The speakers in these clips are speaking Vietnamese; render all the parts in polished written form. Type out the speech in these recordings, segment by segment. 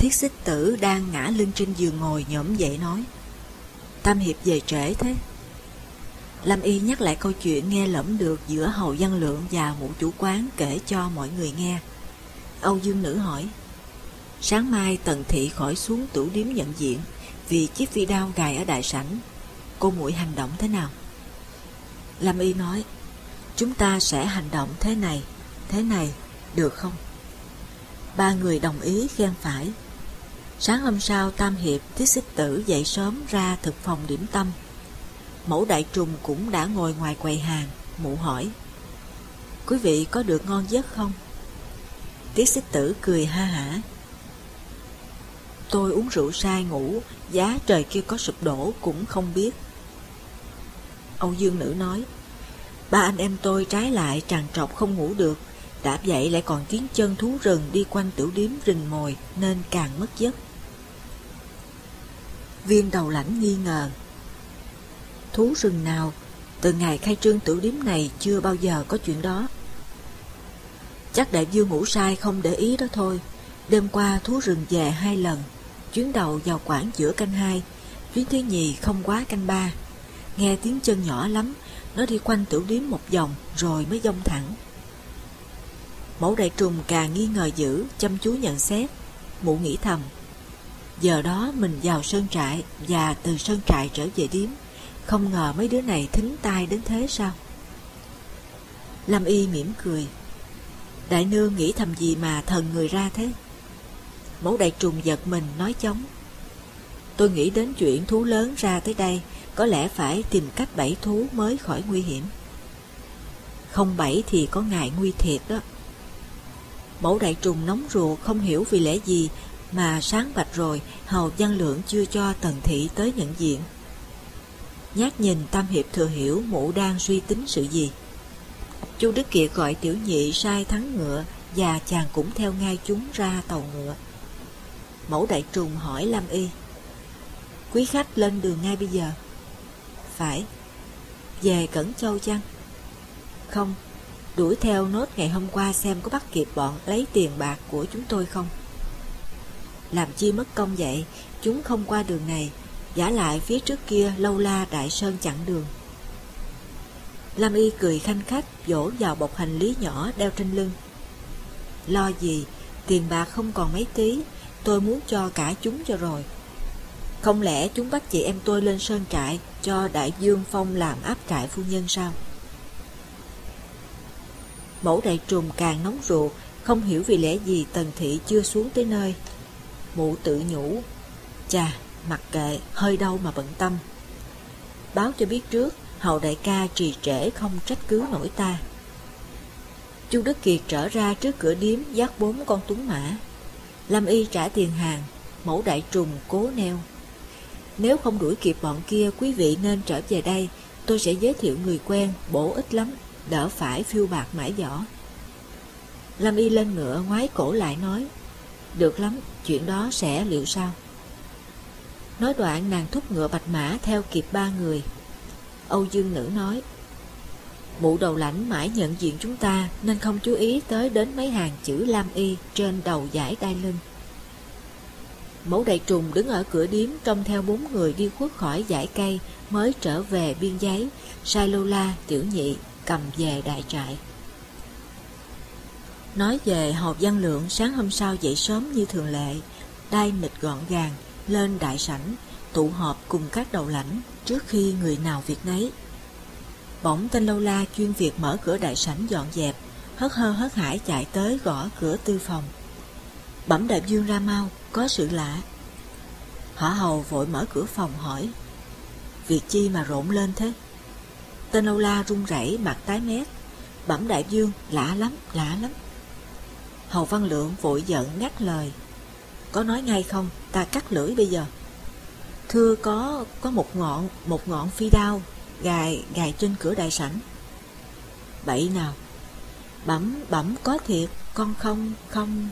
Thiết Xích Tử đang ngã lưng trên giường ngồi nhổm dậy nói: Tam Hiệp về trễ thế. Lâm Y nhắc lại câu chuyện nghe lẫm được giữa Hầu Văn Lượng và mụ chủ quán kể cho mọi người nghe. Âu Dương Nữ hỏi: Sáng mai Tần Thị khỏi xuống tửu điếm nhận diện vì chiếc phi đao gài ở đại sảnh. Cô muội hành động thế nào? Lâm Y nói: Chúng ta sẽ hành động thế này, được không? Ba người đồng ý khen phải. Sáng hôm sau, Tam Hiệp, Thiết Xích Tử dậy sớm ra thực phòng điểm tâm. Mẫu Đại Trùng cũng đã ngồi ngoài quầy hàng. Mụ hỏi: Quý vị có được ngon giấc không? Thiết Xích Tử cười ha hả: Tôi uống rượu say ngủ, giá trời kia có sụp đổ cũng không biết. Âu Dương Nữ nói: Ba anh em tôi trái lại trằn trọc không ngủ được, đã vậy lại còn tiếng chân thú rừng đi quanh tiểu điếm rình mồi nên càng mất giấc. Viên Đầu Lãnh nghi ngờ: Thú rừng nào? Từ ngày khai trương tiểu điếm này chưa bao giờ có chuyện đó. Chắc đại vương ngủ say không để ý đó thôi. Đêm qua thú rừng về 2 lần, chuyến đầu vào khoảng giữa canh 2, chuyến thứ nhì không quá canh 3. Nghe tiếng chân nhỏ lắm, nó đi quanh tiểu điếm một vòng rồi mới dông thẳng. Mẫu Đại Trùng càng nghi ngờ dữ, chăm chú nhận xét. Mụ nghĩ thầm: Giờ đó mình vào sơn trại và từ sơn trại trở về điếm, không ngờ mấy đứa này thính tai đến thế sao? Lâm Y mỉm cười: Đại nương nghĩ thầm gì mà thần người ra thế? Mẫu Đại Trùng giật mình nói chóng: Tôi nghĩ đến chuyện thú lớn ra tới đây, có lẽ phải tìm cách bẫy thú mới khỏi nguy hiểm. Không bẫy thì có ngại nguy thiệt đó. Mẫu Đại Trùng nóng ruột không hiểu vì lẽ gì mà sáng bạch rồi Hầu Văn Lượng chưa cho Tần Thị tới nhận diện. Nhát nhìn, Tam Hiệp thừa hiểu mụ đang suy tính sự gì. Chu Đức Kiệt gọi tiểu nhị sai thắng ngựa và chàng cũng theo ngay chúng ra tàu ngựa. Mẫu Đại Trùng hỏi Lâm Y: Quý khách lên đường ngay bây giờ? Phải. Về Cẩn Châu chăng? Không, đuổi theo nốt ngày hôm qua xem có bắt kịp bọn lấy tiền bạc của chúng tôi không. Làm chi mất công vậy, chúng không qua đường này, vả lại phía trước kia lâu la Đại Sơn chặn đường. Lâm Y cười khanh khách vỗ vào bọc hành lý nhỏ đeo trên lưng. Lo gì, tiền bạc không còn mấy tí, tôi muốn cho cả chúng cho rồi. Không lẽ chúng bắt chị em tôi lên sơn trại cho Đại Dương Phong làm áp trại phu nhân sao? Mẫu Đại Trùng càng nóng ruột, không hiểu vì lẽ gì Tần Thị chưa xuống tới nơi. Mụ tự nhủ: Chà, mặc kệ, hơi đâu mà bận tâm. Báo cho biết trước, Hầu đại ca trì trễ không trách cứ nổi ta. Chu Đức Kiệt trở ra trước cửa điếm dắt 4 con tuấn mã. Lâm Y trả tiền hàng. Mẫu Đại Trùng cố neo: Nếu không đuổi kịp bọn kia, quý vị nên trở về đây, tôi sẽ giới thiệu người quen, bổ ích lắm, đỡ phải phiêu bạc mãi giỏ. Lâm Y lên ngựa ngoái cổ lại nói: Được lắm, chuyện đó sẽ liệu sao? Nói đoạn nàng thúc ngựa bạch mã theo kịp 3 người. Âu Dương Nữ nói: Mụ Đầu Lãnh mãi nhận diện chúng ta nên không chú ý tới đến mấy hàng chữ Lam Y trên đầu dải đai lưng. Mẫu Đại Trùng đứng ở cửa điếm trông theo 4 người đi khuất khỏi dải cây mới trở về biên giấy, sai Lô La, tiểu nhị cầm về đại trại. Nói về Hầu Văn Lượng, sáng hôm sau dậy sớm như thường lệ, đai nịch gọn gàng, lên đại sảnh, tụ họp cùng các đầu lãnh trước khi người nào việc nấy. Bỗng tên Lâu La chuyên việc mở cửa đại sảnh dọn dẹp, hớt hơ hớt hải chạy tới gõ cửa tư phòng. Bẩm đại vương ra mau, có sự lạ. Hỏa hầu vội mở cửa phòng hỏi: Việc chi mà rộn lên thế? Tên Lâu La run rẩy, mặt tái mét: Bẩm đại vương, lạ lắm, lạ lắm. Hầu Văn Lượng vội giận ngắt lời: Có nói ngay không, ta cắt lưỡi bây giờ. Thưa có một ngọn phi đao gài trên cửa đại sảnh. Bậy nào? Bẩm có thiệt, con không.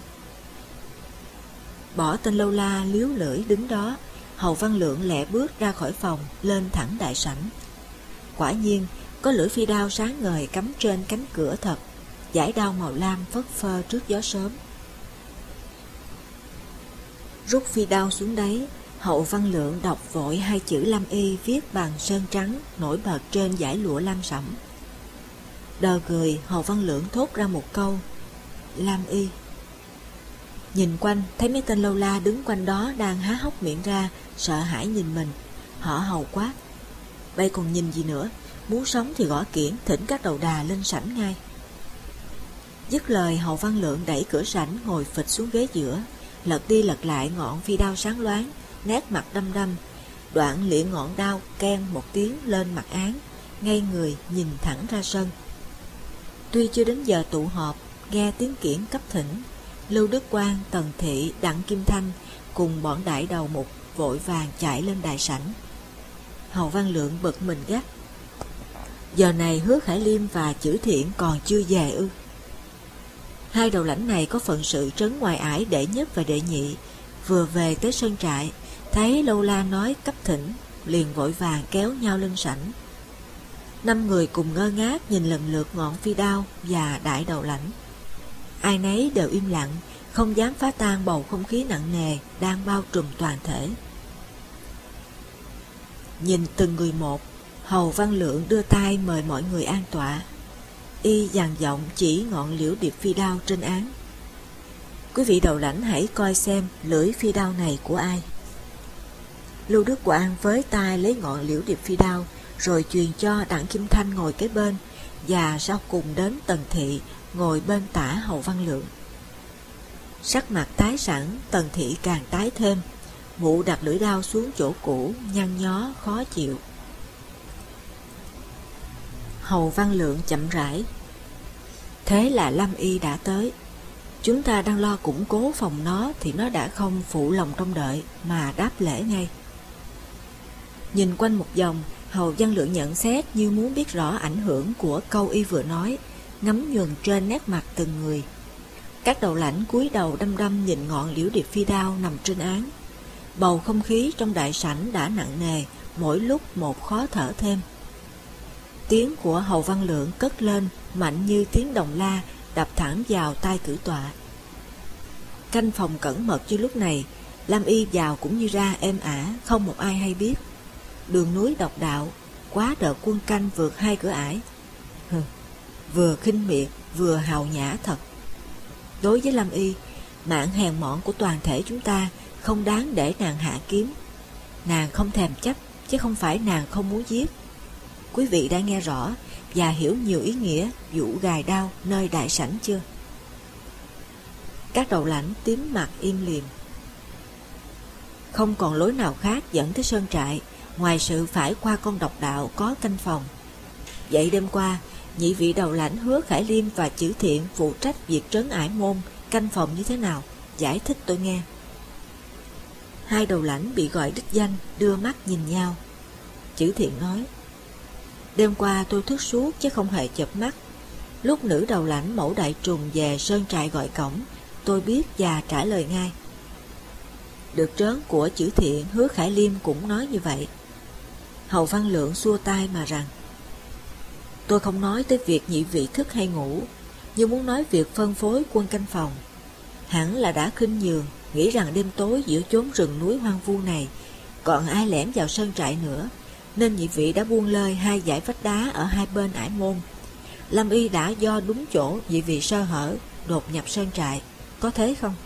Bỏ tên Lâu La liếu lưỡi đứng đó. Hầu Văn Lượng lẹ bước ra khỏi phòng, lên thẳng đại sảnh. Quả nhiên có lưỡi phi đao sáng ngời cắm trên cánh cửa thật, dải đao màu lam phất phơ trước gió sớm. Rút phi đao xuống đấy, Hậu Văn Lượng đọc vội hai chữ Lam Y viết bằng sơn trắng nổi bật trên dải lụa lam sẫm. Đờ người, Hậu Văn Lượng thốt ra một câu: Lam Y. Nhìn quanh, thấy mấy tên lâu la đứng quanh đó đang há hốc miệng ra, sợ hãi nhìn mình. Họ Hầu quát: Bây còn nhìn gì nữa, muốn sống thì gõ kiển, thỉnh các đầu đà lên sảnh ngay. Dứt lời, Hậu Văn Lượng đẩy cửa sảnh ngồi phịch xuống ghế giữa, lật đi lật lại ngọn phi đao sáng loáng, nét mặt đăm đăm, đoạn lịa ngọn đao keng một tiếng lên mặt án, ngay người nhìn thẳng ra sân. Tuy chưa đến giờ tụ họp, nghe tiếng kiển cấp thỉnh, Lưu Đức Quang, Tần Thị, Đặng Kim Thanh cùng bọn đại đầu mục vội vàng chạy lên đại sảnh. Hầu Văn Lượng bực mình gắt: Giờ này Hứa Khải Liêm và Chữ Thiện còn chưa về ư? Hai đầu lãnh này có phận sự trấn ngoài ải đệ nhất và đệ nhị, vừa về tới sân trại, thấy lâu la nói cấp thỉnh, liền vội vàng kéo nhau lên sảnh. 5 người cùng ngơ ngác nhìn lần lượt ngọn phi đao và đại đầu lãnh. Ai nấy đều im lặng, không dám phá tan bầu không khí nặng nề đang bao trùm toàn thể. Nhìn từng người một, Hầu Văn Lượng đưa tay mời mọi người an tọa. Y dằn giọng chỉ ngọn liễu điệp phi đao trên án: Quý vị đầu lãnh hãy coi xem lưỡi phi đao này của ai. Lưu Đức Quang với tay lấy ngọn liễu điệp phi đao, rồi truyền cho Đặng Kim Thanh ngồi kế bên, và sau cùng đến Tần Thị ngồi bên tả Hầu Văn Lượng. Sắc mặt tái sẵn, Tần Thị càng tái thêm, mụ đặt lưỡi đao xuống chỗ cũ, nhăn nhó khó chịu. Hầu Văn Lượng chậm rãi: Thế là Lâm Y đã tới. Chúng ta đang lo củng cố phòng nó thì nó đã không phụ lòng trông đợi mà đáp lễ ngay. Nhìn quanh một vòng, Hầu Văn Lượng nhận xét như muốn biết rõ ảnh hưởng của câu y vừa nói, ngắm nhuần trên nét mặt từng người. Các đầu lãnh cúi đầu đăm đăm nhìn ngọn liễu điệp phi đao nằm trên án. Bầu không khí trong đại sảnh đã nặng nề, mỗi lúc một khó thở thêm. Tiếng của Hầu Văn Lượng cất lên mạnh như tiếng đồng la đập thẳng vào tai cử tọa. Canh phòng cẩn mật như lúc này, Lam Y vào cũng như ra êm ả, không một ai hay biết. Đường núi độc đạo, quá đợt quân canh vượt 2 cửa ải. Vừa khinh miệt vừa hào nhã thật. Đối với Lam Y, mạng hèn mọn của toàn thể chúng ta không đáng để nàng hạ kiếm. Nàng không thèm chấp, chứ không phải nàng không muốn giết. Quý vị đã nghe rõ và hiểu nhiều ý nghĩa vụ gài đao nơi đại sảnh chưa? Các đầu lãnh tím mặt im lìm. Không còn lối nào khác dẫn tới sơn trại ngoài sự phải qua con độc đạo có canh phòng. Vậy đêm qua, nhị vị đầu lãnh Hứa Khải Liêm và Chữ Thiện phụ trách việc trấn ải môn canh phòng như thế nào? Giải thích tôi nghe. Hai đầu lãnh bị gọi đích danh đưa mắt nhìn nhau. Chữ Thiện nói: Đêm qua tôi thức suốt chứ không hề chợp mắt. Lúc nữ đầu lãnh Mẫu Đại Trùng về sơn trại gọi cổng, tôi biết và trả lời ngay. Được trớn của Chữ Thiện, Hứa Khải Liêm cũng nói như vậy. Hầu Văn Lượng xua tay mà rằng: Tôi không nói tới việc nhị vị thức hay ngủ, nhưng muốn nói việc phân phối quân canh phòng. Hẳn là đã khinh nhường, nghĩ rằng đêm tối giữa chốn rừng núi hoang vu này còn ai lẻn vào sơn trại nữa, nên nhị vị đã buông lơi 2 dãy vách đá ở hai bên ải môn. Lâm Y đã do đúng chỗ nhị vị sơ hở đột nhập sơn trại, có thế không?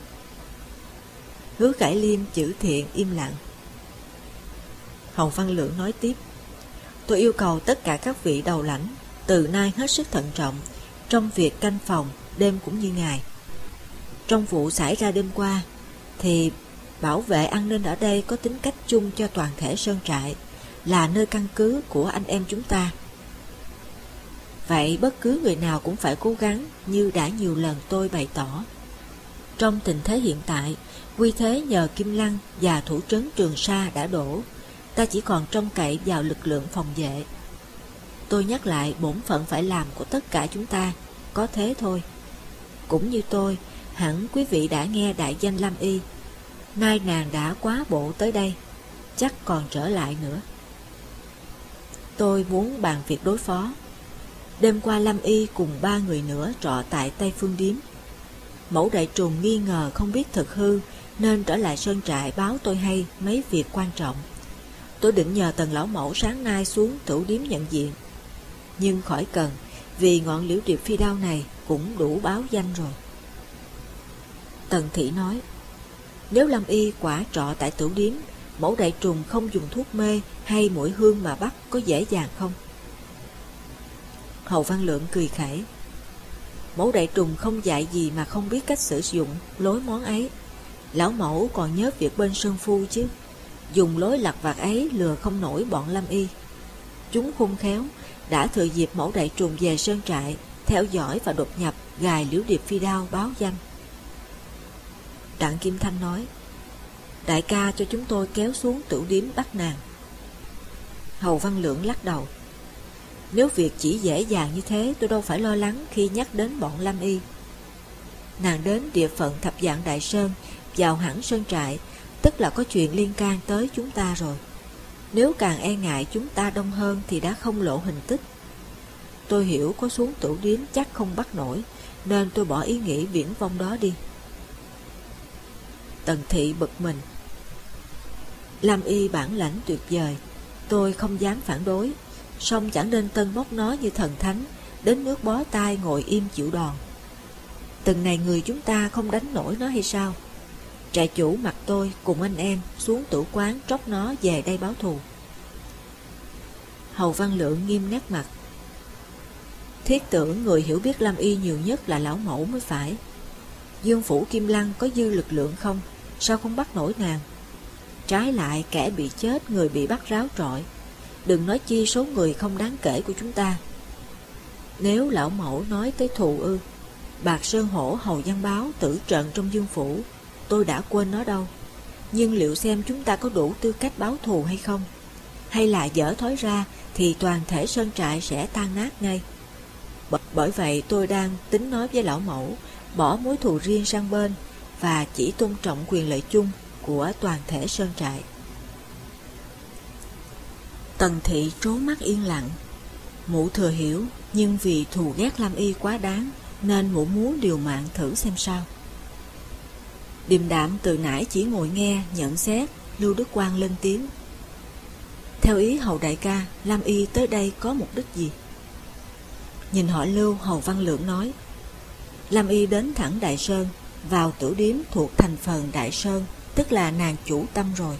Hứa Khải Liêm, Chữ Thiện im lặng. Hầu Văn Lượng nói tiếp: Tôi yêu cầu tất cả các vị đầu lãnh từ nay hết sức thận trọng trong việc canh phòng đêm cũng như ngày. Trong vụ xảy ra đêm qua thì bảo vệ an ninh ở đây có tính cách chung cho toàn thể sơn trại, là nơi căn cứ của anh em chúng ta. Vậy bất cứ người nào cũng phải cố gắng như đã nhiều lần tôi bày tỏ. Trong tình thế hiện tại, quy thế nhờ Kim Lăng và thủ trấn Trường Sa đã đổ, ta chỉ còn trông cậy vào lực lượng phòng vệ. Tôi nhắc lại bổn phận phải làm của tất cả chúng ta, có thế thôi. Cũng như tôi, hẳn quý vị đã nghe đại danh Lam Y. Nay nàng đã quá bộ tới đây, chắc còn trở lại nữa. Tôi muốn bàn việc đối phó. Đêm qua Lam Y cùng 3 người nữa trọ tại Tây Phương Điếm. Mẫu Đại Trùng nghi ngờ không biết thực hư nên trở lại sơn trại báo tôi hay mấy việc quan trọng. Tôi định nhờ Tần lão mẫu sáng nay xuống tửu điếm nhận diện, nhưng khỏi cần, vì ngọn liễu điệp phi đao này cũng đủ báo danh rồi. Tần thị nói, nếu Lâm y quả trọ tại tửu điếm, mẫu đại trùng không dùng thuốc mê hay mũi hương mà bắt có dễ dàng không? Hầu Văn Lượng cười khẩy, mẫu đại trùng không dạy gì mà không biết cách sử dụng lối món ấy. Lão mẫu còn nhớ việc bên sơn phu chứ. Dùng lối lặt vặt ấy lừa không nổi bọn Lâm y. Chúng khôn khéo, đã thừa dịp mẫu đại trùng về sơn trại, theo dõi và đột nhập, gài liễu điệp phi đao báo danh. Đặng Kim Thanh nói, đại ca cho chúng tôi kéo xuống tửu điếm bắt nàng. Hầu Văn Lượng lắc đầu, nếu việc chỉ dễ dàng như thế, tôi đâu phải lo lắng khi nhắc đến bọn Lâm y. Nàng đến địa phận Thập Vạn Đại Sơn, vào hẳn sơn trại, tức là có chuyện liên can tới chúng ta rồi. Nếu càng e ngại chúng ta đông hơn thì đã không lộ hình tích. Tôi hiểu có xuống tửu điếm chắc không bắt nổi, nên tôi bỏ ý nghĩ viển vông đó đi. Tần thị bực mình, Lâm y bản lãnh tuyệt vời, tôi không dám phản đối, song chẳng nên tân bốc nó như thần thánh, đến nước bó tay ngồi im chịu đòn. Từng này người chúng ta không đánh nổi nó hay sao? Trại chủ mặc tôi cùng anh em xuống tử quán tróc nó về đây báo thù. Hầu Văn Lượng nghiêm nét mặt, thiết tưởng người hiểu biết Lâm y nhiều nhất là lão mẫu mới phải. Dương phủ Kim Lăng có dư lực lượng không? Sao không bắt nổi nàng? Trái lại kẻ bị chết, người bị bắt ráo trọi. Đừng nói chi số người không đáng kể của chúng ta. Nếu lão mẫu nói tới thù ư, Bạc Sơn Hổ Hầu Văn Báo tử trận trong Dương phủ, tôi đã quên nó đâu. Nhưng liệu xem chúng ta có đủ tư cách báo thù hay không? Hay là dở thói ra thì toàn thể sơn trại sẽ tan nát ngay. Bởi vậy tôi đang tính nói với lão mẫu, bỏ mối thù riêng sang bên và chỉ tôn trọng quyền lợi chung của toàn thể sơn trại. Tần thị trố mắt yên lặng. Mụ thừa hiểu, nhưng vì thù ghét Lâm y quá đáng nên mụ muốn điều mạng thử xem sao. Điềm đạm từ nãy chỉ ngồi nghe nhận xét, Lưu Đức Quang lên tiếng, theo ý Hầu đại ca, Lâm y tới đây có mục đích gì? Nhìn họ Lưu, Hầu Văn Lượng nói, Lâm y đến thẳng Đại Sơn, vào tử điếm thuộc thành phần Đại Sơn, tức là nàng chủ tâm rồi.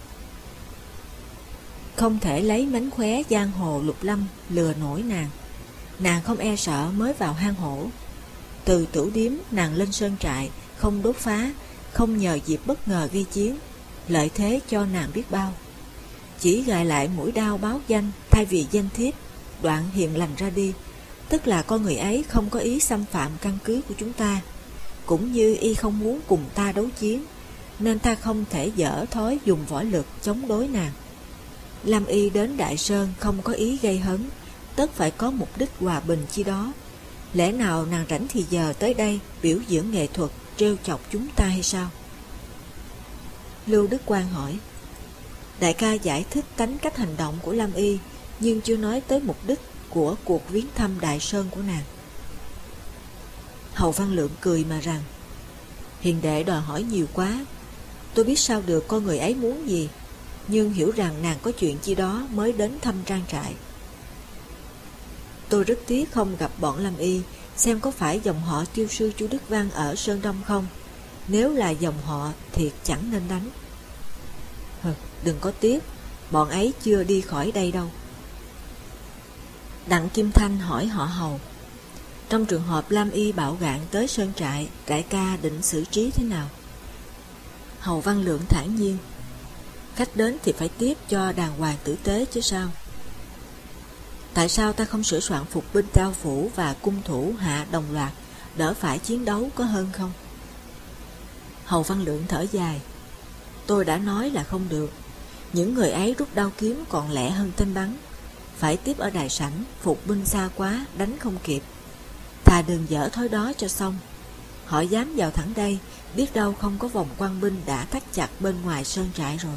Không thể lấy mánh khóe giang hồ lục lâm lừa nổi nàng. Nàng không e sợ mới vào hang hổ. Từ tử điếm nàng lên sơn trại, không đốt phá, không nhờ dịp bất ngờ gây chiến, lợi thế cho nàng biết bao. Chỉ gài lại mũi đao báo danh thay vì danh thiếp, đoạn hiền lành ra đi, tức là con người ấy không có ý xâm phạm căn cứ của chúng ta, cũng như y không muốn cùng ta đấu chiến, nên ta không thể dở thói dùng võ lực chống đối nàng. Lâm y đến Đại Sơn không có ý gây hấn, tất phải có mục đích hòa bình chi đó. Lẽ nào nàng rảnh thì giờ tới đây biểu diễn nghệ thuật trêu chọc chúng ta hay sao? Lưu Đức Quang hỏi, đại ca giải thích tánh cách hành động của Lâm y, nhưng chưa nói tới mục đích của cuộc viếng thăm Đại Sơn của nàng. Hầu Văn Lượng cười mà rằng, hiền đệ đòi hỏi nhiều quá. Tôi biết sao được con người ấy muốn gì, nhưng hiểu rằng nàng có chuyện chi đó mới đến thăm trang trại. Tôi rất tiếc không gặp bọn Lâm y, xem có phải dòng họ tiêu sư Chu Đức Văn ở Sơn Đông không. Nếu là dòng họ thiệt chẳng nên đánh. Đừng có tiếc, bọn ấy chưa đi khỏi đây đâu. Đặng Kim Thanh hỏi họ Hầu, trong trường hợp Lâm y bạo gạn tới sơn trại, đại ca định xử trí thế nào? Hầu Văn Lượng thản nhiên, khách đến thì phải tiếp cho đàng hoàng tử tế chứ sao. Tại sao ta không sửa soạn phục binh Đao Phủ và cung thủ hạ đồng loạt, đỡ phải chiến đấu có hơn không? Hầu Văn Lượng thở dài, tôi đã nói là không được. Những người ấy rút đao kiếm còn lẹ hơn tên bắn. Phải tiếp ở đại sảnh, phục binh xa quá, đánh không kịp. Thà đừng dở thói đó cho xong. Họ dám vào thẳng đây, biết đâu không có vòng quan binh đã thắt chặt bên ngoài sơn trại rồi.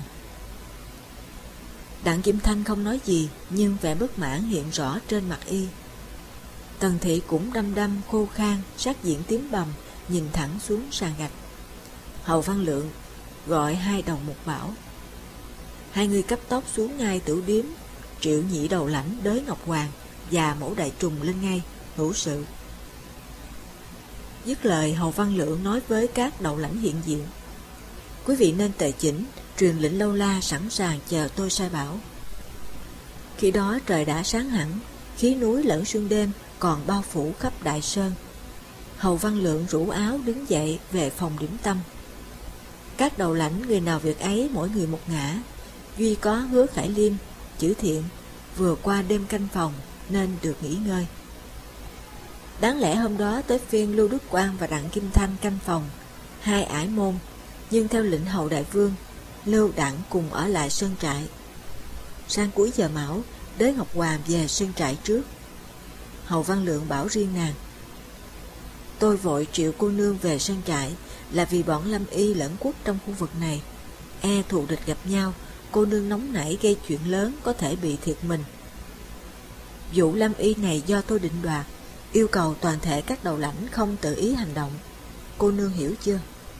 Đặng Kim Thanh không nói gì, nhưng vẻ bất mãn hiện rõ trên mặt y. Tần thị cũng đăm đăm khô khan, sắc diện tím bầm, nhìn thẳng xuống sàn gạch. Hầu Văn Lượng gọi 2 đồng 1 bảo. Hai người cấp tốc xuống ngay tiểu điếm. Triệu nhị đầu lãnh, Đới Ngọc Hoàng và Mẫu Đại Trùng lên ngay hữu sự. Dứt lời, Hầu Văn Lượng nói với các đầu lãnh hiện diện: quý vị nên tề chỉnh, truyền lệnh lâu la sẵn sàng chờ tôi sai bảo. Khi đó trời đã sáng hẳn, khí núi lẫn sương đêm còn bao phủ khắp Đại Sơn. Hầu Văn Lượng rủ áo đứng dậy về phòng điểm tâm. Các đầu lãnh người nào việc ấy, mỗi người một ngả. Duy có Hứa Khải Liêm, Chữ Thiện vừa qua đêm canh phòng nên được nghỉ ngơi. Đáng lẽ hôm đó tới phiên Lưu Đức Quang và Đặng Kim Thanh canh phòng 2 ải môn, nhưng theo lệnh Hầu Đại Vương, Lưu Đặng cùng ở lại sơn trại. Sang cuối giờ mão, Đới Ngọc Hoàng về sơn trại trước. Hầu Văn Lượng bảo riêng nàng: tôi vội triệu cô nương về sơn trại là vì bọn Lâm Y lẫn Quốc trong khu vực này, e thù địch gặp nhau, cô nương nóng nảy gây chuyện lớn có thể bị thiệt mình. Vụ Lâm Y này do tôi định đoạt, yêu cầu toàn thể các đầu lãnh không tự ý hành động. Cô nương hiểu chưa?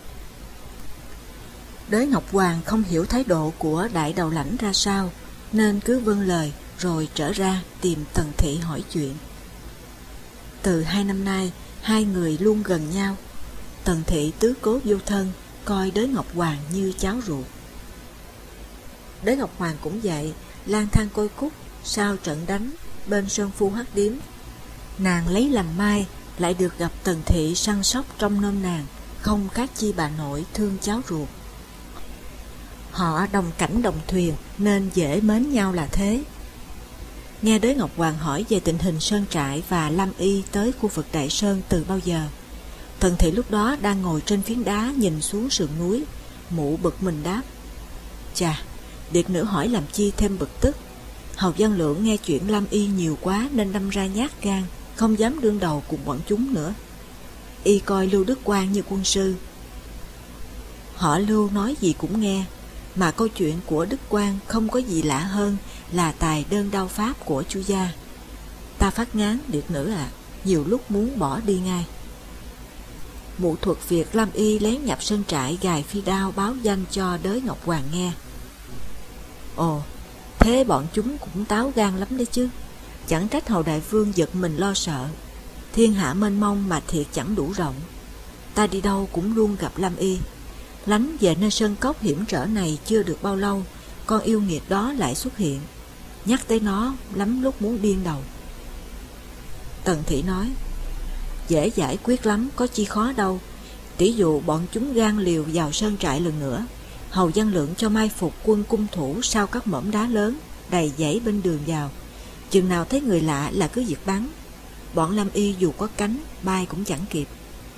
Đới Ngọc Hoàng không hiểu thái độ của đại đầu lãnh ra sao, nên cứ vâng lời rồi trở ra tìm Tần Thị hỏi chuyện. Từ 2 năm nay, hai người luôn gần nhau. Tần Thị tứ cố vô thân, coi Đới Ngọc Hoàng như cháu ruột. Đới Ngọc Hoàng cũng vậy, lang thang côi cút sau trận đánh bên Sơn Phu Hắc Điếm. Nàng lấy làm mai lại được gặp Tần Thị săn sóc trong nom nàng, không khác chi bà nội thương cháu ruột. Họ đồng cảnh đồng thuyền nên dễ mến nhau là thế. Nghe Đới Ngọc Hoàng hỏi về tình hình sơn trại và Lâm Y tới khu vực Đại Sơn từ bao giờ, Tần Thị lúc đó đang ngồi trên phiến đá nhìn xuống sườn núi. Mụ bực mình đáp: chà, điệt nữ hỏi làm chi thêm bực tức. Hầu Văn Lượng nghe chuyện Lâm Y nhiều quá nên đâm ra nhát gan, không dám đương đầu cùng bọn chúng nữa. Y coi Lưu Đức Quang như quân sư. Họ Lưu nói gì cũng nghe, mà câu chuyện của Đức Quang không có gì lạ hơn là tài đơn đao pháp của chu gia. Ta phát ngán điệt nữ nhiều lúc muốn bỏ đi ngay. Mụ thuật việc Lâm Y lén nhập sơn trại gài phi đao báo danh cho Đới Ngọc Hoàng nghe. Ồ, thế bọn chúng cũng táo gan lắm đấy chứ. Chẳng trách Hầu Đại Vương giật mình lo sợ. Thiên hạ mênh mông mà thiệt chẳng đủ rộng. Ta đi đâu cũng luôn gặp Lâm Y. Lánh về nơi sơn cốc hiểm trở này chưa được bao lâu, con yêu nghiệt đó lại xuất hiện. Nhắc tới nó lắm lúc muốn điên đầu. Tần Thị nói: dễ giải quyết lắm, có chi khó đâu. Tỷ dụ bọn chúng gan liều vào sơn trại lần nữa, Hầu Văn Lượng cho mai phục quân cung thủ sau các mỏm đá lớn đầy dãy bên đường vào. Chừng nào thấy người lạ là cứ giật bắn. Bọn Lâm Y dù có cánh bay cũng chẳng kịp.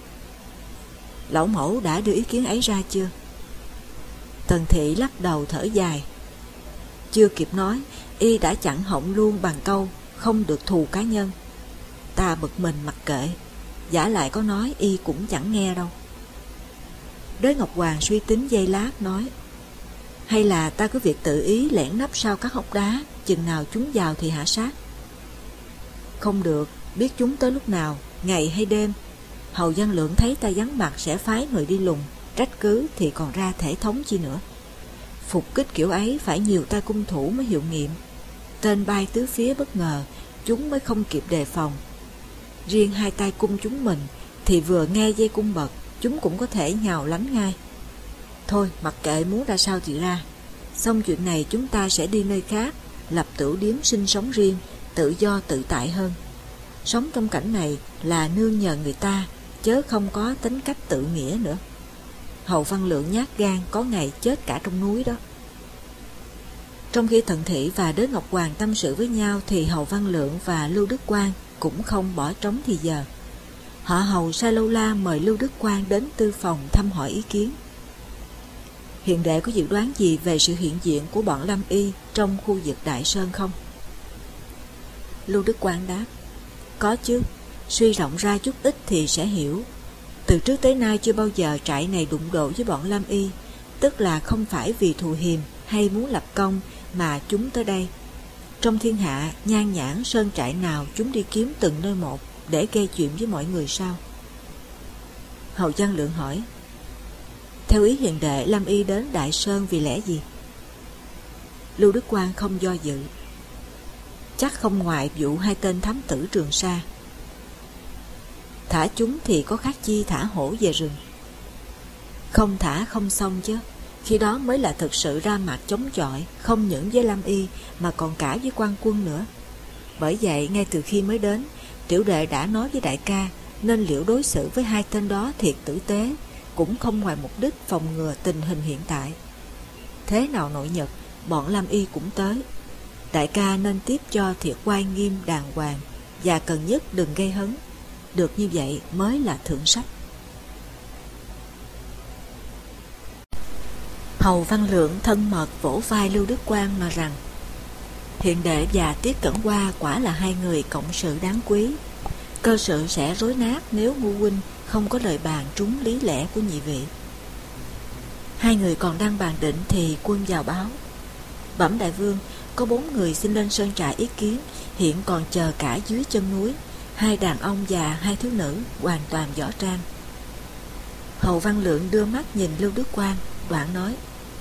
Lão mẫu đã đưa ý kiến ấy ra chưa? Tần Thị lắc đầu thở dài. Chưa kịp nói, y đã chặn họng luôn bằng câu không được thù cá nhân. Ta bực mình mặc kệ, giả lại có nói y cũng chẳng nghe đâu. Đới Ngọc Hoàng suy tính giây lát nói: hay là ta cứ việc tự ý lẻn nấp sau các hốc đá, chừng nào chúng vào thì hạ sát. Không được, biết chúng tới lúc nào, ngày hay đêm. Hầu Văn Lượng thấy ta vắng mặt sẽ phái người đi lùng, trách cứ thì còn ra thể thống chi nữa. Phục kích kiểu ấy phải nhiều tay cung thủ mới hiệu nghiệm. Tên bay tứ phía bất ngờ, chúng mới không kịp đề phòng. Riêng 2 tay cung chúng mình thì vừa nghe dây cung bật, chúng cũng có thể nhào lánh ngay. Thôi mặc kệ muốn ra sao thì ra. Xong chuyện này chúng ta sẽ đi nơi khác, lập tửu điếm sinh sống riêng, tự do tự tại hơn. Sống trong cảnh này là nương nhờ người ta, chớ không có tính cách tự nghĩa nữa. Hầu Văn Lượng nhát gan, có ngày chết cả trong núi đó. Trong khi Tần Thị và Đới Ngọc Hoàng tâm sự với nhau thì Hầu Văn Lượng và Lưu Đức Quang cũng không bỏ trống thì giờ. Họ Hầu sai lâu la mời Lưu Đức Quang đến tư phòng thăm hỏi ý kiến. Hiền đệ có dự đoán gì về sự hiện diện của bọn Lâm Y trong khu vực Đại Sơn không? Lưu Đức Quang đáp: có chứ, suy rộng ra chút ít thì sẽ hiểu. Từ trước tới nay chưa bao giờ trại này đụng độ với bọn Lâm Y, tức là không phải vì thù hiềm hay muốn lập công mà chúng tới đây. Trong thiên hạ nhan nhãn sơn trại nào chúng đi kiếm từng nơi một để gây chuyện với mọi người sao? Hầu Văn Lượng hỏi: Theo ý hiền đệ, Lâm Y đến Đại Sơn vì lẽ gì? Lưu Đức Quang không do dự. Chắc không ngoài vụ 2 tên thám tử Trường Sa. Thả chúng thì có khác chi thả hổ về rừng. Không thả không xong chứ. Khi đó mới là thực sự ra mặt chống chọi, không những với Lâm Y mà còn cả với quan quân nữa. Bởi vậy ngay từ khi mới đến, tiểu đệ đã nói với đại ca nên liệu đối xử với 2 tên đó thiệt tử tế, cũng không ngoài mục đích phòng ngừa tình hình hiện tại. Thế nào nội Nhật, bọn Lâm Y cũng tới. Đại ca nên tiếp cho thiệt oai nghiêm đàng hoàng, và cần nhất đừng gây hấn. Được như vậy mới là thượng sách. Hầu Văn Lượng thân mật vỗ vai Lưu Đức Quang mà rằng: Hiền đệ và Tiết Cẩn Hoa quả là 2 người cộng sự đáng quý. Cơ sự sẽ rối nát nếu Ngu huynh không có lời bàn trúng lý lẽ của nhị vị. 2 người còn đang bàn định thì quân vào báo: Bẩm đại vương, có 4 người xin lên sơn trại ý kiến, hiện còn chờ cả dưới chân núi. 2 đàn ông và 2 thiếu nữ, hoàn toàn võ trang. Hầu Văn Lượng đưa mắt nhìn Lưu Đức Quang, đoạn nói: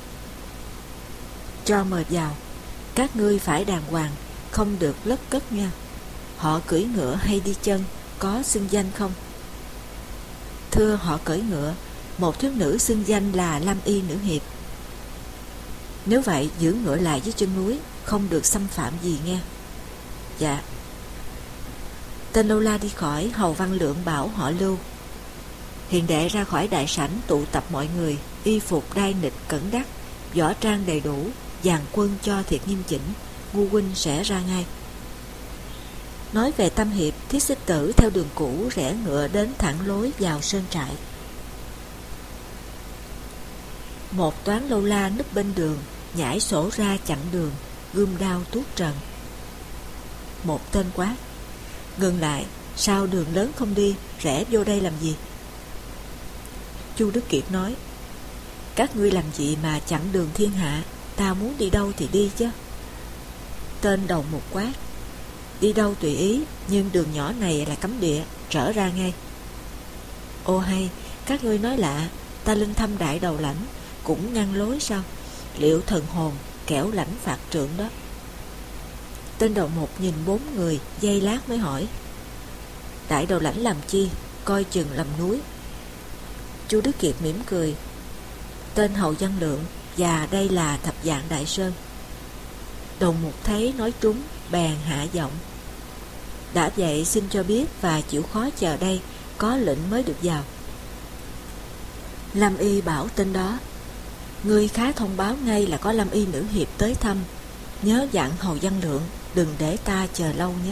Cho mời vào. Các ngươi phải đàng hoàng, không được lất cất nha. Họ cưỡi ngựa hay đi chân, có xưng danh không? Thưa họ cưỡi ngựa, một thiếu nữ xưng danh là Lâm Y nữ hiệp. Nếu vậy giữ ngựa lại dưới chân núi, không được xâm phạm gì nghe. Dạ. Tên lâu la đi khỏi, Hầu Văn Lượng bảo họ Lưu: Hiền đệ ra khỏi đại sảnh tụ tập mọi người, y phục đai nịch cẩn đắc, võ trang đầy đủ, dàn quân cho thiệt nghiêm chỉnh. Ngu huynh sẽ ra ngay. Nói về Tam Hiệp, Thiết Xích Tử theo đường cũ rẽ ngựa đến thẳng lối vào sơn trại. Một toán lâu la núp bên đường, nhảy sổ ra chặn đường, gươm đao tuốt trần. Một tên quát: Ngừng lại, sao đường lớn không đi, rẽ vô đây làm gì? Chu Đức Kiệt nói: Các ngươi làm gì mà chặn đường thiên hạ, ta muốn đi đâu thì đi chứ. Tên đầu một quát: Đi đâu tùy ý, nhưng đường nhỏ này là cấm địa, trở ra ngay. Ô hay, các ngươi nói lạ, ta linh thăm đại đầu lãnh, cũng ngăn lối sao? Liệu thần hồn, kẻo lãnh phạt trượng đó. Tên đầu một nhìn 4 người, giây lát mới hỏi: Đại đầu lãnh làm chi, coi chừng lầm núi. Chu Đức Kiệt mỉm cười: Tên Hầu Văn Lượng, và đây là Thập Vạn Đại Sơn. Đầu một thấy nói trúng, bèn hạ giọng: Đã vậy xin cho biết và chịu khó chờ đây, có lệnh mới được vào. Lâm Y bảo tên đó: Ngươi khá thông báo ngay là có Lâm Y nữ hiệp tới thăm, nhớ dặn Hầu Văn Lượng đừng để ta chờ lâu nhé.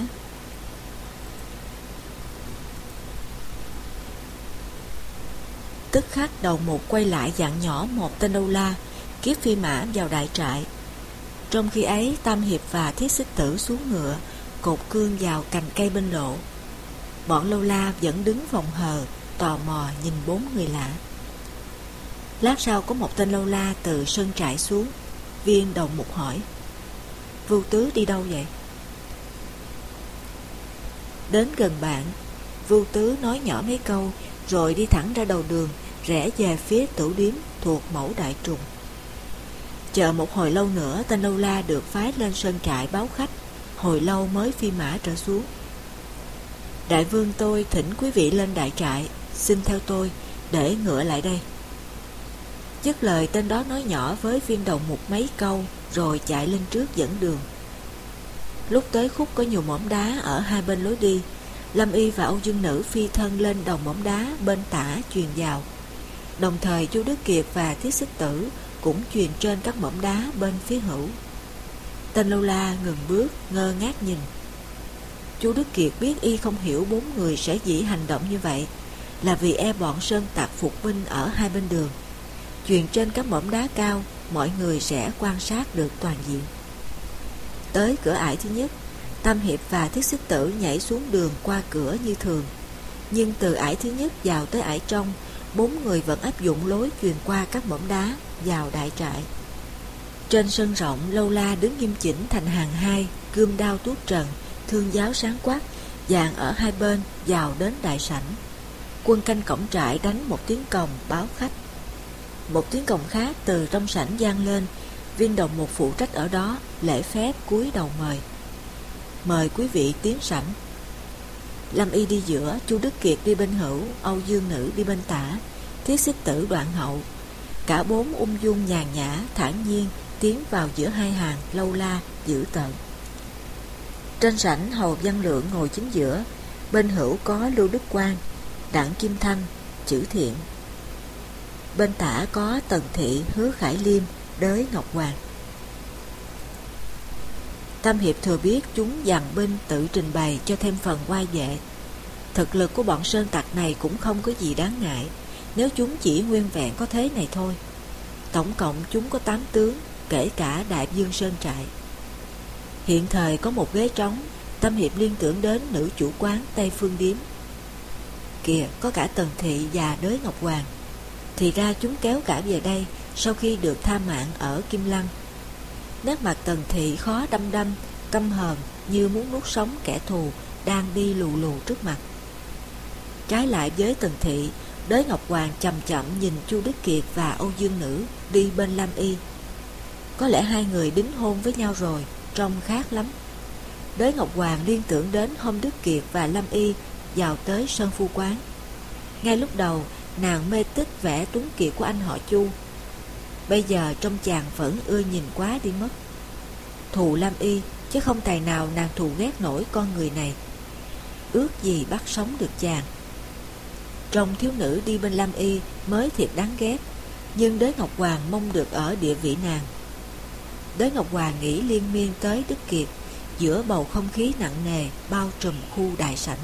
Tức khắc đầu một quay lại dặn nhỏ một tên lâu la kiếp phi mã vào đại trại. Trong khi ấy Tam Hiệp và Thiết Xích Tử xuống ngựa, cột cương vào cành cây bên lộ. Bọn lâu la vẫn đứng phòng hờ, tò mò nhìn 4 người lạ. Lát sau có một tên lâu la từ sơn trại xuống. Viên đầu mục hỏi: Vưu Tứ đi đâu vậy? Đến gần bạn, Vưu Tứ nói nhỏ mấy câu, rồi đi thẳng ra đầu đường, rẽ về phía tửu điếm thuộc mẫu Đại Trùng. Chờ một hồi lâu nữa, tên lâu la được phái lên sơn trại báo khách, hồi lâu mới phi mã trở xuống. Đại vương tôi thỉnh quý vị lên đại trại, xin theo tôi, để ngựa lại đây. Dứt lời, tên đó nói nhỏ với viên đầu mục mấy câu, rồi chạy lên trước dẫn đường. Lúc tới khúc có nhiều mỏm đá ở 2 bên lối đi, Lâm Y và Âu Dương Nữ phi thân lên đầu mỏm đá bên tả truyền vào. Đồng thời Chu Đức Kiệt và Thiết Xích Tử cũng truyền trên các mỏm đá bên phía hữu. Tên lâu la ngừng bước, ngơ ngác nhìn. Chu Đức Kiệt biết y không hiểu 4 người sẽ dĩ hành động như vậy, là vì e bọn sơn tặc phục binh ở 2 bên đường. Truyền trên các mỏm đá cao, mọi người sẽ quan sát được toàn diện. Tới cửa ải thứ nhất, Tam Hiệp và Thiết Xích Tử nhảy xuống đường qua cửa như thường. Nhưng từ ải thứ nhất vào tới ải trong, 4 người vẫn áp dụng lối truyền qua các mỏm đá vào đại trại. Trên sân rộng, lâu la đứng nghiêm chỉnh thành hàng 2, gươm đao tuốt trần, thương giáo sáng quắc, dàn ở 2 bên vào đến đại sảnh. Quân canh cổng trại đánh một tiếng còng báo khách. Một tiếng cồng khác từ trong sảnh vang lên. Viên đồng mục phụ trách ở đó lễ phép cúi đầu mời. Mời quý vị tiến sảnh. Lâm Y đi giữa, Chu Đức Kiệt đi bên hữu, Âu Dương Nữ đi bên tả, Thiết Xích Tử đoạn hậu. Cả bốn ung dung nhàn nhã, thản nhiên tiến vào giữa hai hàng lâu la dữ tợn. Trên sảnh Hầu Văn Lượng ngồi chính giữa, bên hữu có Lưu Đức Quang, Đặng Kim Thanh, Chữ Thiện. Bên tả có Tần Thị, Hứa Khải Liêm, Đới Ngọc Hoàng. Tam Hiệp thừa biết chúng dàn binh tự trình bày cho thêm phần oai vệ. Thực lực của bọn sơn tặc này cũng không có gì đáng ngại, nếu chúng chỉ nguyên vẹn có thế này thôi. Tổng cộng chúng có 8 tướng, kể cả Đại Dương Sơn Trại. Hiện thời có một ghế trống, Tam Hiệp liên tưởng đến nữ chủ quán Tây Phương Điếm. Kìa, có cả Tần Thị và Đới Ngọc Hoàng. Thì ra chúng kéo cả về đây sau khi được tha mạng ở Kim Lăng. Nét mặt Tần Thị khó đăm đăm, căm hờn như muốn nuốt sống kẻ thù đang đi lù lù trước mặt. Trái lại với Tần Thị, Đới Ngọc Hoàng chậm chậm nhìn Chu Đức Kiệt và Âu Dương Nữ đi bên Lam Y. Có lẽ hai người đính hôn với nhau rồi, trông khác lắm. Đới Ngọc Hoàng liên tưởng đến hôm Đức Kiệt và Lam Y vào tới Sơn Phu Quán. Ngay lúc đầu, nàng mê tích vẻ tuấn kiệt của anh họ Chu. Bây giờ trong chàng vẫn ưa nhìn quá đi mất. Thù Lam Y, chứ không tài nào nàng thù ghét nổi con người này. Ước gì bắt sống được chàng. Trong thiếu nữ đi bên Lam Y mới thiệt đáng ghét, nhưng Đới Ngọc Hoàng mong được ở địa vị nàng. Đới Ngọc Hoàng nghĩ liên miên tới Đức Kiệt, giữa bầu không khí nặng nề bao trùm khu đại sảnh.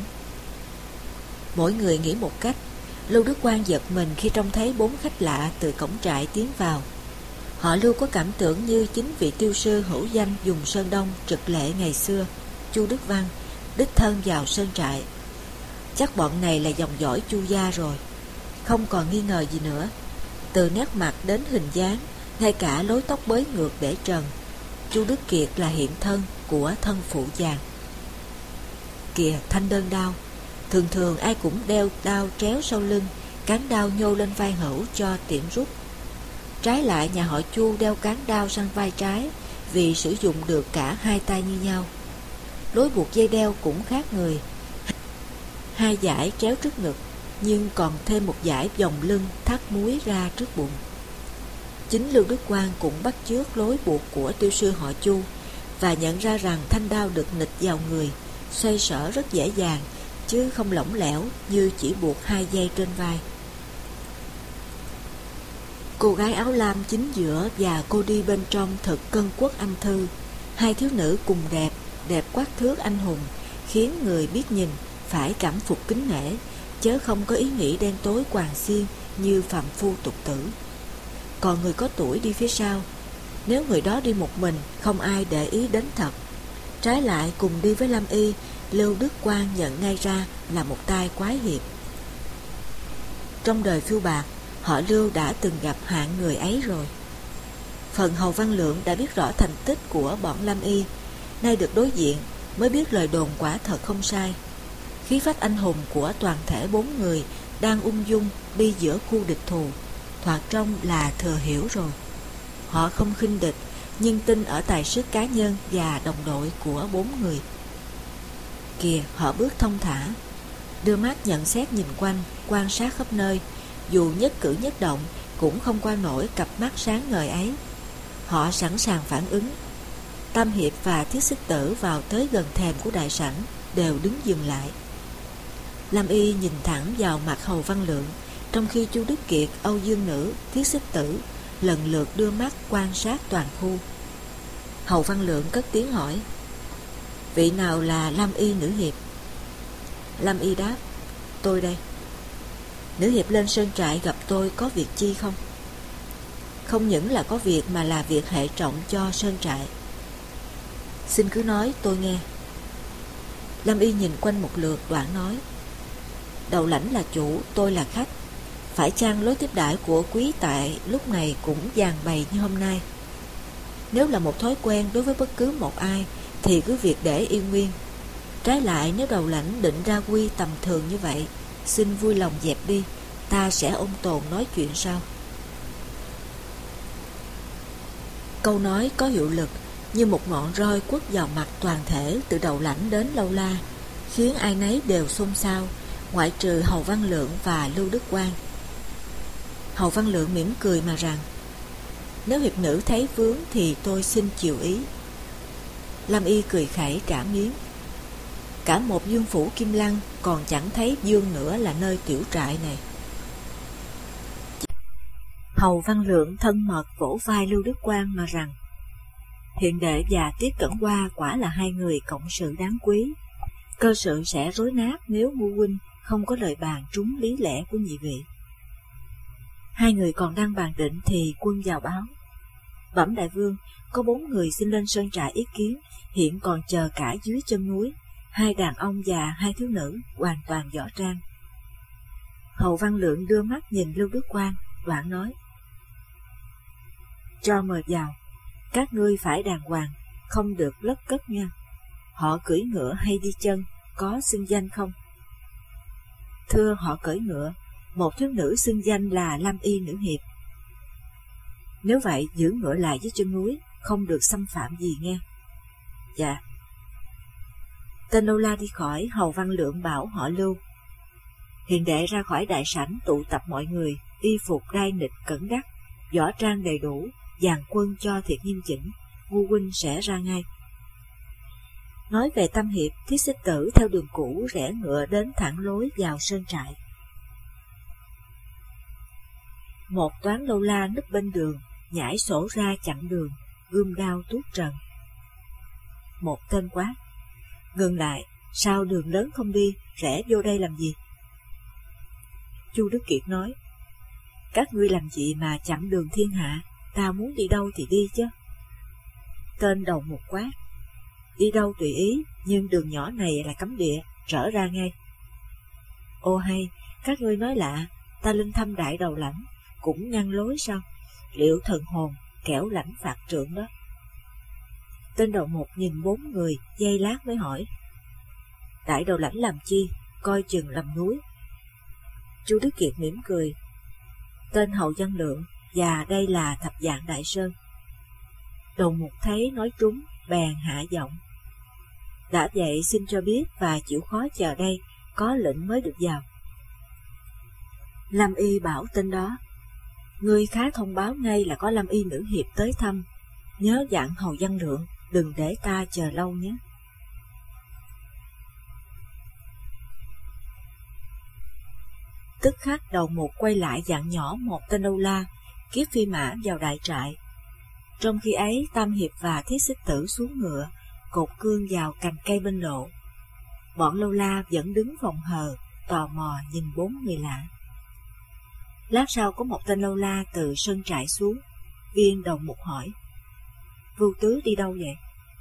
Mỗi người nghĩ một cách. Lưu Đức Quang giật mình khi trông thấy 4 khách lạ từ cổng trại tiến vào. Họ Lưu có cảm tưởng như chính vị tiêu sư hữu danh dùng Sơn Đông trực lệ ngày xưa, Chu Đức Văn, đích thân vào sơn trại. Chắc bọn này là dòng dõi Chu gia rồi. Không còn nghi ngờ gì nữa. Từ nét mặt đến hình dáng, ngay cả lối tóc bới ngược để trần, Chu Đức Kiệt là hiện thân của thân phụ chàng. Kìa, thanh đơn đao. Thường thường ai cũng đeo đao tréo sau lưng, cán đao nhô lên vai hữu cho tiện rút. Trái lại nhà họ Chu đeo cán đao sang vai trái, vì sử dụng được cả hai tay như nhau. Lối buộc dây đeo cũng khác người. 2 dải tréo trước ngực, nhưng còn thêm một dải vòng lưng thắt múi ra trước bụng. Chính Lưu Đức Quang cũng bắt chước lối buộc của tiêu sư họ Chu, và nhận ra rằng thanh đao được nịch vào người, xoay sở rất dễ dàng, chứ không lỏng lẻo như chỉ buộc 2 dây trên vai. Cô gái áo lam chính giữa và cô đi bên trong thật cân quốc anh thư. 2 thiếu nữ cùng đẹp, đẹp quát thước anh hùng, khiến người biết nhìn phải cảm phục kính nể, chớ không có ý nghĩ đen tối quàng xiên như phàm phu tục tử. Còn người có tuổi đi phía sau, nếu người đó đi một mình, không ai để ý đến thật. Trái lại cùng đi với Lam Y, Lưu Đức Quang nhận ngay ra là một tay quái hiệp. Trong đời phiêu bạc, họ Lưu đã từng gặp hạng người ấy rồi. Phần Hầu Văn Lượng đã biết rõ thành tích của bọn Lam Y, nay được đối diện mới biết lời đồn quả thật không sai. Khí phách anh hùng của toàn thể 4 người đang ung dung đi giữa khu địch thù, thoạt trông là thừa hiểu rồi. Họ không khinh địch, nhưng tin ở tài sức cá nhân và đồng đội của 4 người. Kìa, họ bước thông thả, đưa mắt nhận xét nhìn quanh, quan sát khắp nơi, dù nhất cử nhất động cũng không qua nổi cặp mắt sáng ngời ấy. Họ sẵn sàng phản ứng. Tam Hiệp và Thiết Xích Tử vào tới gần thềm của đại sảnh đều đứng dừng lại. Lam Y nhìn thẳng vào mặt Hầu Văn Lượng, trong khi Chu Đức Kiệt, Âu Dương Nữ, Thiết Xích Tử lần lượt đưa mắt quan sát toàn khu. Hầu Văn Lượng cất tiếng hỏi: vị nào là Lam Y nữ hiệp? Lam Y đáp: tôi đây. Nữ hiệp lên sơn trại gặp tôi có việc chi không? Không những là có việc mà là việc hệ trọng cho sơn trại. Xin cứ nói tôi nghe. Lam Y nhìn quanh một lượt đoạn nói: đầu lãnh là chủ, tôi là khách. Phải chăng lối tiếp đãi của quý tại lúc này cũng dàn bày như hôm nay? Nếu là một thói quen đối với bất cứ một ai thì cứ việc để yên nguyên. Trái lại nếu đầu lãnh định ra quy tầm thường như vậy, xin vui lòng dẹp đi, ta sẽ ôn tồn nói chuyện sau. Câu nói có hiệu lực như một ngọn roi quất vào mặt toàn thể từ đầu lãnh đến lâu la, khiến ai nấy đều xôn xao, ngoại trừ Hầu Văn Lượng và Lưu Đức Quang. Hầu Văn Lượng mỉm cười mà rằng: nếu hiệp nữ thấy vướng thì tôi xin chiều ý. Lâm Y cười khẩy trả miếng: cả một dương phủ Kim Lăng còn chẳng thấy dương nữa là nơi tiểu trại này. Hầu Văn Lượng thân mật vỗ vai Lưu Đức Quang mà rằng: Hiền đệ và Tiết Cẩn Hoa quả là hai người cộng sự đáng quý. Cơ sự sẽ rối nát nếu Ngu huynh không có lời bàn trúng lý lẽ của nhị vị. Hai người còn đang bàn định thì quân vào báo: bẩm đại vương, có 4 người xin lên sơn trại ý kiến, hiện còn chờ cả dưới chân núi, 2 đàn ông và 2 thiếu nữ, hoàn toàn võ trang. Hầu Văn Lượng đưa mắt nhìn Lưu Đức Quang, đoạn nói: cho mời vào, các ngươi phải đàng hoàng, không được lất cất nha. Họ cưỡi ngựa hay đi chân, có xưng danh không? Thưa họ cưỡi ngựa, một thiếu nữ xưng danh là Lâm Y nữ hiệp. Nếu vậy giữ ngựa lại với chân núi, không được xâm phạm gì nghe. Dạ. Tên lâu la đi khỏi, Hầu Văn Lượng bảo họ Lưu: hiền đệ ra khỏi đại sảnh tụ tập mọi người, y phục đai nịch cẩn đắc, võ trang đầy đủ, dàn quân cho thiệt nghiêm chỉnh, Ngu huynh sẽ ra ngay. Nói về Tam Hiệp, Thiết Xích Tử theo đường cũ rẽ ngựa đến thẳng lối vào sơn trại. Một toán lâu la núp bên đường, nhảy sổ ra chặn đường, gươm đao tuốt trần. Một tên quát: ngừng lại, sao đường lớn không đi, rẽ vô đây làm gì? Chu Đức Kiệt nói: các ngươi làm gì mà chặn đường thiên hạ, ta muốn đi đâu thì đi chứ. Tên đầu một quát: đi đâu tùy ý, nhưng đường nhỏ này là cấm địa, trở ra ngay. Ô hay, các ngươi nói lạ, ta linh thăm đại đầu lãnh, cũng ngăn lối sao? Liệu thần hồn, kẻo lãnh phạt trượng đó. Tên đầu một nhìn 4 người, giây lát mới hỏi: đại đầu lãnh làm chi, coi chừng lầm núi. Chu Đức Kiệt mỉm cười: tên Hầu Văn Lượng, và đây là Thập Vạn Đại Sơn. Đầu một thấy nói trúng, bèn hạ giọng: đã vậy xin cho biết và chịu khó chờ đây, có lệnh mới được vào. Lâm Y bảo tên đó: ngươi khá thông báo ngay là có Lâm Y nữ hiệp tới thăm, nhớ dặn Hầu Văn Lượng đừng để ta chờ lâu nhé. Tức khắc đầu một quay lại dặn nhỏ một tên lâu la, kiếp phi mã vào đại trại. Trong khi ấy Tam Hiệp và Thiết Xích Tử xuống ngựa, cột cương vào cành cây bên lộ. Bọn lâu la vẫn đứng phòng hờ, tò mò nhìn 4 người lạ. Lát sau có một tên lâu la từ sân trại xuống, viên đầu mục hỏi: Vưu Tứ đi đâu vậy?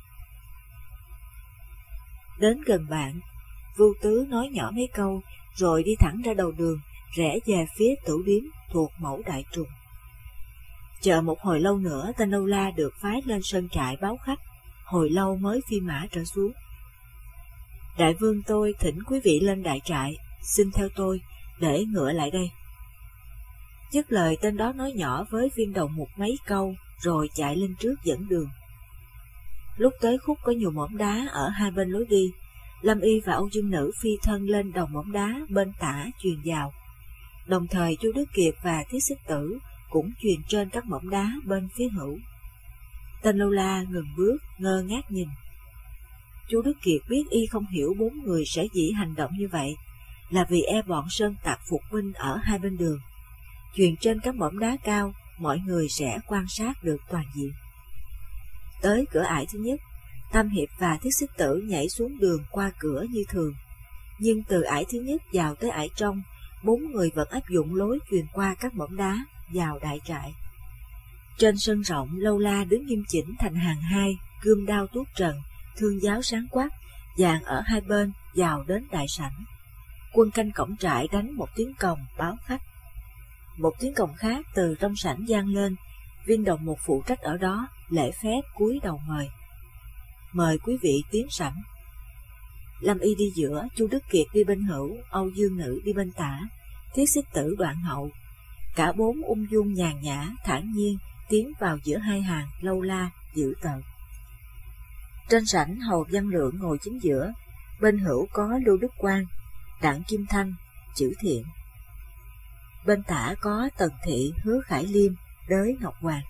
Đến gần bạn, Vưu Tứ nói nhỏ mấy câu, rồi đi thẳng ra đầu đường, rẽ về phía tửu điếm thuộc mẫu Đại Trùng. Chờ một hồi lâu nữa, tên lâu la được phái lên sân trại báo khách, hồi lâu mới phi mã trở xuống. Đại vương tôi thỉnh quý vị lên đại trại, xin theo tôi, để ngựa lại đây. Dứt lời tên đó nói nhỏ với viên đầu mục mấy câu, rồi chạy lên trước dẫn đường. Lúc tới khúc có nhiều mỏm đá ở hai bên lối đi, Lâm Y và Âu Dương Nữ phi thân lên đầu mỏm đá bên tả truyền vào. Đồng thời Chu Đức Kiệt và Thiết Xích Tử cũng truyền trên các mỏm đá bên phía hữu. Tên lâu la ngừng bước, ngơ ngác nhìn. Chu Đức Kiệt biết y không hiểu 4 người sẽ dĩ hành động như vậy, là vì e bọn sơn tặc phục binh ở hai bên đường. Truyền trên các mỏm đá cao, mọi người sẽ quan sát được toàn diện. Tới cửa ải thứ nhất, Tam Hiệp và Thiết Xích Tử nhảy xuống đường qua cửa như thường. Nhưng từ ải thứ nhất vào tới ải trong, 4 người vẫn áp dụng lối truyền qua các mỏm đá vào đại trại. Trên sân rộng, lâu la đứng nghiêm chỉnh thành hàng hai, gươm đao tuốt trần, thương giáo sáng quắc, dàn ở hai bên vào đến đại sảnh. Quân canh cổng trại đánh một tiếng còng báo khách. Một tiếng còng khác từ trong sảnh vang lên, viên đồng một phụ trách ở đó lễ phép cúi đầu mời: Mời quý vị tiến sảnh. Lâm Y đi giữa, Chu Đức Kiệt đi bên hữu, Âu Dương Nữ đi bên tả, Thiết Xích Tử đoạn hậu. Cả 4 ung dung nhàn nhã, thản nhiên, tiến vào giữa hai hàng lâu la dữ tợn. Trên sảnh Hầu Văn Lượng ngồi chính giữa, bên hữu có Lưu Đức Quang, Đặng Kim Thanh, Chữ Thiện. Bên tả có Tần Thị, Hứa Khải Liêm, Đới Ngọc Hoàng.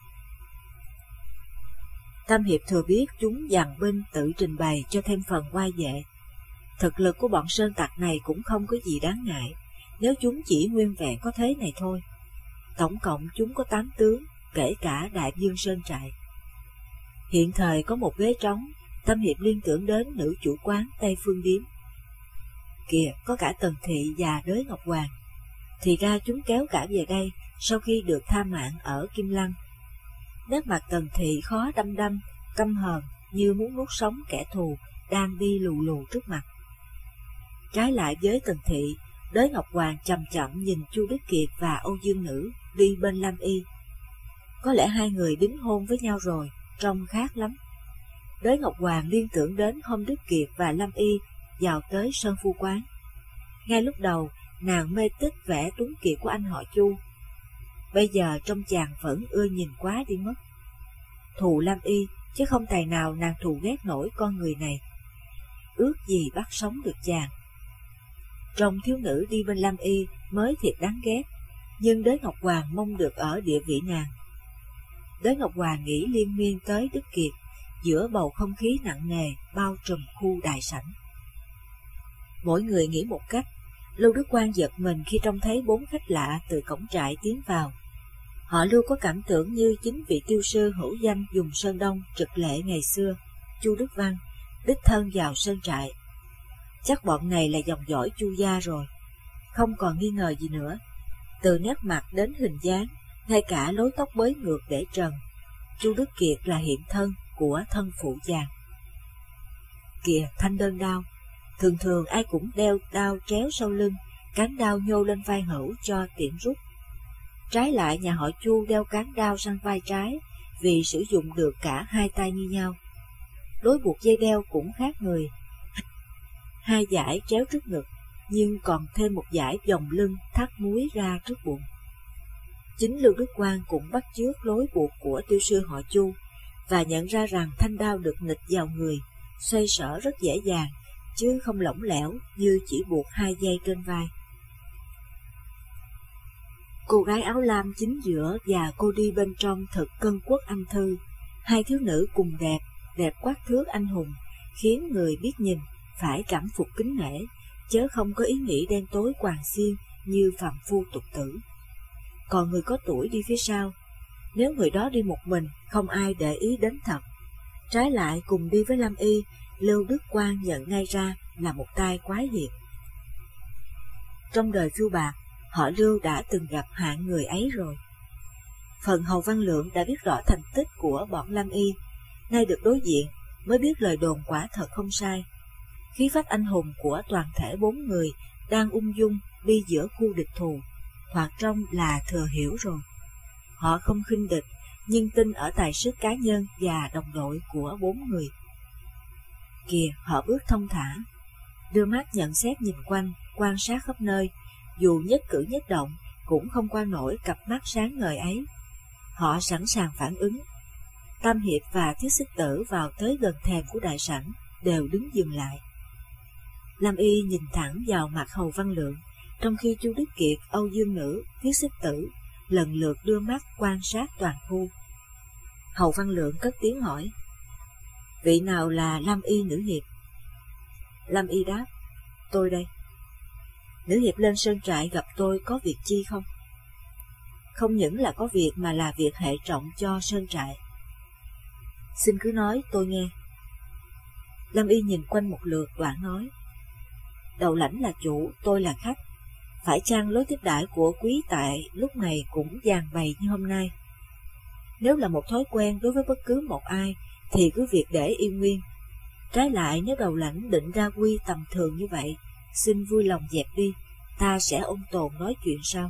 Tam Hiệp thừa biết chúng dàn binh tự trình bày cho thêm phần oai vệ. Thực lực của bọn sơn tặc này cũng không có gì đáng ngại, nếu chúng chỉ nguyên vẹn có thế này thôi. Tổng cộng chúng có 8 tướng, kể cả Đại Dương Sơn Trại. Hiện thời có một ghế trống, Tam Hiệp liên tưởng đến nữ chủ quán Tây Phương Điếm. Kìa, có cả Tần Thị và Đới Ngọc Hoàng. Thì ra chúng kéo cả về đây sau khi được tha mạng ở Kim Lăng. Nét mặt Tần Thị khó đăm đăm, căm hờn như muốn nuốt sống kẻ thù đang đi lù lù trước mặt. Trái lại với Tần Thị, Đới Ngọc Hoàng chậm chậm nhìn Chu Đức Kiệt và Âu Dương Nữ đi bên Lam Y. Có lẽ hai người đính hôn với nhau rồi, trông khác lắm. Đới Ngọc Hoàng liên tưởng đến hôm Đức Kiệt và Lam Y vào tới Sơn Phu Quán. Ngay lúc đầu, nàng mê tích vẻ tuấn kiệt của anh họ Chu. Bây giờ trong chàng vẫn ưa nhìn quá đi mất. Thù Lam Y, chứ không tài nào nàng thù ghét nổi con người này. Ước gì bắt sống được chàng. Trong thiếu nữ đi bên Lam Y mới thiệt đáng ghét, nhưng Đới Ngọc Hoàng mong được ở địa vị nàng. Đới Ngọc Hoàng nghĩ liên miên tới Đức Kiệt, giữa bầu không khí nặng nề bao trùm khu đại sảnh. Mỗi người nghĩ một cách. Lưu Đức Quang giật mình khi trông thấy 4 khách lạ từ cổng trại tiến vào. Họ Lưu có cảm tưởng như chính vị tiêu sư hữu danh dùng Sơn Đông trực lệ ngày xưa, Chu Đức Văn, đích thân vào sơn trại. Chắc bọn này là dòng dõi Chu gia rồi, không còn nghi ngờ gì nữa. Từ nét mặt đến hình dáng, ngay cả lối tóc bới ngược để trần, Chu Đức Kiệt là hiện thân của thân phụ chàng. Kìa, thanh đơn đao. Thường thường ai cũng đeo đao tréo sau lưng, cán đao nhô lên vai hữu cho tiện rút. Trái lại nhà họ Chu đeo cán đao sang vai trái vì sử dụng được cả hai tay như nhau. Lối buộc dây đeo cũng khác người. Hai dải tréo trước ngực, nhưng còn thêm một dải vòng lưng thắt múi ra trước bụng. Chính Lưu Đức Quang cũng bắt chước lối buộc của tiêu sư họ Chu và nhận ra rằng thanh đao được nghịch vào người, xoay sở rất dễ dàng, chứ không lỏng lẻo như chỉ buộc hai dây trên vai. Cô gái áo lam chính giữa và cô đi bên trong thật cân quốc anh thư. Hai thiếu nữ cùng đẹp, đẹp quát thước anh hùng, khiến người biết nhìn phải cảm phục kính nể, chớ không có ý nghĩ đen tối quàng xiên như phàm phu tục tử. Còn người có tuổi đi phía sau, nếu người đó đi một mình, không ai để ý đến thật. Trái lại cùng đi với Lam Y, Lưu Đức Quang nhận ngay ra là một tay quái hiệp. Trong đời phiêu bạc, họ Lưu đã từng gặp hạng người ấy rồi. Phần Hầu Văn Lượng đã biết rõ thành tích của bọn Lam Y, nay được đối diện mới biết lời đồn quả thật không sai. Khí phách anh hùng của toàn thể 4 người đang ung dung đi giữa khu địch thù, thoạt trông là thừa hiểu rồi. Họ không khinh địch, nhưng tin ở tài sức cá nhân và đồng đội của 4 người. Kìa, họ bước thông thả, đưa mắt nhận xét nhìn quanh, quan sát khắp nơi, dù nhất cử nhất động cũng không qua nổi cặp mắt sáng ngời ấy. Họ sẵn sàng phản ứng. Tam Hiệp và Thiết Xích Tử vào tới gần thềm của đại sảnh đều đứng dừng lại. Lam Y nhìn thẳng vào mặt Hầu Văn Lượng, trong khi Chu Đức Kiệt, Âu Dương Nữ, Thiết Xích Tử lần lượt đưa mắt quan sát toàn khu. Hầu Văn Lượng cất tiếng hỏi: vị nào là Lam Y nữ hiệp? Lam Y đáp: tôi đây. Nữ hiệp lên sơn trại gặp tôi có việc chi không? Không những là có việc mà là việc hệ trọng cho sơn trại. Xin cứ nói tôi nghe. Lam Y nhìn quanh một lượt đoạn nói: Đầu lãnh là chủ, tôi là khách. Phải chăng lối tiếp đãi của quý tại lúc này cũng dàn bày như hôm nay? Nếu là một thói quen đối với bất cứ một ai thì cứ việc để yên nguyên. Trái lại nếu đầu lãnh định ra quy tầm thường như vậy, xin vui lòng dẹp đi, ta sẽ ôn tồn nói chuyện sau.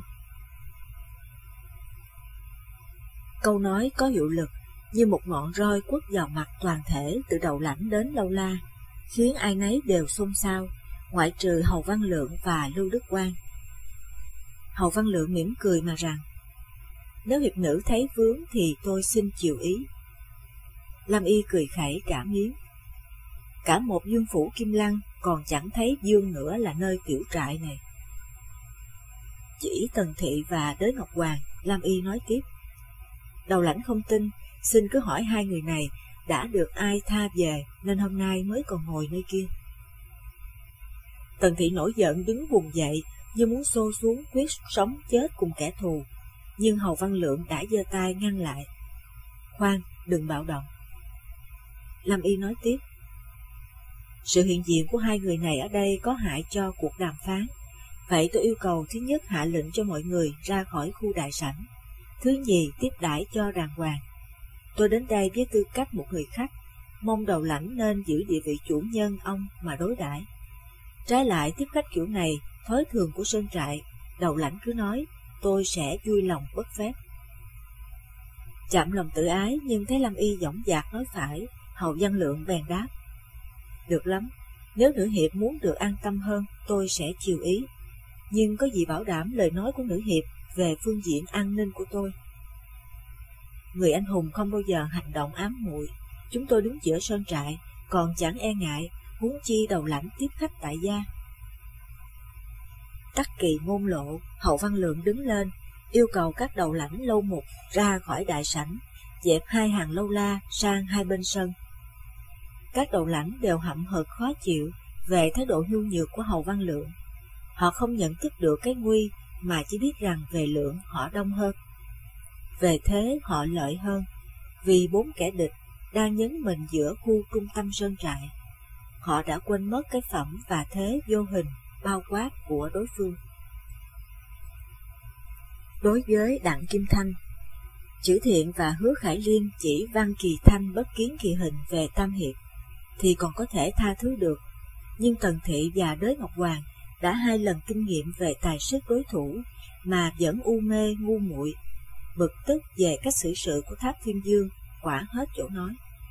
Câu nói có hiệu lực như một ngọn roi quất vào mặt toàn thể từ đầu lãnh đến lâu la, khiến ai nấy đều xôn xao, ngoại trừ Hầu Văn Lượng và Lưu Đức Quang. Hầu Văn Lượng mỉm cười mà rằng: Nếu hiệp nữ thấy vướng thì tôi xin chiều ý. Lâm Y cười khẩy cả miếng. Cả một dương phủ Kim Lăng còn chẳng thấy dương nữa là nơi tiểu trại này. Chỉ Tần Thị và Đới Ngọc Hoàng, Lâm Y nói tiếp. Đầu lãnh không tin, xin cứ hỏi hai người này đã được ai tha về nên hôm nay mới còn ngồi nơi kia. Tần Thị nổi giận đứng vùng dậy như muốn xô xuống quyết sống chết cùng kẻ thù, nhưng Hầu Văn Lượng đã giơ tay ngăn lại. Khoan, đừng bạo động. Lâm Y nói tiếp. Sự hiện diện của hai người này ở đây có hại cho cuộc đàm phán. Vậy tôi yêu cầu thứ nhất hạ lệnh cho mọi người ra khỏi khu đại sảnh. Thứ nhì tiếp đãi cho đàng hoàng. Tôi đến đây với tư cách một người khách, mong đầu lãnh nên giữ địa vị chủ nhân ông mà đối đãi. Trái lại tiếp khách kiểu này, thói thường của sơn trại, đầu lãnh cứ nói, tôi sẽ vui lòng bất phép. Chạm lòng tự ái nhưng thấy Lâm Y dõng dạc nói phải, Hầu Văn Lượng bèn đáp. Được lắm, nếu nữ hiệp muốn được an tâm hơn, tôi sẽ chiều ý. Nhưng có gì bảo đảm lời nói của nữ hiệp về phương diện an ninh của tôi? Người anh hùng không bao giờ hành động ám muội. Chúng tôi đứng giữa sơn trại, còn chẳng e ngại, huống chi đầu lãnh tiếp khách tại gia. Tắc kỳ ngôn lộ, Hầu Văn Lượng đứng lên, yêu cầu các đầu lãnh lâu mục ra khỏi đại sảnh, dẹp hai hàng lâu la sang hai bên sân. Các đầu lãnh đều hậm hực khó chịu về thái độ nhu nhược của Hầu Văn Lượng. Họ không nhận thức được cái nguy mà chỉ biết rằng về lượng họ đông hơn. Về thế họ lợi hơn, vì bốn kẻ địch đang nhấn mình giữa khu trung tâm sơn trại. Họ đã quên mất cái phẩm và thế vô hình bao quát của đối phương. Đối với Đặng Kim Thanh, Chữ Thiện và Hứa Khải Liên chỉ Văn Kỳ Thanh bất kiến kỳ hình về Tam Hiệp thì còn có thể tha thứ được, nhưng Tần Thị và Đới Ngọc Hoàng đã hai lần kinh nghiệm về tài sức đối thủ mà vẫn u mê ngu muội, bực tức về cách xử sự của Tháp Thiên Dương, quả hết chỗ nói.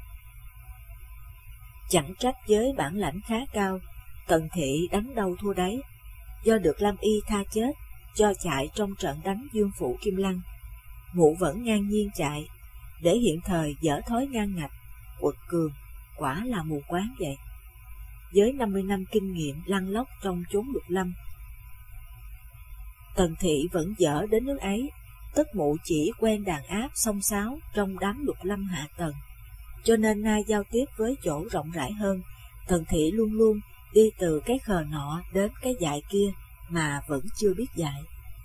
Chẳng trách với bản lãnh khá cao, Tần Thị đánh đâu thua đấy, do được Lâm Y tha chết, cho chạy trong trận đánh Dương Phủ Kim Lăng. Mụ vẫn ngang nhiên chạy, để hiện thời dở thói ngang ngạch, uất cường, quả là mù quáng vậy. Với 50 năm kinh nghiệm lăn lóc trong chốn lục lâm, Tần Thị vẫn dở đến nước ấy, tất mụ chỉ quen đàn áp xông xáo trong đám lục lâm hạ tầng, cho nên nay giao tiếp với chỗ rộng rãi hơn, Tần Thị luôn luôn đi từ cái khờ nọ đến cái dại kia mà vẫn chưa biết dại.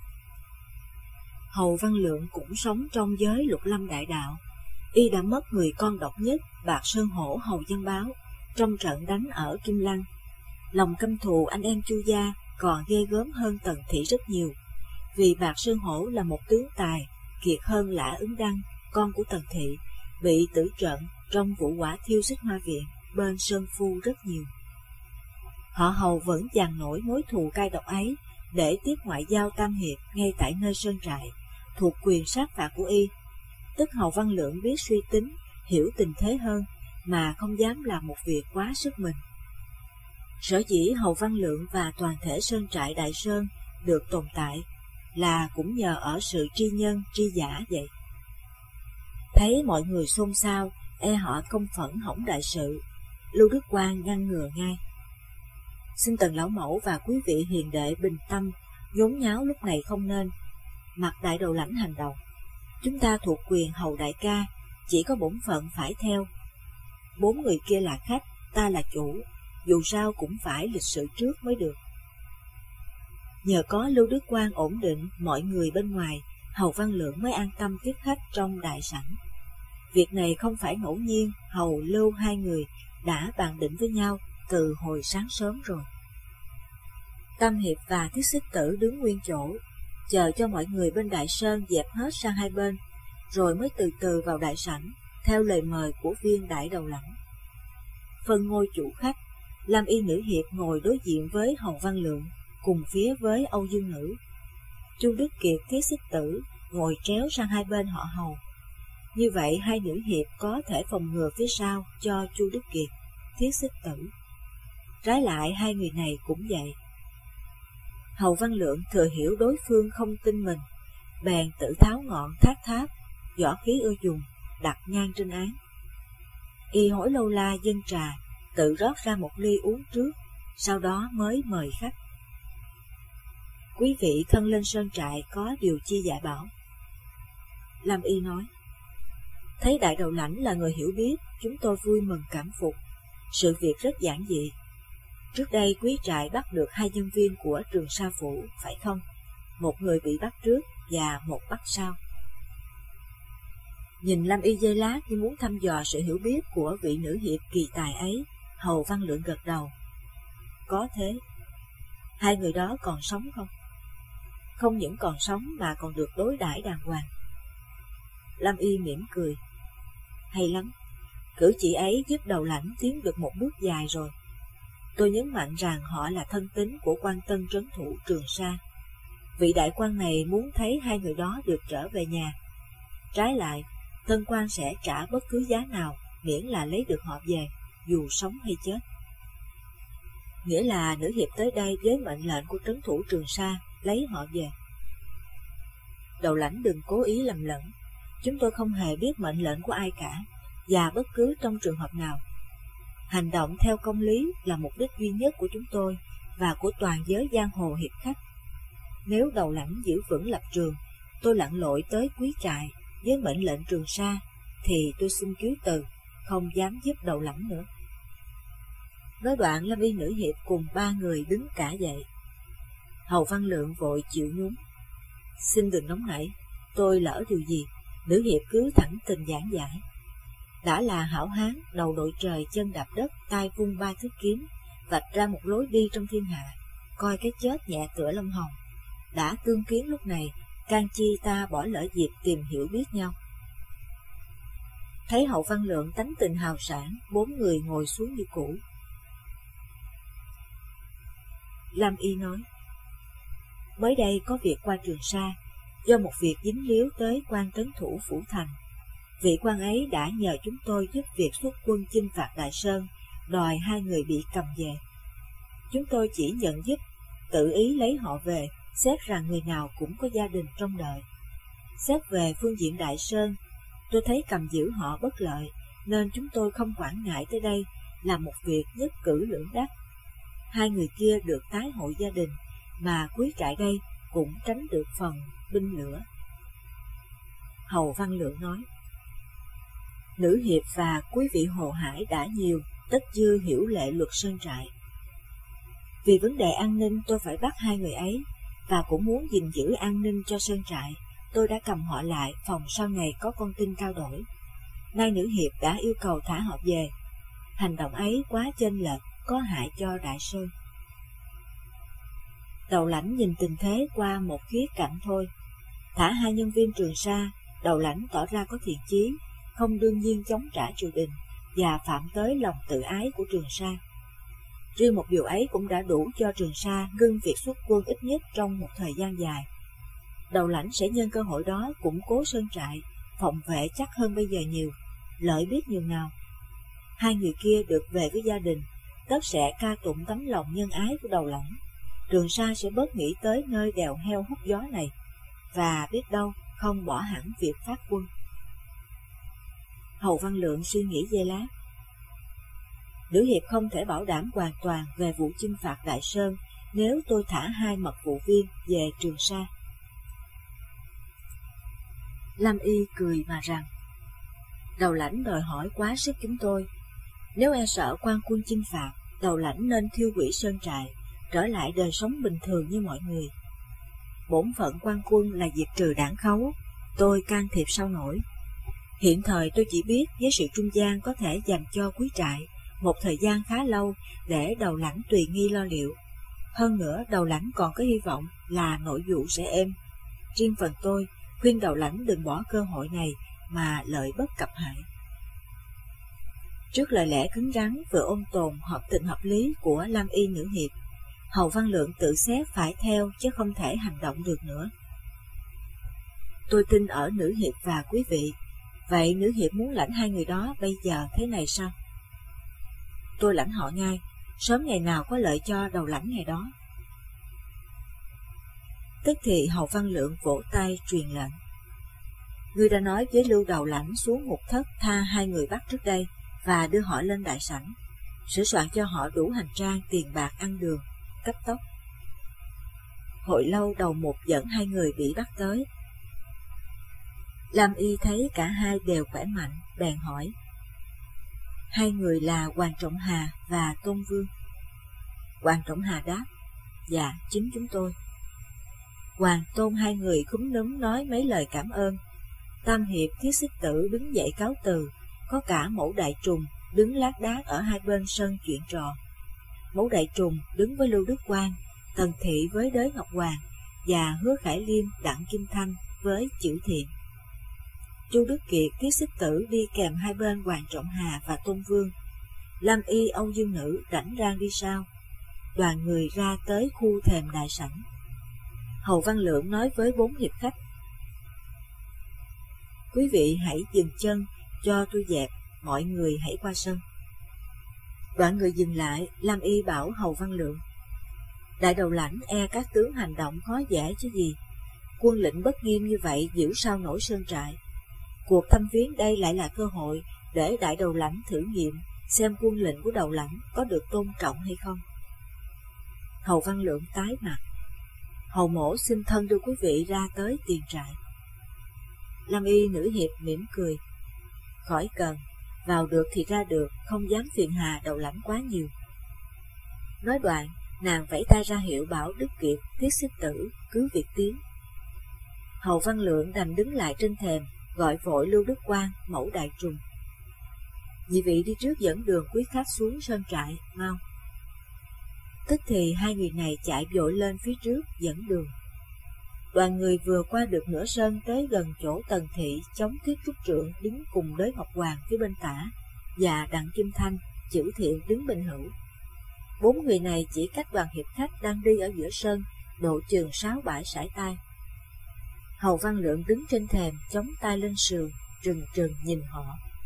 Hầu Văn Lượng cũng sống trong giới lục lâm đại đạo, y đã mất người con độc nhất Bạc Sơn Hổ Hầu Văn Báo trong trận đánh ở Kim Lăng. Lòng căm thù anh em Chu gia còn ghê gớm hơn Tần Thị rất nhiều, vì Bạc Sơn Hổ là một tướng tài, kiệt hơn Lã Ứng Đăng, con của Tần Thị, bị tử trận trong vụ hỏa thiêu Xích Hoa Viện bên Sơn Phu rất nhiều. Họ Hầu vẫn dằn nổi mối thù cay độc ấy để tiếp ngoại giao Tam Hiệp ngay tại nơi sơn trại, thuộc quyền sát phạt của y. Tức Hầu Văn Lượng biết suy tính, hiểu tình thế hơn, mà không dám làm một việc quá sức mình. Sở dĩ Hầu Văn Lượng và toàn thể sơn trại Đại Sơn được tồn tại là cũng nhờ ở sự tri nhân tri giả vậy. Thấy mọi người xôn xao, e họ công phẫn hỏng đại sự, Lưu Đức Quang ngăn ngừa ngay. Xin Tần lão mẫu và quý vị hiền đệ bình tâm, nhốn nháo lúc này không nên. Mặc đại đầu lãnh hành động, chúng ta thuộc quyền hầu đại ca, chỉ có bổn phận phải theo. Bốn người kia là khách, ta là chủ, dù sao cũng phải lịch sự trước mới được. Nhờ có Lưu Đức Quang ổn định mọi người bên ngoài, Hầu Văn Lượng mới an tâm tiếp khách trong đại sảnh. Việc này không phải ngẫu nhiên, Hầu Lưu hai người đã bàn định với nhau từ hồi sáng sớm rồi. Tam Hiệp và Thiết Xích Tử đứng nguyên chỗ, chờ cho mọi người bên Đại Sơn dẹp hết sang hai bên, rồi mới từ từ vào đại sảnh, theo lời mời của viên đại đầu lãnh. Phân ngôi chủ khách, Lam Y nữ hiệp ngồi đối diện với Hầu Văn Lượng, cùng phía với Âu Dương nữ. Chu Đức Kiệt, Thiết Xích Tử ngồi tréo sang hai bên họ Hầu. Như vậy hai nữ hiệp có thể phòng ngừa phía sau cho Chu Đức Kiệt, Thiết Xích Tử. Trái lại hai người này cũng vậy. Hầu Văn Lượng thừa hiểu đối phương không tin mình, bèn tự tháo ngọn thác tháp, võ khí ưa dùng, đặt ngang trên án. Y hối lâu la dâng trà, tự rót ra một ly uống trước, sau đó mới mời khách. Quý vị thân lên sơn trại có điều chi dạy bảo? Lam Y nói, thấy đại đầu lãnh là người hiểu biết, chúng tôi vui mừng cảm phục. Sự việc rất giản dị. Trước đây quý trại bắt được 2 nhân viên của Trường Sa Phủ, phải không? Một người bị bắt trước và một bắt sau. Nhìn Lam Y giây lát như muốn thăm dò sự hiểu biết của vị nữ hiệp kỳ tài ấy, Hầu Văn Lượng gật đầu. Có thế. 2 người đó còn sống không? Không những còn sống mà còn được đối đãi đàng hoàng. Lam Y mỉm cười. Hay lắm, cử chỉ ấy giúp đầu lãnh tiến được một bước dài rồi. Tôi nhấn mạnh rằng họ là thân tín của quan tân trấn thủ Trường Sa. Vị đại quan này muốn thấy 2 người đó được trở về nhà. Trái lại, tân quan sẽ trả bất cứ giá nào miễn là lấy được họ về, dù sống hay chết. Nghĩa là nữ hiệp tới đây với mệnh lệnh của trấn thủ Trường Sa lấy họ về. Đầu lãnh đừng cố ý lầm lẫn. Chúng tôi không hề biết mệnh lệnh của ai cả, và bất cứ trong trường hợp nào. Hành động theo công lý là mục đích duy nhất của chúng tôi và của toàn giới giang hồ hiệp khách. Nếu đầu lãnh giữ vững lập trường, tôi lặn lội tới quý trại với mệnh lệnh Trường Sa, thì tôi xin cứu từ, không dám giúp đầu lãnh nữa. Nói đoạn, Lam Y nữ hiệp cùng 3 người đứng cả dậy. Hầu Văn Lượng vội chịu nhún. Xin đừng nóng nảy, tôi lỡ điều gì, nữ hiệp cứ thẳng tình giảng giải. Đã là hảo hán, đầu đội trời chân đạp đất, tay vung 3 thước kiếm, vạch ra một lối đi trong thiên hạ, coi cái chết nhẹ tựa lông hồng. Đã tương kiến lúc này, can chi ta bỏ lỡ dịp tìm hiểu biết nhau. Thấy Hầu Văn Lượng tánh tình hào sảng, 4 người ngồi xuống như cũ. Lam Y nói, mới đây có việc qua Trường Sa, do một việc dính líu tới quan trấn thủ phủ thành. Vị quan ấy đã nhờ chúng tôi giúp việc xuất quân chinh phạt Đại Sơn, đòi 2 người bị cầm về. Chúng tôi chỉ nhận giúp, tự ý lấy họ về, xét rằng người nào cũng có gia đình trong đời. Xét về phương diện Đại Sơn, tôi thấy cầm giữ họ bất lợi, nên chúng tôi không quản ngại tới đây, là một việc nhất cử lưỡng đắc. 2 người kia được tái hội gia đình, mà quý trại đây cũng tránh được phần binh lửa. Hầu Văn Lượng nói, nữ hiệp và quý vị Hồ Hải đã nhiều, tất dư hiểu lệ luật sơn trại. Vì vấn đề an ninh tôi phải bắt 2 người ấy, và cũng muốn gìn giữ an ninh cho sơn trại, tôi đã cầm họ lại phòng sau này có con tin trao đổi. Nay nữ hiệp đã yêu cầu thả họ về. Hành động ấy quá chênh lệch, có hại cho Đại Sơn. Đầu lãnh nhìn tình thế qua một khía cạnh thôi. Thả 2 nhân viên Trường Sa, đầu lãnh tỏ ra có thiện chí, không đương nhiên chống trả triều đình và phạm tới lòng tự ái của Trường Sa. Riêng một điều ấy cũng đã đủ cho Trường Sa ngưng việc xuất quân ít nhất trong một thời gian dài. Đầu lãnh sẽ nhân cơ hội đó củng cố sơn trại, phòng vệ chắc hơn bây giờ nhiều, lợi biết nhường nào. 2 người kia được về với gia đình, tất sẽ ca tụng tấm lòng nhân ái của đầu lãnh. Trường Sa sẽ bớt nghĩ tới nơi đèo heo hút gió này, và biết đâu không bỏ hẳn việc phát quân. Hầu Văn Lượng suy nghĩ giây lát. Nữ hiệp không thể bảo đảm hoàn toàn về vụ chinh phạt Đại Sơn nếu tôi thả 2 mật vụ viên về Trường Sa. Lam Y cười mà rằng, đầu lãnh đòi hỏi quá sức chúng tôi. Nếu e sợ quan quân chinh phạt, đầu lãnh nên thiêu hủy sơn trại, trở lại đời sống bình thường như mọi người. Bổn phận quan quân là diệt trừ đảng khấu, tôi can thiệp sao nổi. Hiện thời tôi chỉ biết với sự trung gian có thể dành cho quý trại một thời gian khá lâu để đầu lãnh tùy nghi lo liệu. Hơn nữa, đầu lãnh còn có hy vọng là nội vụ sẽ êm. Riêng phần tôi, khuyên đầu lãnh đừng bỏ cơ hội này mà lợi bất cập hại. Trước lời lẽ cứng rắn vừa ôn tồn hợp tình hợp lý của Lam Y nữ hiệp, Hầu Văn Lượng tự xét phải theo chứ không thể hành động được nữa. Tôi tin ở nữ hiệp và quý vị. Vậy nữ hiệp muốn lãnh 2 người đó bây giờ thế này sao? Tôi lãnh họ ngay, sớm ngày nào có lợi cho đầu lãnh ngày đó. Tức thì Hầu Văn Lượng vỗ tay truyền lệnh: Ngươi đã nói với Lưu Đầu Lãnh xuống Ngục Thất tha 2 người bắt trước đây và đưa họ lên đại sảnh, sửa soạn cho họ đủ hành trang, tiền bạc, ăn đường, cấp tốc. Hội lâu đầu mục dẫn 2 người bị bắt tới. Lam Y thấy cả hai đều khỏe mạnh, bèn hỏi: 2 người là Hoàng Trọng Hà và Tôn Vương? Hoàng Trọng Hà đáp: Dạ, chính chúng tôi. Hoàng Tôn 2 người khúm núm nói mấy lời cảm ơn. Tam hiệp Thiết Xích Tử đứng dậy cáo từ, có cả Mẫu Đại Trùng đứng lác đác ở hai bên sân chuyện trò. Mẫu Đại Trùng đứng với Lưu Đức Quang, Tần Thị với Đới Ngọc Hoàng và Hứa Khải Liêm, Đặng Kim Thanh với Chữ Thiện. Chu Đức Kiệt, Thiết Xích Tử đi kèm hai bên Hoàng Trọng Hà và Tôn Vương. Lam Y, Âu Dương Nữ rảnh rang đi sau. Đoàn người ra tới khu thềm đại sảnh. Hầu Văn Lượng nói với 4 hiệp khách: Quý vị hãy dừng chân cho tôi dẹp, mọi người hãy qua sân. Đoạn người dừng lại. Lam Y bảo Hầu Văn Lượng: Đại đầu lãnh e các tướng hành động khó dễ chứ gì. Quân lệnh bất nghiêm như vậy giữ sao nổi sơn trại. Cuộc thăm viếng đây lại là cơ hội để đại đầu lãnh thử nghiệm xem quân lệnh của đầu lãnh có được tôn trọng hay không. Hầu Văn Lượng tái mặt: Hầu mổ xin thân đưa quý vị ra tới tiền trại. Lam Y nữ hiệp mỉm cười: Khỏi cần, vào được thì ra được, không dám phiền hà đầu lãnh quá nhiều. Nói đoạn, nàng vẫy tay ra hiệu bảo Đức Kiệt, Thiết Xích Tử cứ việc tiến. Hầu Văn Lượng đành đứng lại trên thềm, gọi vội Lưu Đức Quang, Mẫu Đại Trùng: Nhị vị đi trước dẫn đường quý khách xuống sơn trại, mau. Tức thì 2 người này chạy vội lên phía trước dẫn đường. Đoàn người vừa qua được nửa sân tới gần chỗ Tần Thị chống Thiết Trúc Trượng đứng cùng Đới Ngọc Hoàng phía bên tả và Đặng Kim Thanh, Chữ Thiện đứng bên hữu. 4 người này chỉ cách đoàn hiệp khách đang đi ở giữa sân độ chừng 6-7 sải tay. Hầu Văn Lượng đứng trên thềm chống tay lên sườn, trừng trừng nhìn họ.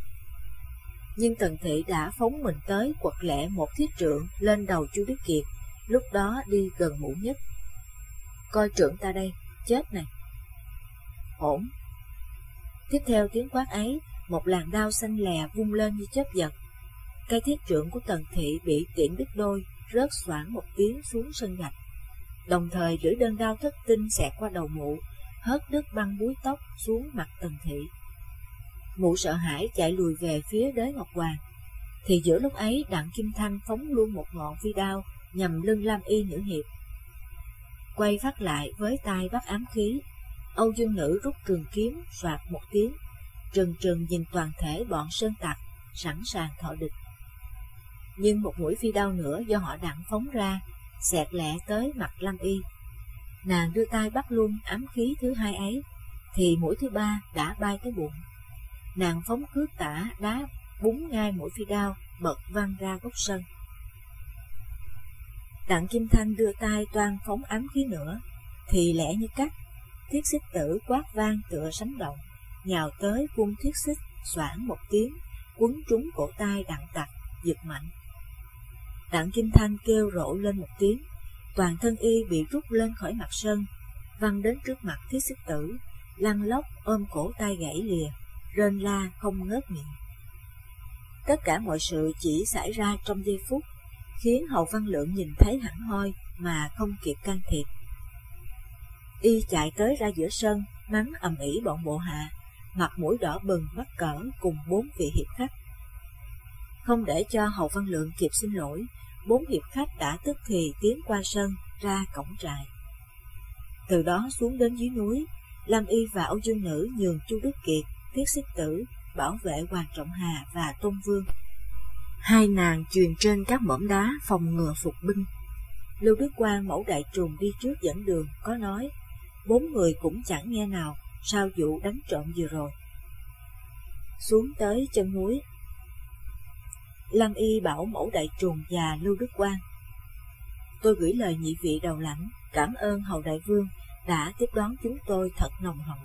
Nhưng Tần Thị đã phóng mình tới quật lẹ một thiết trượng lên đầu Chu Đức Kiệt, lúc đó đi gần mũi nhất. Coi trượng ta đây, chết này. Hỗn. Tiếp theo tiếng quát ấy, một làn đao xanh lè vung lên như chớp giật. Cây thiết trượng của Tần Thị bị tiễn đứt đôi, rớt xoảng một tiếng xuống sân gạch. Đồng thời lưỡi đơn đao thất tinh xẹt qua đầu mụ, hớt đứt băng búi tóc xuống mặt Tần Thị. Mụ sợ hãi chạy lùi về phía Đới Ngọc Hoàng. Thì giữa lúc ấy Đặng Kim Thanh phóng luôn một ngọn phi đao nhằm lưng Lam Y nữ hiệp. Quay phát lại với tay bắt ám khí, Âu Dương Nữ rút trường kiếm, soạt một tiếng, trừng trừng nhìn toàn thể bọn sơn tặc sẵn sàng thọ địch. Nhưng một mũi phi đao nữa do họ Đặng phóng ra xẹt lẹ tới mặt Lam Y. Nàng đưa tay bắt luôn ám khí thứ 2 ấy, thì mũi thứ 3 đã bay tới bụng. Nàng phóng cước tả đá búng ngay mũi phi đao, bật văng ra góc sân. Đặng Kim Thanh đưa tay toan phóng ám khí nữa, thì lẽ như cắt, Thiết Xích Tử quát vang tựa sấm động, nhào tới vung thiết xích, xoảng một tiếng, quấn trúng cổ tay Đặng Tặc, giật mạnh. Đặng Kim Thanh kêu rộ lên một tiếng, toàn thân y bị rút lên khỏi mặt sân, văng đến trước mặt Thiết Xích Tử, lăn lóc ôm cổ tay gãy lìa, rên la không ngớt miệng. Tất cả mọi sự chỉ xảy ra trong giây phút, khiến Hầu Văn Lượng nhìn thấy hẳn hoi mà không kịp can thiệp. Y chạy tới ra giữa sân, mắng ầm ĩ bọn bộ hạ, mặt mũi đỏ bừng mắc cỡ cùng 4 vị hiệp khách. Không để cho Hầu Văn Lượng kịp xin lỗi, 4 hiệp khách đã tức thì tiến qua sân ra cổng trại. Từ đó xuống đến dưới núi, Lam Y và Âu Dương Nữ nhường Chu Đức Kiệt, Thiết Xích Tử bảo vệ Hoàng Trọng Hà và Tôn Vương. 2 nàng truyền trên các mỏm đá phòng ngừa phục binh. Lưu Đức Quang, Mẫu Đại Trùng đi trước dẫn đường, có nói 4 người cũng chẳng nghe nào sau vụ đánh trộm vừa rồi. Xuống tới chân núi, Lam Y bảo Mẫu Đại Trùng và Lưu Đức Quang: Tôi gửi lời nhị vị đầu lãnh, cảm ơn Hầu Đại Vương đã tiếp đón chúng tôi thật nồng hậu.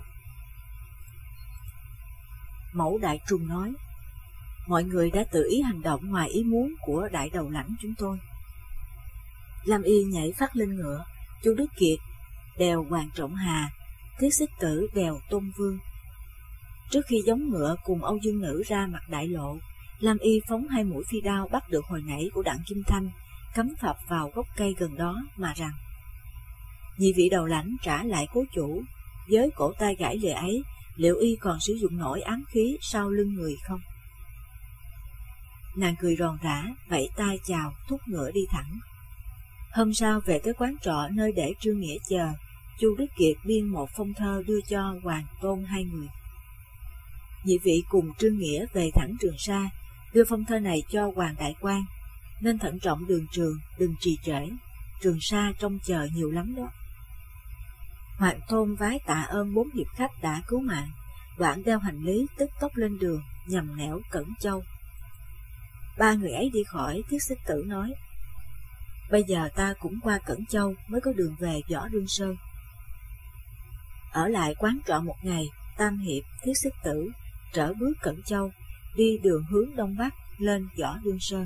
Mẫu Đại Trùng nói: Mọi người đã tự ý hành động ngoài ý muốn của đại đầu lãnh chúng tôi. Lam Y nhảy phát lên ngựa, Chu Đức Kiệt đèo Hoàng Trọng Hà, Thiết Xích Tử đèo Tôn Vương. Trước khi gióng ngựa cùng Âu Dương Nữ ra mặt đại lộ, Lam Y phóng 2 mũi phi đao bắt được hồi nãy của Đặng Kim Thanh, cắm phập vào gốc cây gần đó mà rằng: nhị vị đầu lãnh trả lại cố chủ, với cổ tay gãy lìa ấy, liệu y còn sử dụng nổi ám khí sau lưng người không? Nàng cười ròn rã, vẫy tay chào, thúc ngựa đi thẳng. Hôm sau về tới quán trọ nơi để Trương Nghĩa chờ, Chu Đức Kiệt biên một phong thơ đưa cho Hoàng Tôn 2 người. Nhị vị cùng Trương Nghĩa về thẳng Trường Sa, đưa phong thơ này cho Hoàng đại quan, nên thận trọng đường trường, đừng trì trễ. Trường Sa trông chờ nhiều lắm đó. Hoàng Tôn vái tạ ơn 4 hiệp khách đã cứu mạng, đoạn đeo hành lý tức tốc lên đường nhằm nẻo Cẩn Châu. 3 người ấy đi khỏi, Thiết Xích Tử nói: bây giờ ta cũng qua Cẩn Châu mới có đường về Võ Đương Sơn. Ở lại quán trọ một ngày, Tam Hiệp, Thiết Xích Tử trở bước Cẩn Châu, đi đường hướng đông bắc lên Võ Đương Sơn.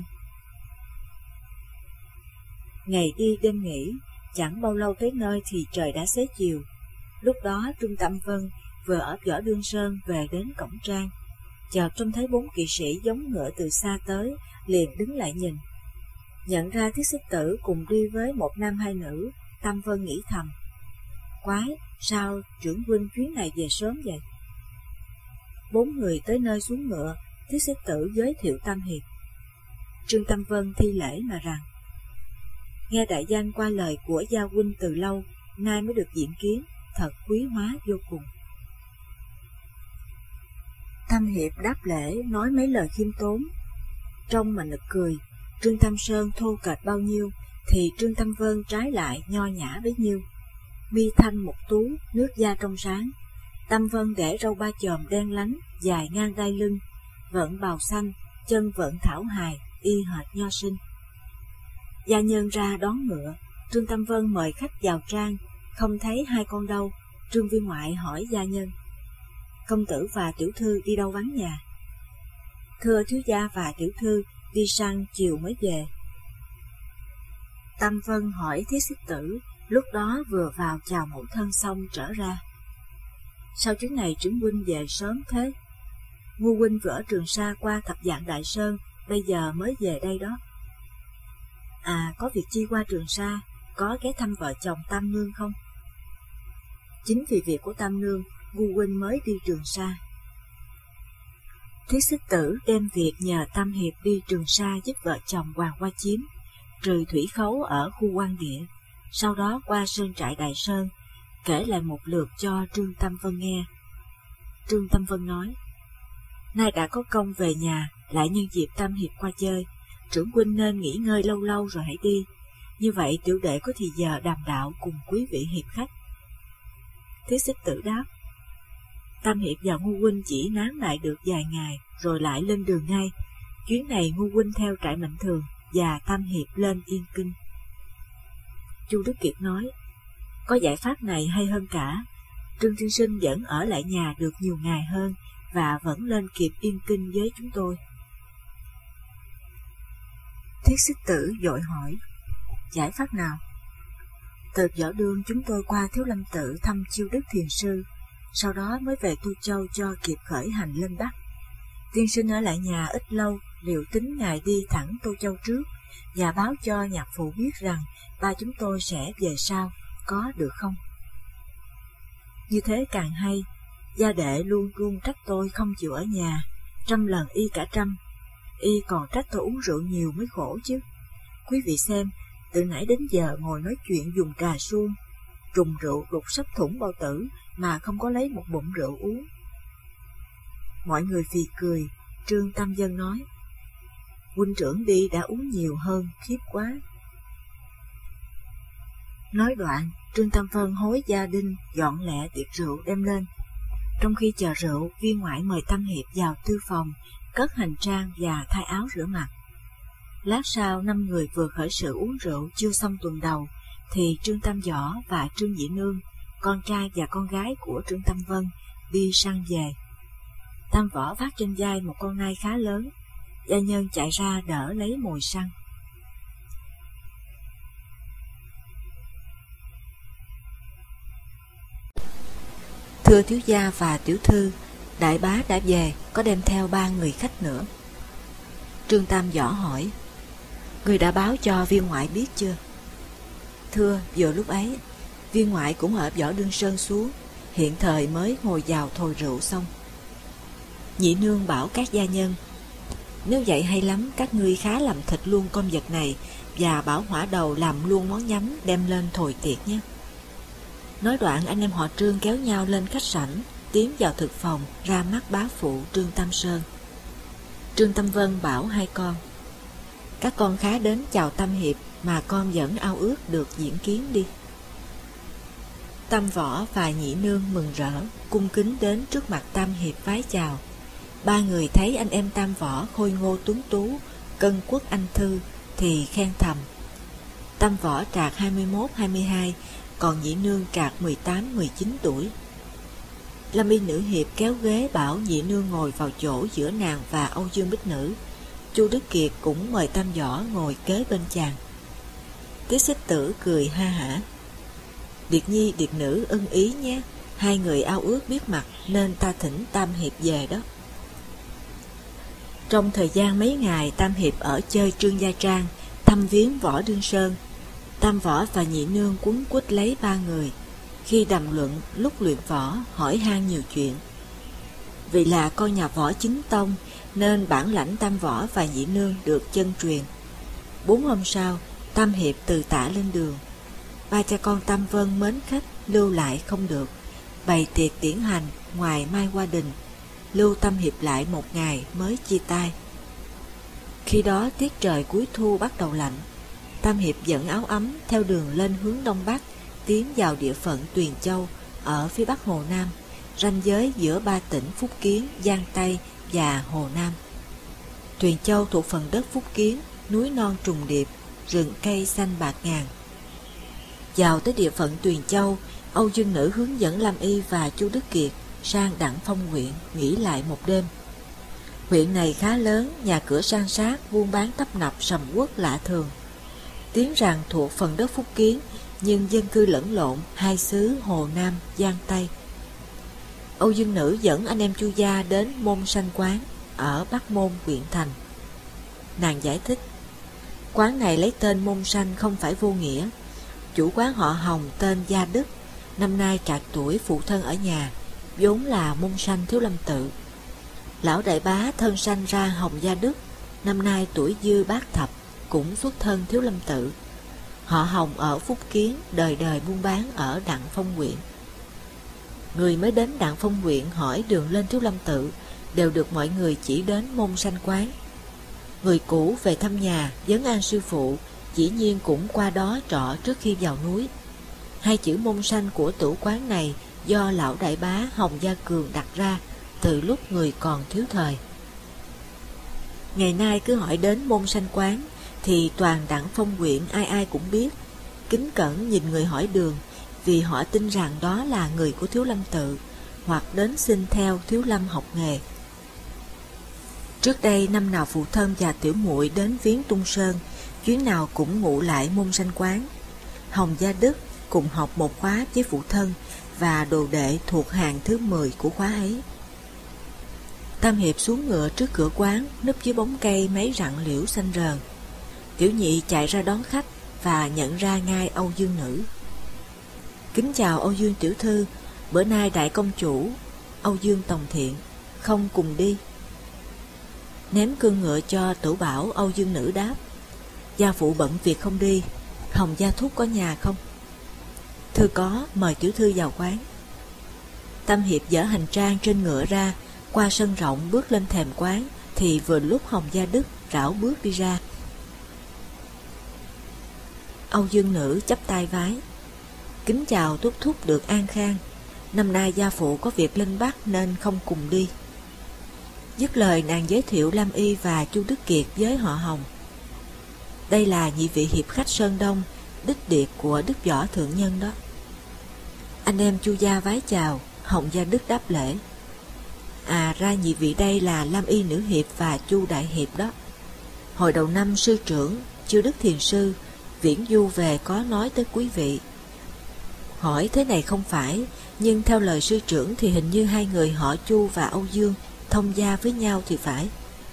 Ngày đi đêm nghỉ, chẳng bao lâu tới nơi thì trời đã xế chiều. Lúc đó Trương Tam Vân vừa ở Võ Đương Sơn về đến cổng trang, chợt trông thấy 4 kỵ sĩ gióng ngựa từ xa tới, liền đứng lại nhìn. Nhận ra Thiết Xích Tử cùng đi với 1 nam 2 nữ, Tam Vân nghĩ thầm: quái, sao trưởng huynh chuyến này về sớm vậy? 4 người tới nơi xuống ngựa, Thiết Xích Tử giới thiệu Tam Hiệp. Trương Tam Vân thi lễ mà rằng: nghe đại danh qua lời của gia huynh từ lâu, nay mới được diện kiến, thật quý hóa vô cùng. Tam Hiệp đáp lễ nói mấy lời khiêm tốn. Trông mà nực cười, Trương Tam Sơn thô kệch bao nhiêu, thì Trương Tam Vân trái lại nho nhã bấy nhiêu. Mi thanh mục tú, nước da trong sáng. Tam Vân để râu 3 chòm đen lánh, dài ngang đai lưng, vận bào xanh, chân vận thảo hài, y hệt nho sinh. Gia nhân ra đón ngựa, Trương Tam Vân mời khách vào trang, không thấy 2 con đâu. Trương viên ngoại hỏi gia nhân: công tử và tiểu thư đi đâu vắng nhà? Thưa thiếu gia và tiểu thư đi săn chiều mới về. Tam Vân hỏi Thiết Xích Tử, lúc đó vừa vào chào mẫu thân xong trở ra: sao chuyến này trưởng huynh về sớm thế? Ngu huynh vừa ở Trường Sa qua Thập Vạn Đại Sơn, bây giờ mới về đây đó. À, có việc chi qua Trường Sa, có ghé thăm vợ chồng Tam Nương không? Chính vì việc của Tam Nương, Ngu huynh mới đi Trường Sa. Thiết Xích Tử đem việc nhờ Tam Hiệp đi Trường Sa giúp vợ chồng Hoàng Hoa Chiếm, trừ thủy khấu ở khu quan địa, sau đó qua sơn trại Đại Sơn, kể lại một lượt cho Trương Tam Vân nghe. Trương Tam Vân nói: nay đã có công về nhà, lại nhân dịp Tam Hiệp qua chơi, trưởng huynh nên nghỉ ngơi lâu lâu rồi hãy đi, như vậy tiểu đệ có thì giờ đàm đạo cùng quý vị hiệp khách. Thiết Xích Tử đáp: Tam Hiệp và Ngu huynh chỉ nán lại được vài ngày rồi lại lên đường ngay. Chuyến này Ngu huynh theo trại Mạnh Thường và Tam Hiệp lên Yên Kinh. Chu Đức Kiệt nói: có giải pháp này hay hơn cả. Trương tiên sinh vẫn ở lại nhà được nhiều ngày hơn và vẫn lên kịp Yên Kinh với chúng tôi. Thiết Xích Tử vội hỏi: giải pháp nào? Từ Võ Đương chúng tôi qua Thiếu Lâm Tự thăm Chiêu Đức Thiền Sư, sau đó mới về Tu Châu cho kịp khởi hành lên Bắc. Tiên sinh ở lại nhà ít lâu, liệu tính ngày đi thẳng Tu Châu trước và báo cho nhạc phụ biết rằng ba chúng tôi sẽ về sau, có được không? Như thế càng hay. Gia đệ luôn luôn trách tôi không chịu ở nhà, 100 lần y cả trăm. Y còn trách tôi uống rượu nhiều mới khổ chứ. Quý vị xem, từ nãy đến giờ ngồi nói chuyện dùng trà suông, trùng rượu đục sắp thủng bao tử mà không có lấy một bụng rượu uống. Mọi người phì cười. Trương Tam Vân nói: huynh trưởng đi đã uống nhiều hơn, khiếp quá. Nói đoạn, Trương Tam Vân hối gia đình dọn lẹ tiệc rượu đem lên. Trong khi chờ rượu, viên ngoại mời Tam Hiệp vào tư phòng, cất hành trang và thay áo rửa mặt. Lát sau 5 người vừa khởi sự uống rượu chưa xong tuần đầu, thì Trương Tam Võ và Trương Nhị Nương, con trai và con gái của Trương Tam Vân, đi săn về. Tam Võ vác trên vai một con nai khá lớn, gia nhân chạy ra đỡ lấy mồi săn. Thưa thiếu gia và tiểu thư, đại bá đã về, có đem theo 3 người khách nữa. Trương Tam Võ hỏi, người đã báo cho viên ngoại biết chưa? Thưa, vừa lúc ấy, viên ngoại cũng ở Võ Đương Sơn xuống, hiện thời mới ngồi vào thồi rượu xong. Nhị nương bảo các gia nhân, nếu vậy hay lắm, các ngươi khá làm thịt luôn con vật này và bảo hỏa đầu làm luôn món nhắm đem lên thồi tiệc nhé. Nói đoạn anh em họ Trương kéo nhau lên khách sảnh, tiến vào thực phòng ra mắt bá phụ Trương Tam Sơn. Trương Tam Vân bảo hai con, các con khá đến chào Tam Hiệp mà con vẫn ao ước được diễn kiến đi. Tam Võ và Nhị nương mừng rỡ, cung kính đến trước mặt Tam Hiệp vái chào. 3 người thấy anh em Tam Võ khôi ngô tuấn tú, cân quốc anh thư thì khen thầm. Tam Võ trạc 21-22, còn Nhị nương trạc 18-19 tuổi. Lâm Y nữ hiệp kéo ghế bảo Nhị nương ngồi vào chỗ giữa nàng và Âu Dương Bích Nữ. Chu Đức Kiệt cũng mời Tam Võ ngồi kế bên chàng. Tiết Xích Tử cười ha hả, Điệt Nhi Điệt Nữ ưng ý nhé, hai người ao ước biết mặt nên ta thỉnh Tam Hiệp về đó. Trong thời gian mấy ngày Tam Hiệp ở chơi Trương Gia Trang, thăm viếng Võ Đương Sơn, Tam Võ và Nhị nương quấn quýt lấy 3 người. Khi đàm luận lúc luyện võ, hỏi han nhiều chuyện. Vì là con nhà võ chính tông nên bản lãnh Tam Võ và Nhị nương được chân truyền. 4 hôm sau, Tam Hiệp từ tả lên đường. 3 cha con Tam Vân mến khách lưu lại không được, bày tiệc tiễn hành ngoài Mai Hoa Đình, lưu Tam Hiệp lại 1 ngày mới chia tay. Khi đó tiết trời cuối thu bắt đầu lạnh. Tam Hiệp dẫn áo ấm theo đường lên hướng đông bắc, tiến vào địa phận Tuyền Châu ở phía bắc Hồ Nam, ranh giới giữa 3 tỉnh Phúc Kiến, Giang Tây và Hồ Nam. Tuyền Châu thuộc phần đất Phúc Kiến, núi non trùng điệp, rừng cây xanh bạt ngàn. Vào tới địa phận Tuyền Châu, Âu Dương Nữ hướng dẫn Lam Y và Chu Đức Kiệt sang Đặng Phong huyện nghỉ lại 1 đêm. Huyện này khá lớn, nhà cửa san sát, buôn bán tấp nập sầm uất lạ thường. Tiếng rằng thuộc phần đất Phúc Kiến, nhưng dân cư lẫn lộn 2 xứ Hồ Nam, Giang Tây. Âu Dương Nữ dẫn anh em Chu gia đến Môn Sanh Quán ở Bắc Môn, huyện Thành. Nàng giải thích, quán này lấy tên Môn Sanh không phải vô nghĩa. Chủ quán họ Hồng tên Gia Đức, năm nay trạc tuổi, phụ thân ở nhà, vốn là Môn Sanh Thiếu Lâm Tự. Lão đại bá thân sanh ra Hồng Gia Đức, năm nay tuổi dư bát thập, cũng xuất thân Thiếu Lâm Tự. Họ Hồng ở Phúc Kiến, đời đời buôn bán ở Đặng Phong huyện. Người mới đến Đặng Phong huyện hỏi đường lên Thiếu Lâm Tự đều được mọi người chỉ đến Môn Sanh Quán. Người cũ về thăm nhà vấn an sư phụ, dĩ nhiên cũng qua đó trọ trước khi vào núi. 2 chữ Môn Sanh của tử quán này do lão đại bá Hồng Gia Cường đặt ra từ lúc người còn thiếu thời. Ngày nay cứ hỏi đến Môn Sanh Quán thì toàn Đặng Phong huyện ai ai cũng biết, kính cẩn nhìn người hỏi đường, vì họ tin rằng đó là người của Thiếu Lâm Tự hoặc đến xin theo Thiếu Lâm học nghề. Trước đây năm nào phụ thân và tiểu muội đến viếng Tung Sơn, chuyến nào cũng ngụ lại Môn Sanh Quán. Hồng Gia Đức cùng học một khóa với phụ thân và đồ đệ thuộc hàng thứ 10 của khóa ấy. Tam Hiệp xuống ngựa trước cửa quán, núp dưới bóng cây mấy rặng liễu xanh rờn. Tiểu nhị chạy ra đón khách và nhận ra ngay Âu Dương Nữ. Kính chào Âu Dương tiểu thư, bữa nay đại công chủ Âu Dương Tòng Thiện không cùng đi. Ném cương ngựa cho Tử Bảo, Âu Dương Nữ đáp, gia phụ bận việc không đi. Hồng gia thúc có nhà không? Thưa có, mời tiểu thư vào quán. Tam Hiệp dỡ hành trang trên ngựa ra, qua sân rộng bước lên thềm quán thì vừa lúc Hồng Gia Đức rảo bước đi ra. Âu Dương Nữ chắp tay vái, kính chào thúc thúc được an khang, năm nay gia phụ có việc lên Bắc nên không cùng đi. Dứt lời nàng giới thiệu Lam Y và Chu Đức Kiệt với họ Hồng. Đây là nhị vị hiệp khách Sơn Đông, đích điệt của Đức Võ thượng nhân đó. Anh em Chu gia vái chào, Hồng Gia Đức đáp lễ. À, ra nhị vị đây là Lam Y nữ hiệp và Chu đại hiệp đó. Hồi đầu năm sư trưởng Chu Đức Thiền sư viễn du về có nói tới quý vị. Hỏi thế này không phải, nhưng theo lời sư trưởng thì hình như hai người họ Chu và Âu Dương thông gia với nhau thì phải.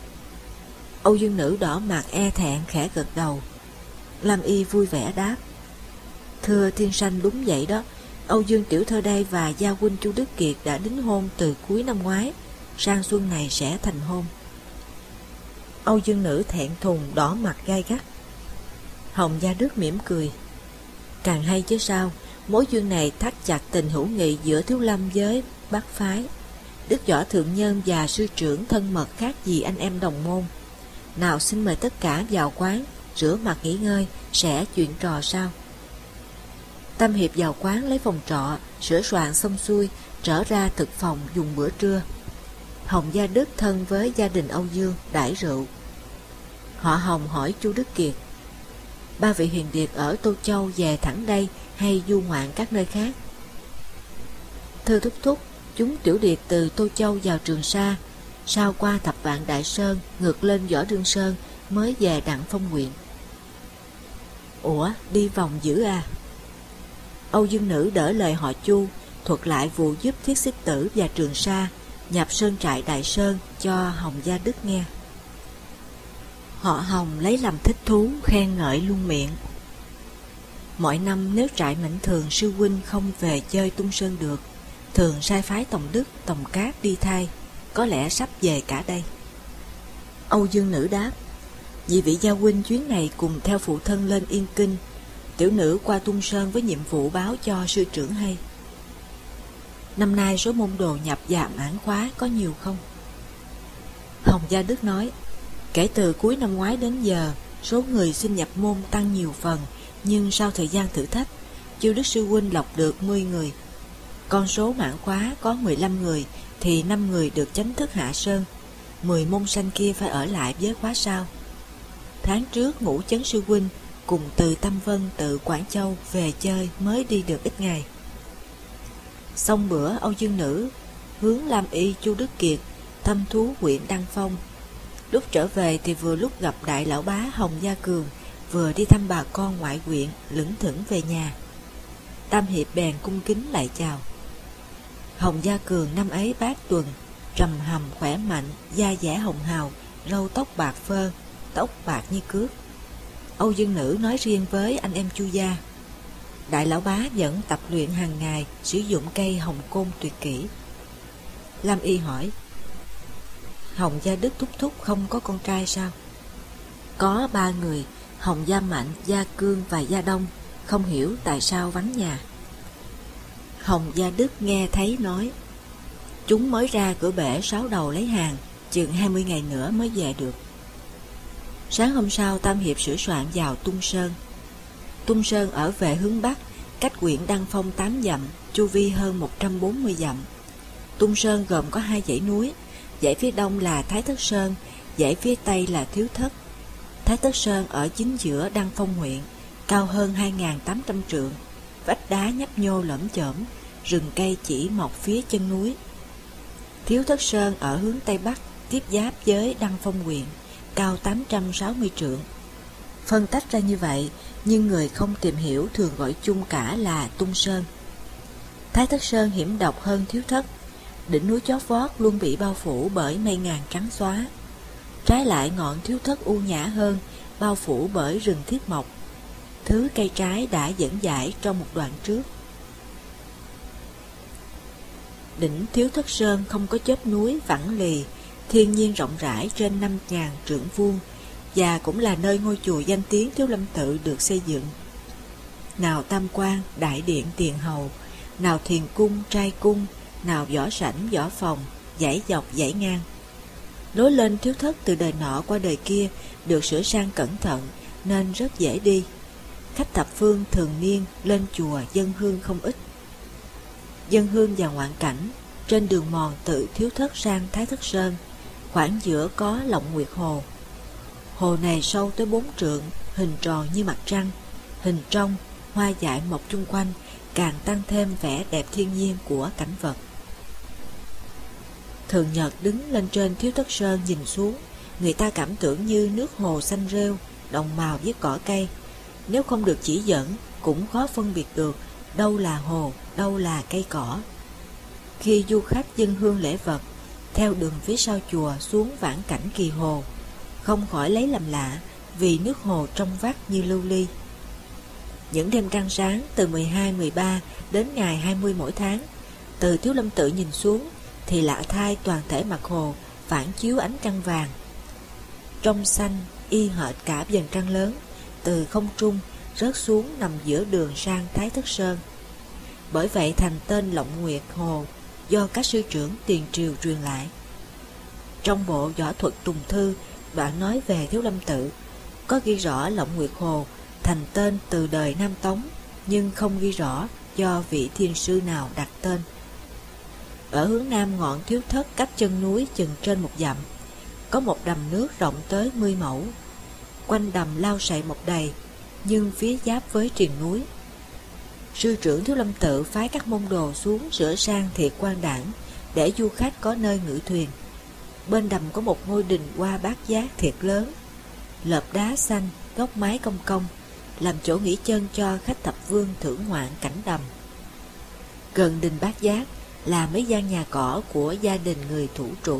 Âu Dương Nữ đỏ mặt e thẹn khẽ gật đầu. Lam Y vui vẻ đáp: Thưa thiên sanh, đúng vậy đó. Âu Dương tiểu thơ đây và gia huynh Chu Đức Kiệt đã đính hôn từ cuối năm ngoái, sang xuân này sẽ thành hôn. Âu Dương Nữ thẹn thùng đỏ mặt gay gắt. Hồng Gia Đức mỉm cười: Càng hay chứ sao, mối duyên này thắt chặt tình hữu nghị giữa Thiếu Lâm với Bát phái. Đức Võ thượng nhân và sư trưởng thân mật khác gì anh em đồng môn. Nào xin mời tất cả vào quán, rửa mặt nghỉ ngơi, sẽ chuyện trò sao. Tam Hiệp vào quán lấy phòng trọ, sửa soạn xong xuôi, trở ra thực phòng dùng bữa trưa. Hồng Gia Đức thân với gia đình Âu Dương đãi rượu. Họ Hồng hỏi Chu Đức Kiệt: Ba vị hiền điệt ở Tô Châu về thẳng đây hay du ngoạn các nơi khác? Thưa thúc thúc, chúng tiểu điệt từ Tô Châu vào Trường Sa, sau qua Thập Vạn Đại Sơn, ngược lên Võ Đương Sơn, mới về Đặng Phong huyện. Ủa, đi vòng dữ à? Âu Dương Nữ đỡ lời họ Chu, thuật lại vụ giúp Thiết Xích Tử và Trường Sa nhập sơn trại Đại Sơn cho Hồng Gia Đức nghe. Họ Hồng lấy làm thích thú, khen ngợi luôn miệng. Mọi năm nếu trại Mãnh Thường sư huynh không về chơi Tung Sơn được, thường sai phái Tòng Đức, Tòng Cát đi thay, có lẽ sắp về cả đây. Âu Dương Nữ đáp: Vì vị gia huynh chuyến này cùng theo phụ thân lên Yên Kinh, tiểu nữ qua Tung Sơn với nhiệm vụ báo cho sư trưởng hay. Năm nay số môn đồ nhập và mãn khóa có nhiều không? Hồng Gia Đức nói: Kể từ cuối năm ngoái đến giờ, số người xin nhập môn tăng nhiều phần, nhưng sau thời gian thử thách, Chu Đức sư huynh lọc được 10 người. Con số mãn khóa có 15 người thì 5 người được chánh thức hạ sơn, 10 môn sanh kia phải ở lại với khóa sau. Tháng trước Ngũ Chấn sư huynh cùng từ Tâm Vân tự Quảng Châu về chơi mới đi được ít ngày. Xong bữa Âu Dương Nữ hướng Lam Y Chu Đức Kiệt thăm thú huyện Đăng Phong. Lúc trở về thì vừa lúc gặp đại lão bá Hồng Gia Cường vừa đi thăm bà con ngoại huyện, lững thững về nhà. Tam Hiệp bèn cung kính lại chào. Hồng Gia Cường năm ấy bát tuần, trầm hầm khỏe mạnh, da dẻ hồng hào, râu tóc bạc phơ, tóc bạc như cước. Âu Dương Nữ nói riêng với anh em Chu gia, đại lão bá vẫn tập luyện hàng ngày, sử dụng cây hồng côn tuyệt kỹ. Lam Y hỏi: Hồng Gia Đức thúc thúc không có con trai sao? Có 3 người, Hồng Gia Mạnh, Gia Cương và Gia Đông, không hiểu tại sao vắng nhà. Hồng Gia Đức nghe thấy nói: Chúng mới ra cửa bể 6 đầu lấy hàng, chừng 20 ngày nữa mới về được. Sáng hôm sau Tam Hiệp sửa soạn vào Tung Sơn. Tung Sơn ở về hướng Bắc, cách huyện Đăng Phong 8 dặm, chu vi hơn 140 dặm. Tung Sơn gồm có 2 dãy núi, dãy phía đông là Thái Thất Sơn, dãy phía tây là Thiếu Thất. Thái Thất Sơn ở chính giữa Đăng Phong huyện, cao hơn 2.800 trượng, vách đá nhấp nhô lởm chởm, rừng cây chỉ mọc phía chân núi. Thiếu Thất Sơn ở hướng tây bắc, tiếp giáp với Đăng Phong huyện, cao 860 trượng. Phân tách ra như vậy, nhưng người không tìm hiểu thường gọi chung cả là Tung Sơn. Thái Thất Sơn hiểm độc hơn Thiếu Thất, đỉnh núi chót vót luôn bị bao phủ bởi mây ngàn trắng xóa. Trái lại ngọn Thiếu Thất u nhã hơn, bao phủ bởi rừng thiết mộc, thứ cây trái đã dẫn giải trong một đoạn trước. Đỉnh Thiếu Thất Sơn không có chóp núi phẳng lì, thiên nhiên rộng rãi trên 5.000 trượng vuông, và cũng là nơi ngôi chùa danh tiếng Thiếu Lâm Tự được xây dựng. Nào Tam Quan, Đại Điện Tiền Hầu, nào Thiền Cung, Trai Cung, nào võ sảnh, võ phòng, dãy dọc, dãy ngang. Lối lên Thiếu Thất từ đời nọ qua đời kia được sửa sang cẩn thận nên rất dễ đi. Khách thập phương thường niên lên chùa dâng hương không ít. Dâng hương và ngoạn cảnh, trên đường mòn từ Thiếu Thất sang Thái Thất Sơn, khoảng giữa có Lộng Nguyệt Hồ. Hồ này sâu tới 4 trượng, hình tròn như mặt trăng, hình trong, hoa dại mọc chung quanh, càng tăng thêm vẻ đẹp thiên nhiên của cảnh vật. Thường Nhật đứng lên trên Thiếu Thất Sơn nhìn xuống, người ta cảm tưởng như nước hồ xanh rêu, đồng màu với cỏ cây. Nếu không được chỉ dẫn, cũng khó phân biệt được đâu là hồ, đâu là cây cỏ. Khi du khách dâng hương lễ vật theo đường phía sau chùa xuống vãn cảnh Kỳ Hồ, không khỏi lấy làm lạ vì nước hồ trong vắt như lưu ly. Những đêm trăng sáng từ 12, 13 đến ngày 20 mỗi tháng, từ Thiếu Lâm Tự nhìn xuống thì lạ thay toàn thể mặt hồ phản chiếu ánh trăng vàng, trong xanh y hệt cả vầng trăng lớn từ không trung rớt xuống nằm giữa đường sang Thái Thất Sơn. Bởi vậy thành tên Lộng Nguyệt Hồ do các sư trưởng tiền triều truyền lại. Trong bộ Võ Thuật Tùng Thư, đoạn nói về Thiếu Lâm Tự có ghi rõ Lộng Nguyệt Hồ thành tên từ đời Nam Tống, nhưng không ghi rõ do vị thiên sư nào đặt tên. Ở hướng nam ngọn Thiếu Thất cách chân núi chừng trên 1 dặm, có một đầm nước rộng tới 10 mẫu. Quanh đầm lao sậy một đầy, nhưng phía giáp với triền núi. Sư trưởng Thiếu Lâm Tự phái các môn đồ xuống sửa sang thiệt quan đảng để du khách có nơi ngự thuyền. Bên đầm có một ngôi đình Hoa Bát Giác thiệt lớn, lợp đá xanh, góc mái cong cong, làm chỗ nghỉ chân cho khách thập phương thưởng ngoạn cảnh đầm. Gần đình Bát Giác là mấy gian nhà cỏ của gia đình người thủ trụ.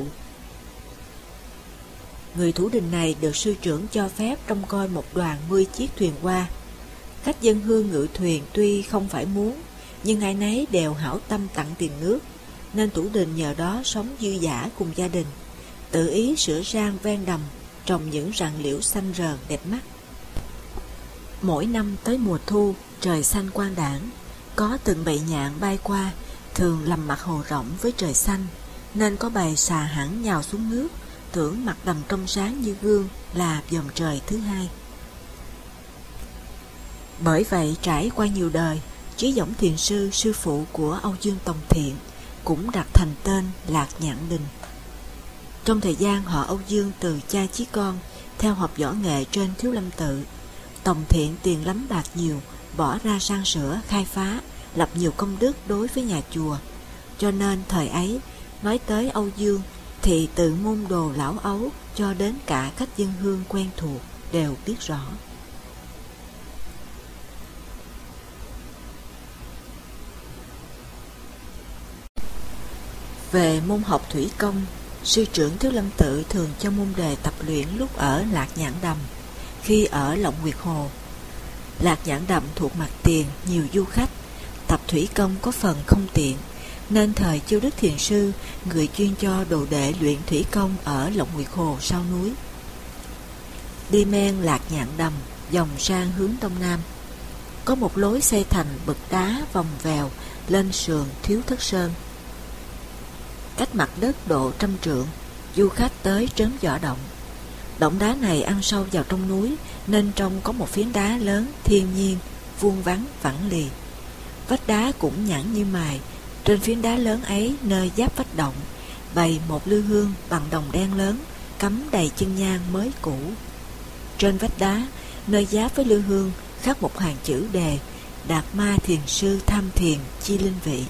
Người thủ đình này được sư trưởng cho phép trông coi một đoàn 10 chiếc thuyền hoa. Khách dân hương ngự thuyền tuy không phải muốn, nhưng ai nấy đều hảo tâm tặng tiền nước, nên thủ đình nhờ đó sống dư dả cùng gia đình, tự ý sửa sang ven đầm, trồng những rặng liễu xanh rờn đẹp mắt. Mỗi năm tới mùa thu, trời xanh quang đãng, có từng bầy nhạn bay qua, thường lầm mặt hồ rộng với trời xanh, nên có bầy xà hẳn nhào xuống nước, tưởng mặt đầm trong sáng như gương là vòm trời thứ hai. Bởi vậy trải qua nhiều đời, Trí Dõng Thiền Sư, sư phụ của Âu Dương Tòng Thiện, cũng đặt thành tên Lạc Nhạn Đình. Trong thời gian họ Âu Dương từ cha chí con theo học võ nghệ trên Thiếu Lâm Tự, Tòng Thiện tiền lắm bạc nhiều, bỏ ra sang sửa, khai phá, lập nhiều công đức đối với nhà chùa. Cho nên thời ấy, nói tới Âu Dương thì từ môn đồ lão ấu cho đến cả khách dân hương quen thuộc đều biết rõ. Về môn học thủy công, sư trưởng Thiếu Lâm Tự thường cho môn đề tập luyện lúc ở Lạc Nhạn Đầm, khi ở Lộng Nguyệt Hồ. Lạc Nhạn Đầm thuộc mặt tiền, nhiều du khách, tập thủy công có phần không tiện, nên thời Chiêu Đức Thiền Sư, người chuyên cho đồ đệ luyện thủy công ở Lộng Nguyệt Hồ sau núi. Đi men Lạc Nhạn Đầm, dòng sang hướng đông nam, có một lối xây thành bậc đá vòng vèo lên sườn Thiếu Thất Sơn. Cách mặt đất độ 100 trượng, du khách tới trấn Võ Động. Động đá này ăn sâu vào trong núi, nên trong có một phiến đá lớn thiên nhiên, vuông vắn phẳng lì. Vách đá cũng nhẵn như mài. Trên phiến đá lớn ấy, nơi giáp vách động, bày một lư hương bằng đồng đen lớn, cắm đầy chân nhang mới cũ. Trên vách đá, nơi giáp với lư hương, khắc một hàng chữ đề: Đạt Ma Thiền Sư tham thiền chi linh vị.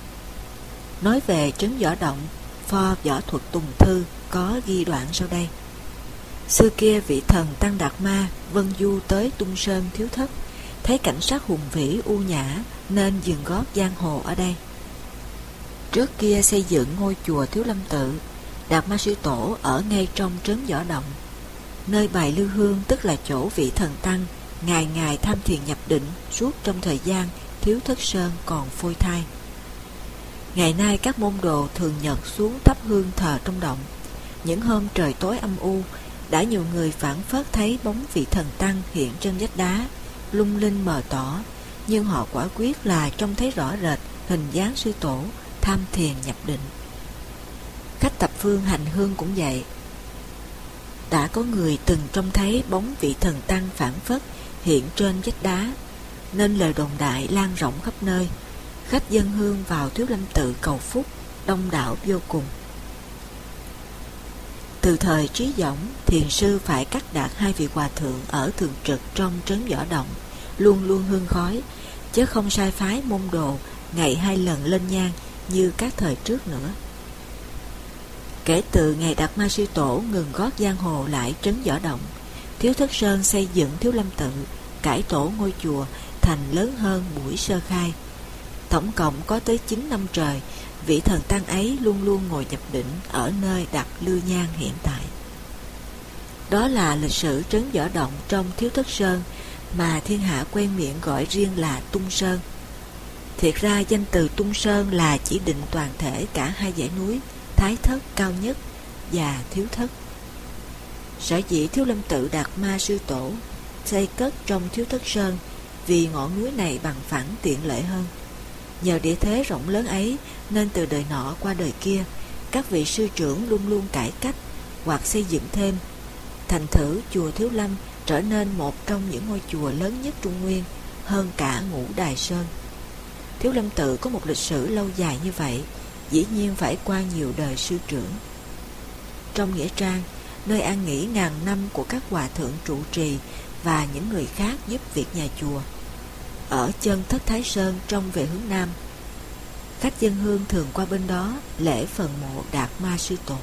Nói về trấn Võ Động, pho Võ Thuật Tùng Thư có ghi đoạn sau đây. Xưa kia vị thần Tăng Đạt Ma vân du tới Tung Sơn Thiếu Thất, thấy cảnh sắc hùng vĩ u nhã nên dừng gót giang hồ ở đây. Trước kia xây dựng ngôi chùa Thiếu Lâm Tự, Đạt Ma Sư Tổ ở ngay trong trấn Võ Động. Nơi bày lư hương tức là chỗ vị thần Tăng ngày ngày tham thiền nhập định suốt trong thời gian Thiếu Thất Sơn còn phôi thai. Ngày nay các môn đồ thường nhật xuống thắp hương thờ trong động. Những hôm trời tối âm u, đã nhiều người phảng phất thấy bóng vị thần Tăng hiện trên vách đá, lung linh mờ tỏ, nhưng họ quả quyết là trông thấy rõ rệt hình dáng sư tổ tham thiền nhập định. Khách thập phương hành hương cũng vậy. Đã có người từng trông thấy bóng vị thần Tăng phảng phất hiện trên vách đá, nên lời đồn đại lan rộng khắp nơi. Khách dân hương vào Thiếu Lâm Tự cầu phúc đông đảo vô cùng. Từ thời Trí Dõng, thiền sư phải cắt đạt 2 vị hòa thượng ở thường trực trong trấn Võ Động, luôn luôn hương khói, chứ không sai phái môn đồ ngày 2 lần lên nhang như các thời trước nữa. Kể từ ngày Đạt Ma Sư Tổ ngừng gót giang hồ lại trấn Võ Động, Thiếu Thất Sơn xây dựng Thiếu Lâm Tự, cải tổ ngôi chùa thành lớn hơn buổi sơ khai. Tổng cộng có tới 9 năm trời, vị thần tăng ấy luôn luôn ngồi nhập định ở nơi đặt Lư Nhan hiện tại. Đó là lịch sử trấn Võ Động trong Thiếu Thất Sơn mà thiên hạ quen miệng gọi riêng là Tung Sơn. Thiệt ra danh từ Tung Sơn là chỉ định toàn thể cả hai dãy núi Thái Thất cao nhất và Thiếu Thất. Sở dĩ Thiếu Lâm Tự Đạt Ma Sư Tổ xây cất trong Thiếu Thất Sơn vì ngọn núi này bằng phẳng tiện lợi hơn. Nhờ địa thế rộng lớn ấy nên từ đời nọ qua đời kia, các vị sư trưởng luôn luôn cải cách hoặc xây dựng thêm. Thành thử chùa Thiếu Lâm trở nên một trong những ngôi chùa lớn nhất Trung Nguyên, hơn cả Ngũ Đài Sơn. Thiếu Lâm Tự có một lịch sử lâu dài như vậy, dĩ nhiên phải qua nhiều đời sư trưởng. Trong nghĩa trang, nơi an nghỉ ngàn năm của các hòa thượng trụ trì và những người khác giúp việc nhà chùa, ở chân Thất Thái Sơn trông về hướng Nam, khách dân hương thường qua bên đó lễ phần mộ Đạt Ma Sư Tổ.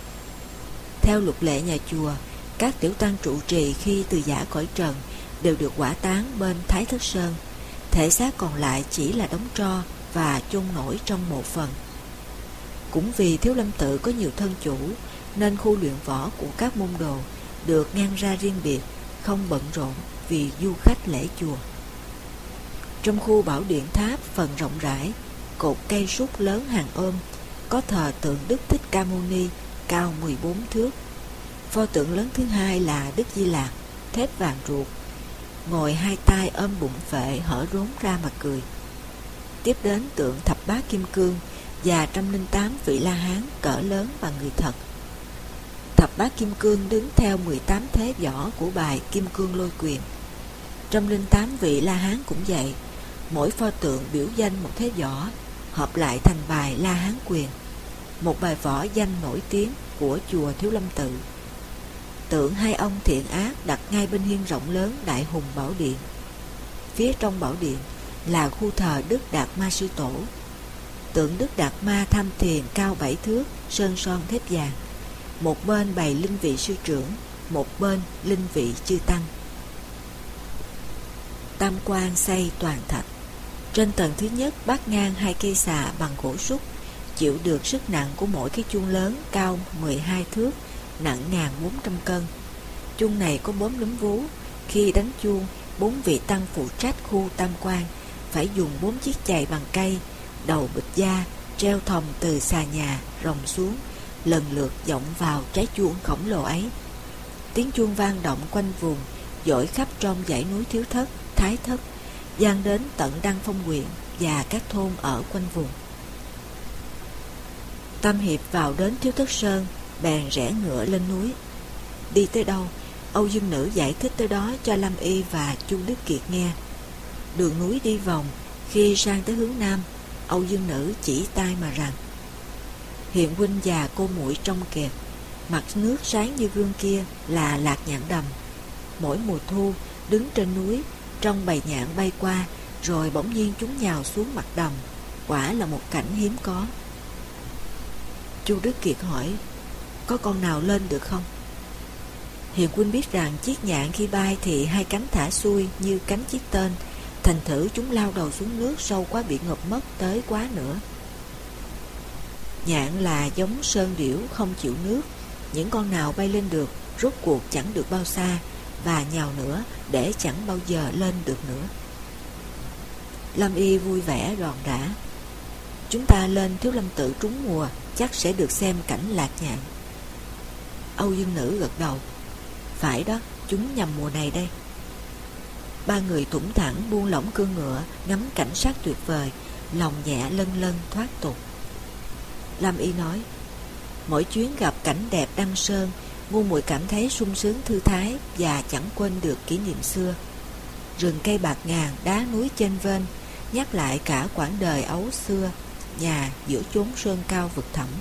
Theo luật lệ nhà chùa, các tiểu tăng trụ trì khi từ giã cõi trần đều được hỏa táng bên Thái Thất Sơn, thể xác còn lại chỉ là đống tro và chôn nổi trong mộ phần. Cũng vì Thiếu Lâm Tự có nhiều thân chủ nên khu luyện võ của các môn đồ được ngăn ra riêng biệt, không bận rộn vì du khách lễ chùa. Trong khu Bảo Điện Tháp phần rộng rãi, cột cây súc lớn hàng ôm, có thờ tượng Đức Thích Ca Mâu Ni cao 14 thước. Pho tượng lớn thứ hai là Đức Di Lạc, thép vàng ruột, ngồi hai tay ôm bụng phệ hở rốn ra mà cười. Tiếp đến tượng Thập Bát Kim Cương và 108 vị La Hán cỡ lớn bằng người thật. Thập Bát Kim Cương đứng theo 18 thế võ của bài Kim Cương Lôi Quyền. 108 vị La Hán cũng vậy, mỗi pho tượng biểu danh một thế võ, hợp lại thành bài La Hán Quyền, một bài võ danh nổi tiếng của chùa Thiếu Lâm Tự. Tượng hai ông thiện ác đặt ngay bên hiên rộng lớn Đại Hùng Bảo Điện. Phía trong Bảo Điện là khu thờ Đức Đạt Ma Sư Tổ. Tượng Đức Đạt Ma tham thiền cao 7 thước, sơn son thép vàng. Một bên bày linh vị sư trưởng, một bên linh vị chư tăng. Tam quan xây toàn thạch. Trên tầng thứ nhất bát ngang hai cây xà bằng gỗ súc, chịu được sức nặng của mỗi cái chuông lớn cao 12 thước, nặng 1.400 cân. Chuông này có 4 núm vú. Khi đánh chuông, 4 vị tăng phụ trách khu tam quan phải dùng 4 chiếc chày bằng cây, đầu bịch da, treo thòng từ xà nhà rồng xuống, lần lượt vọng vào trái chuông khổng lồ ấy. Tiếng chuông vang động quanh vùng, dội khắp trong dãy núi Thiếu Thất, Thái Thất, vang đến tận Đăng Phong huyện và các thôn ở quanh vùng. Tam Hiệp vào đến Thiếu Thất Sơn, bèn rẽ ngựa lên núi. Đi tới đâu, Âu Dương Nữ giải thích tới đó cho Lâm Y và Chu Đức Kiệt nghe. Đường núi đi vòng, khi sang tới hướng Nam, Âu Dương Nữ chỉ tay mà rằng: Hiện huynh và cô muội trong kẹp, mặt nước sáng như gương kia là Lạc Nhạn Đầm. Mỗi mùa thu đứng trên núi, trong bầy nhạn bay qua, rồi bỗng nhiên chúng nhào xuống mặt đầm, quả là một cảnh hiếm có. Chu Đức Kiệt hỏi: Có con nào lên được không? Hiền huynh biết rằng chiếc nhạn khi bay thì hai cánh thả xuôi như cánh chiếc tên, thành thử chúng lao đầu xuống nước sâu quá bị ngập mất tới quá nữa. Nhạn là giống sơn điểu không chịu nước, những con nào bay lên được rốt cuộc chẳng được bao xa và nhào nữa để chẳng bao giờ lên được nữa. Lâm Y vui vẻ ròn rã: Chúng ta lên Thiếu Lâm Tự trúng mùa, chắc sẽ được xem cảnh lạc nhạn. Âu Dương Nữ gật đầu: Phải đó, chúng nhằm mùa này đây. Ba người thủng thẳng buông lỏng cương ngựa, ngắm cảnh sát tuyệt vời, lòng nhẹ lân lân thoát tục. Lâm Y nói: Mỗi chuyến gặp cảnh đẹp Đăng Sơn, ngu muội cảm thấy sung sướng thư thái và chẳng quên được kỷ niệm xưa. Rừng cây bạt ngàn, đá núi chênh vênh, nhắc lại cả quãng đời ấu xưa, nhà giữa chốn sơn cao vực thẳm.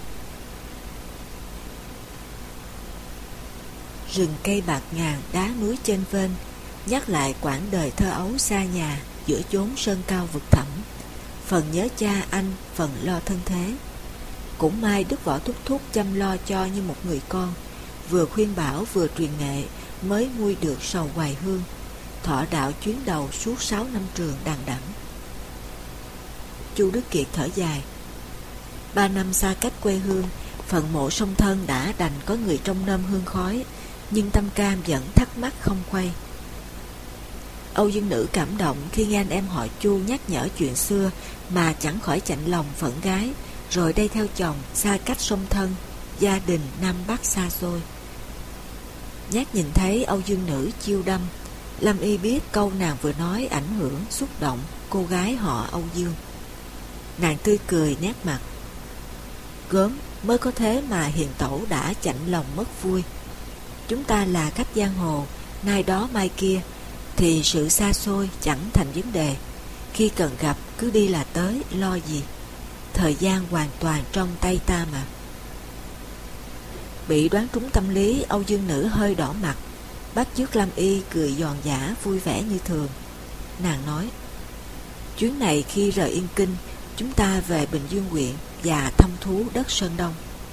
Rừng cây bạt ngàn, đá núi chênh vênh, nhắc lại quãng đời thơ ấu xa nhà giữa chốn sơn cao vực thẳm. Phần nhớ cha anh, phần lo thân thế. Cũng may Đức Võ Thúc Thúc chăm lo cho như một người con, vừa khuyên bảo vừa truyền nghệ, mới nguôi được sầu hoài hương. Thọ đạo chuyến đầu suốt 6 năm trường đằng đẵng. Chu Đức Kiệt thở dài. 3 năm xa cách quê hương, phần mộ song thân đã đành có người trông nom hương khói, nhưng tâm cam vẫn thắc mắc không khuây. Âu Dương Nữ cảm động khi nghe anh em họ Chu nhắc nhở chuyện xưa mà chẳng khỏi chạnh lòng phận gái, rồi đây theo chồng xa cách song thân, gia đình Nam Bắc xa xôi. Nhát nhìn thấy Âu Dương Nữ chiêu đâm, Lâm Y biết câu nàng vừa nói ảnh hưởng xúc động cô gái họ Âu Dương. Nàng tươi cười nét mặt. Gớm, mới có thế mà hiền tẩu đã chạnh lòng mất vui. Chúng ta là khách giang hồ, nay đó mai kia, thì sự xa xôi chẳng thành vấn đề. Khi cần gặp cứ đi là tới, lo gì. Thời gian hoàn toàn trong tay ta mà. Bị đoán trúng tâm lý, Âu Dương Nữ hơi đỏ mặt, bắt chước Lâm Y cười giòn giã vui vẻ như thường. Nàng nói: chuyến này khi rời Yên Kinh, chúng ta về Bình Dương huyện và thăm thú đất Sơn Đông.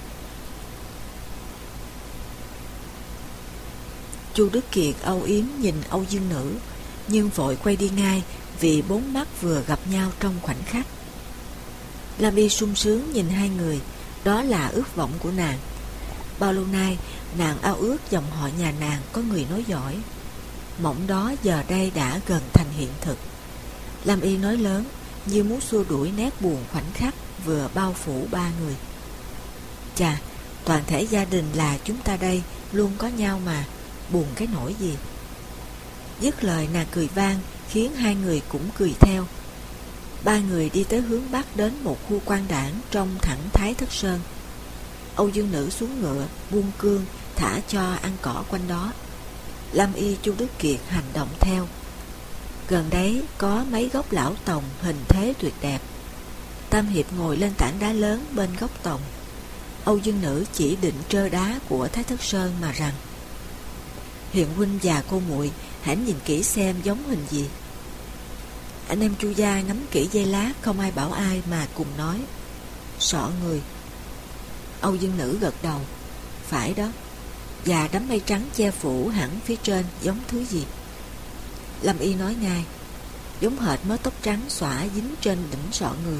Chu Đức Kiệt âu yếm nhìn Âu Dương Nữ, nhưng vội quay đi ngay vì bốn mắt vừa gặp nhau trong khoảnh khắc. Lâm Y sung sướng nhìn hai người, đó là ước vọng của nàng. Bao lâu nay nàng ao ước dòng họ nhà nàng có người nói giỏi, mộng đó giờ đây đã gần thành hiện thực. Lâm Y nói lớn như muốn xua đuổi nét buồn khoảnh khắc vừa bao phủ ba người. Chà, toàn thể gia đình là chúng ta đây luôn có nhau mà, buồn cái nỗi gì. Dứt lời nàng cười vang khiến hai người cũng cười theo. Ba người đi tới hướng bắc đến một khu quan đảng trong thẳng Thái Thất Sơn. Âu Dương Nữ xuống ngựa buông cương thả cho ăn cỏ quanh đó. Lâm Y Chu Đức Kiệt hành động theo. Gần đấy có mấy gốc lão tòng hình thế tuyệt đẹp. Tam Hiệp ngồi lên tảng đá lớn bên gốc tòng. Âu Dương Nữ chỉ định trơ đá của Thái Thất Sơn mà rằng: Hiền huynh và cô muội hãy nhìn kỹ xem giống hình gì. Anh em Chu gia ngắm kỹ dây lát, không ai bảo ai mà cùng nói: sọ người. Âu Dương Nữ gật đầu: phải đó. Và đám mây trắng che phủ hẳn phía trên giống thứ gì? Lâm Y nói ngay: giống hệt mớ tóc trắng xõa dính trên đỉnh sọ người.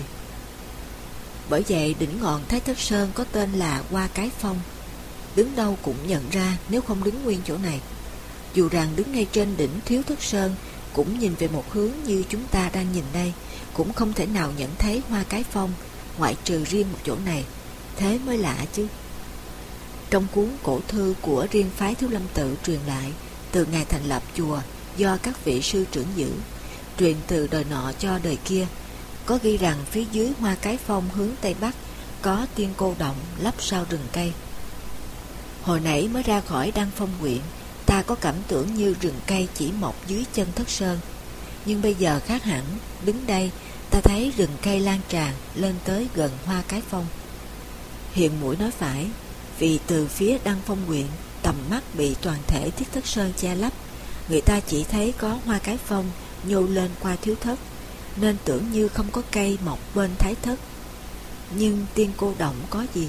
Bởi vậy đỉnh ngọn Thái Thất Sơn có tên là Hoa Cái Phong. Đứng đâu cũng nhận ra nếu không đứng nguyên chỗ này. Dù rằng đứng ngay trên đỉnh Thiếu Thất Sơn, cũng nhìn về một hướng như chúng ta đang nhìn đây, cũng không thể nào nhận thấy Hoa Cái Phong, ngoại trừ riêng một chỗ này. Thế mới lạ chứ. Trong cuốn cổ thư của riêng phái Thiếu Lâm Tự truyền lại từ ngày thành lập chùa do các vị sư trưởng giữ, truyền từ đời nọ cho đời kia, có ghi rằng phía dưới Hoa Cái Phong hướng Tây Bắc có tiên cô động lấp sau rừng cây. Hồi nãy mới ra khỏi Đăng Phong huyện, ta có cảm tưởng như rừng cây chỉ mọc dưới chân Thất Sơn. Nhưng bây giờ khác hẳn, đứng đây ta thấy rừng cây lan tràn lên tới gần Hoa Cái Phong. Hiền muội nói phải, vì từ phía Đăng Phong huyện, tầm mắt bị toàn thể Thiết Thất Sơn che lấp, người ta chỉ thấy có Hoa Cái Phong nhô lên qua Thiếu Thất, nên tưởng như không có cây mọc bên Thái Thất. Nhưng tiên cô động có gì?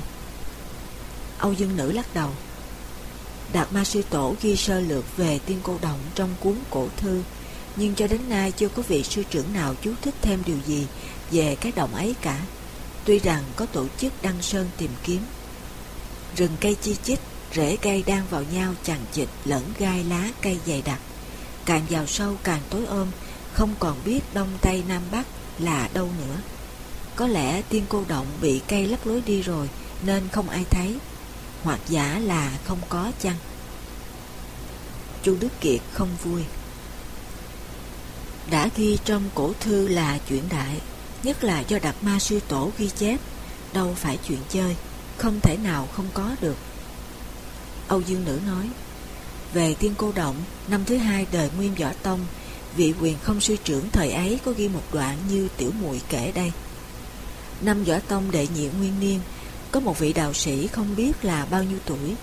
Âu Dương Nữ lắc đầu. Đạt Ma Sư Tổ ghi sơ lược về tiên cô động trong cuốn cổ thư, nhưng cho đến nay chưa có vị sư trưởng nào chú thích thêm điều gì về cái động ấy cả. Tuy rằng có tổ chức đăng sơn tìm kiếm. Rừng cây chi chít, rễ cây đang vào nhau chằng chịt lẫn gai lá cây dày đặc. Càng vào sâu càng tối ôm, không còn biết đông tây nam bắc là đâu nữa. Có lẽ tiên cô động bị cây lấp lối đi rồi nên không ai thấy, hoặc giả là không có chăng? Chu Đức Kiệt không vui. Đã ghi trong cổ thư là chuyện đại, nhất là do Đạt Ma Sư Tổ ghi chép, đâu phải chuyện chơi, không thể nào không có được. Âu Dương Nữ nói: về tiên cô động, năm thứ 2 đời Nguyên Võ Tông, vị Quyền Không sư trưởng thời ấy có ghi một đoạn như tiểu muội kể đây. Năm Võ Tông đệ nhị nguyên niên, có một vị đạo sĩ không biết là bao nhiêu tuổi,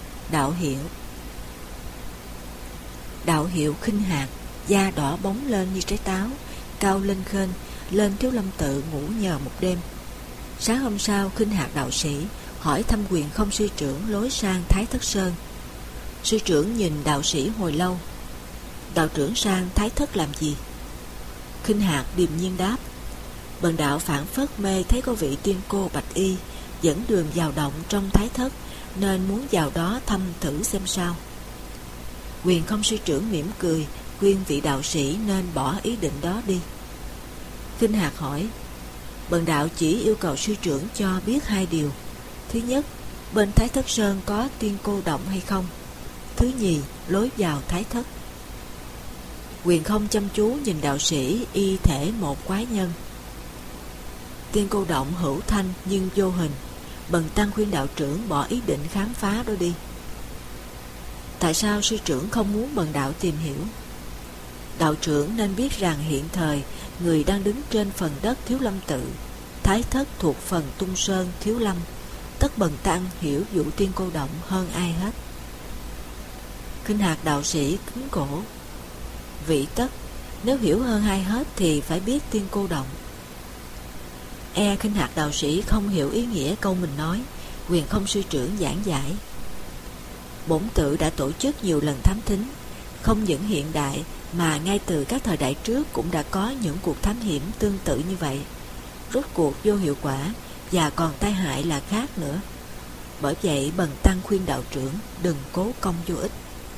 đạo hiệu Khinh Hạc, da đỏ bóng lên như trái táo, cao lên khênh, lên Thiếu Lâm Tự ngủ nhờ một đêm. Sáng hôm sau, Khinh Hạc đạo sĩ hỏi thăm Quyền Không sư trưởng lối sang Thái Thất Sơn. Sư trưởng nhìn đạo sĩ hồi lâu. Đạo trưởng sang Thái Thất làm gì? Khinh Hạc điềm nhiên đáp: Bần đạo phảng phất mê thấy có vị tiên cô bạch y dẫn đường vào động trong Thái Thất, nên muốn vào đó thăm thử xem sao. Huyền Không sư trưởng mỉm cười, khuyên vị đạo sĩ nên bỏ ý định đó đi. Kinh Hạc hỏi: bần đạo chỉ yêu cầu sư trưởng cho biết 2 điều. Thứ nhất, bên Thái Thất Sơn có tiên cô động hay không? Thứ nhì, lối vào Thái Thất. Huyền Không chăm chú nhìn đạo sĩ y thể một quái nhân. Tiên cô động hữu thanh nhưng vô hình, bần tăng khuyên đạo trưởng bỏ ý định khám phá đó đi. Tại sao sư trưởng không muốn bần đạo tìm hiểu? Đạo trưởng nên biết rằng hiện thời người đang đứng trên phần đất Thiếu Lâm Tự, Thái Thất thuộc phần Tung Sơn Thiếu Lâm, tất bần tăng hiểu vụ tiên cô động hơn ai hết. Kinh Hạc đạo sĩ cứng cổ: vị tất, nếu hiểu hơn ai hết thì phải biết tiên cô động. Kinh Hạc đạo sĩ không hiểu ý nghĩa câu mình nói. Huyền Không sư trưởng giảng giải: bổn tự đã tổ chức nhiều lần thám thính, không những hiện đại mà ngay từ các thời đại trước cũng đã có những cuộc thám hiểm tương tự như vậy. Rốt cuộc vô hiệu quả và còn tai hại là khác nữa. Bởi vậy bần tăng khuyên đạo trưởng đừng cố công vô ích.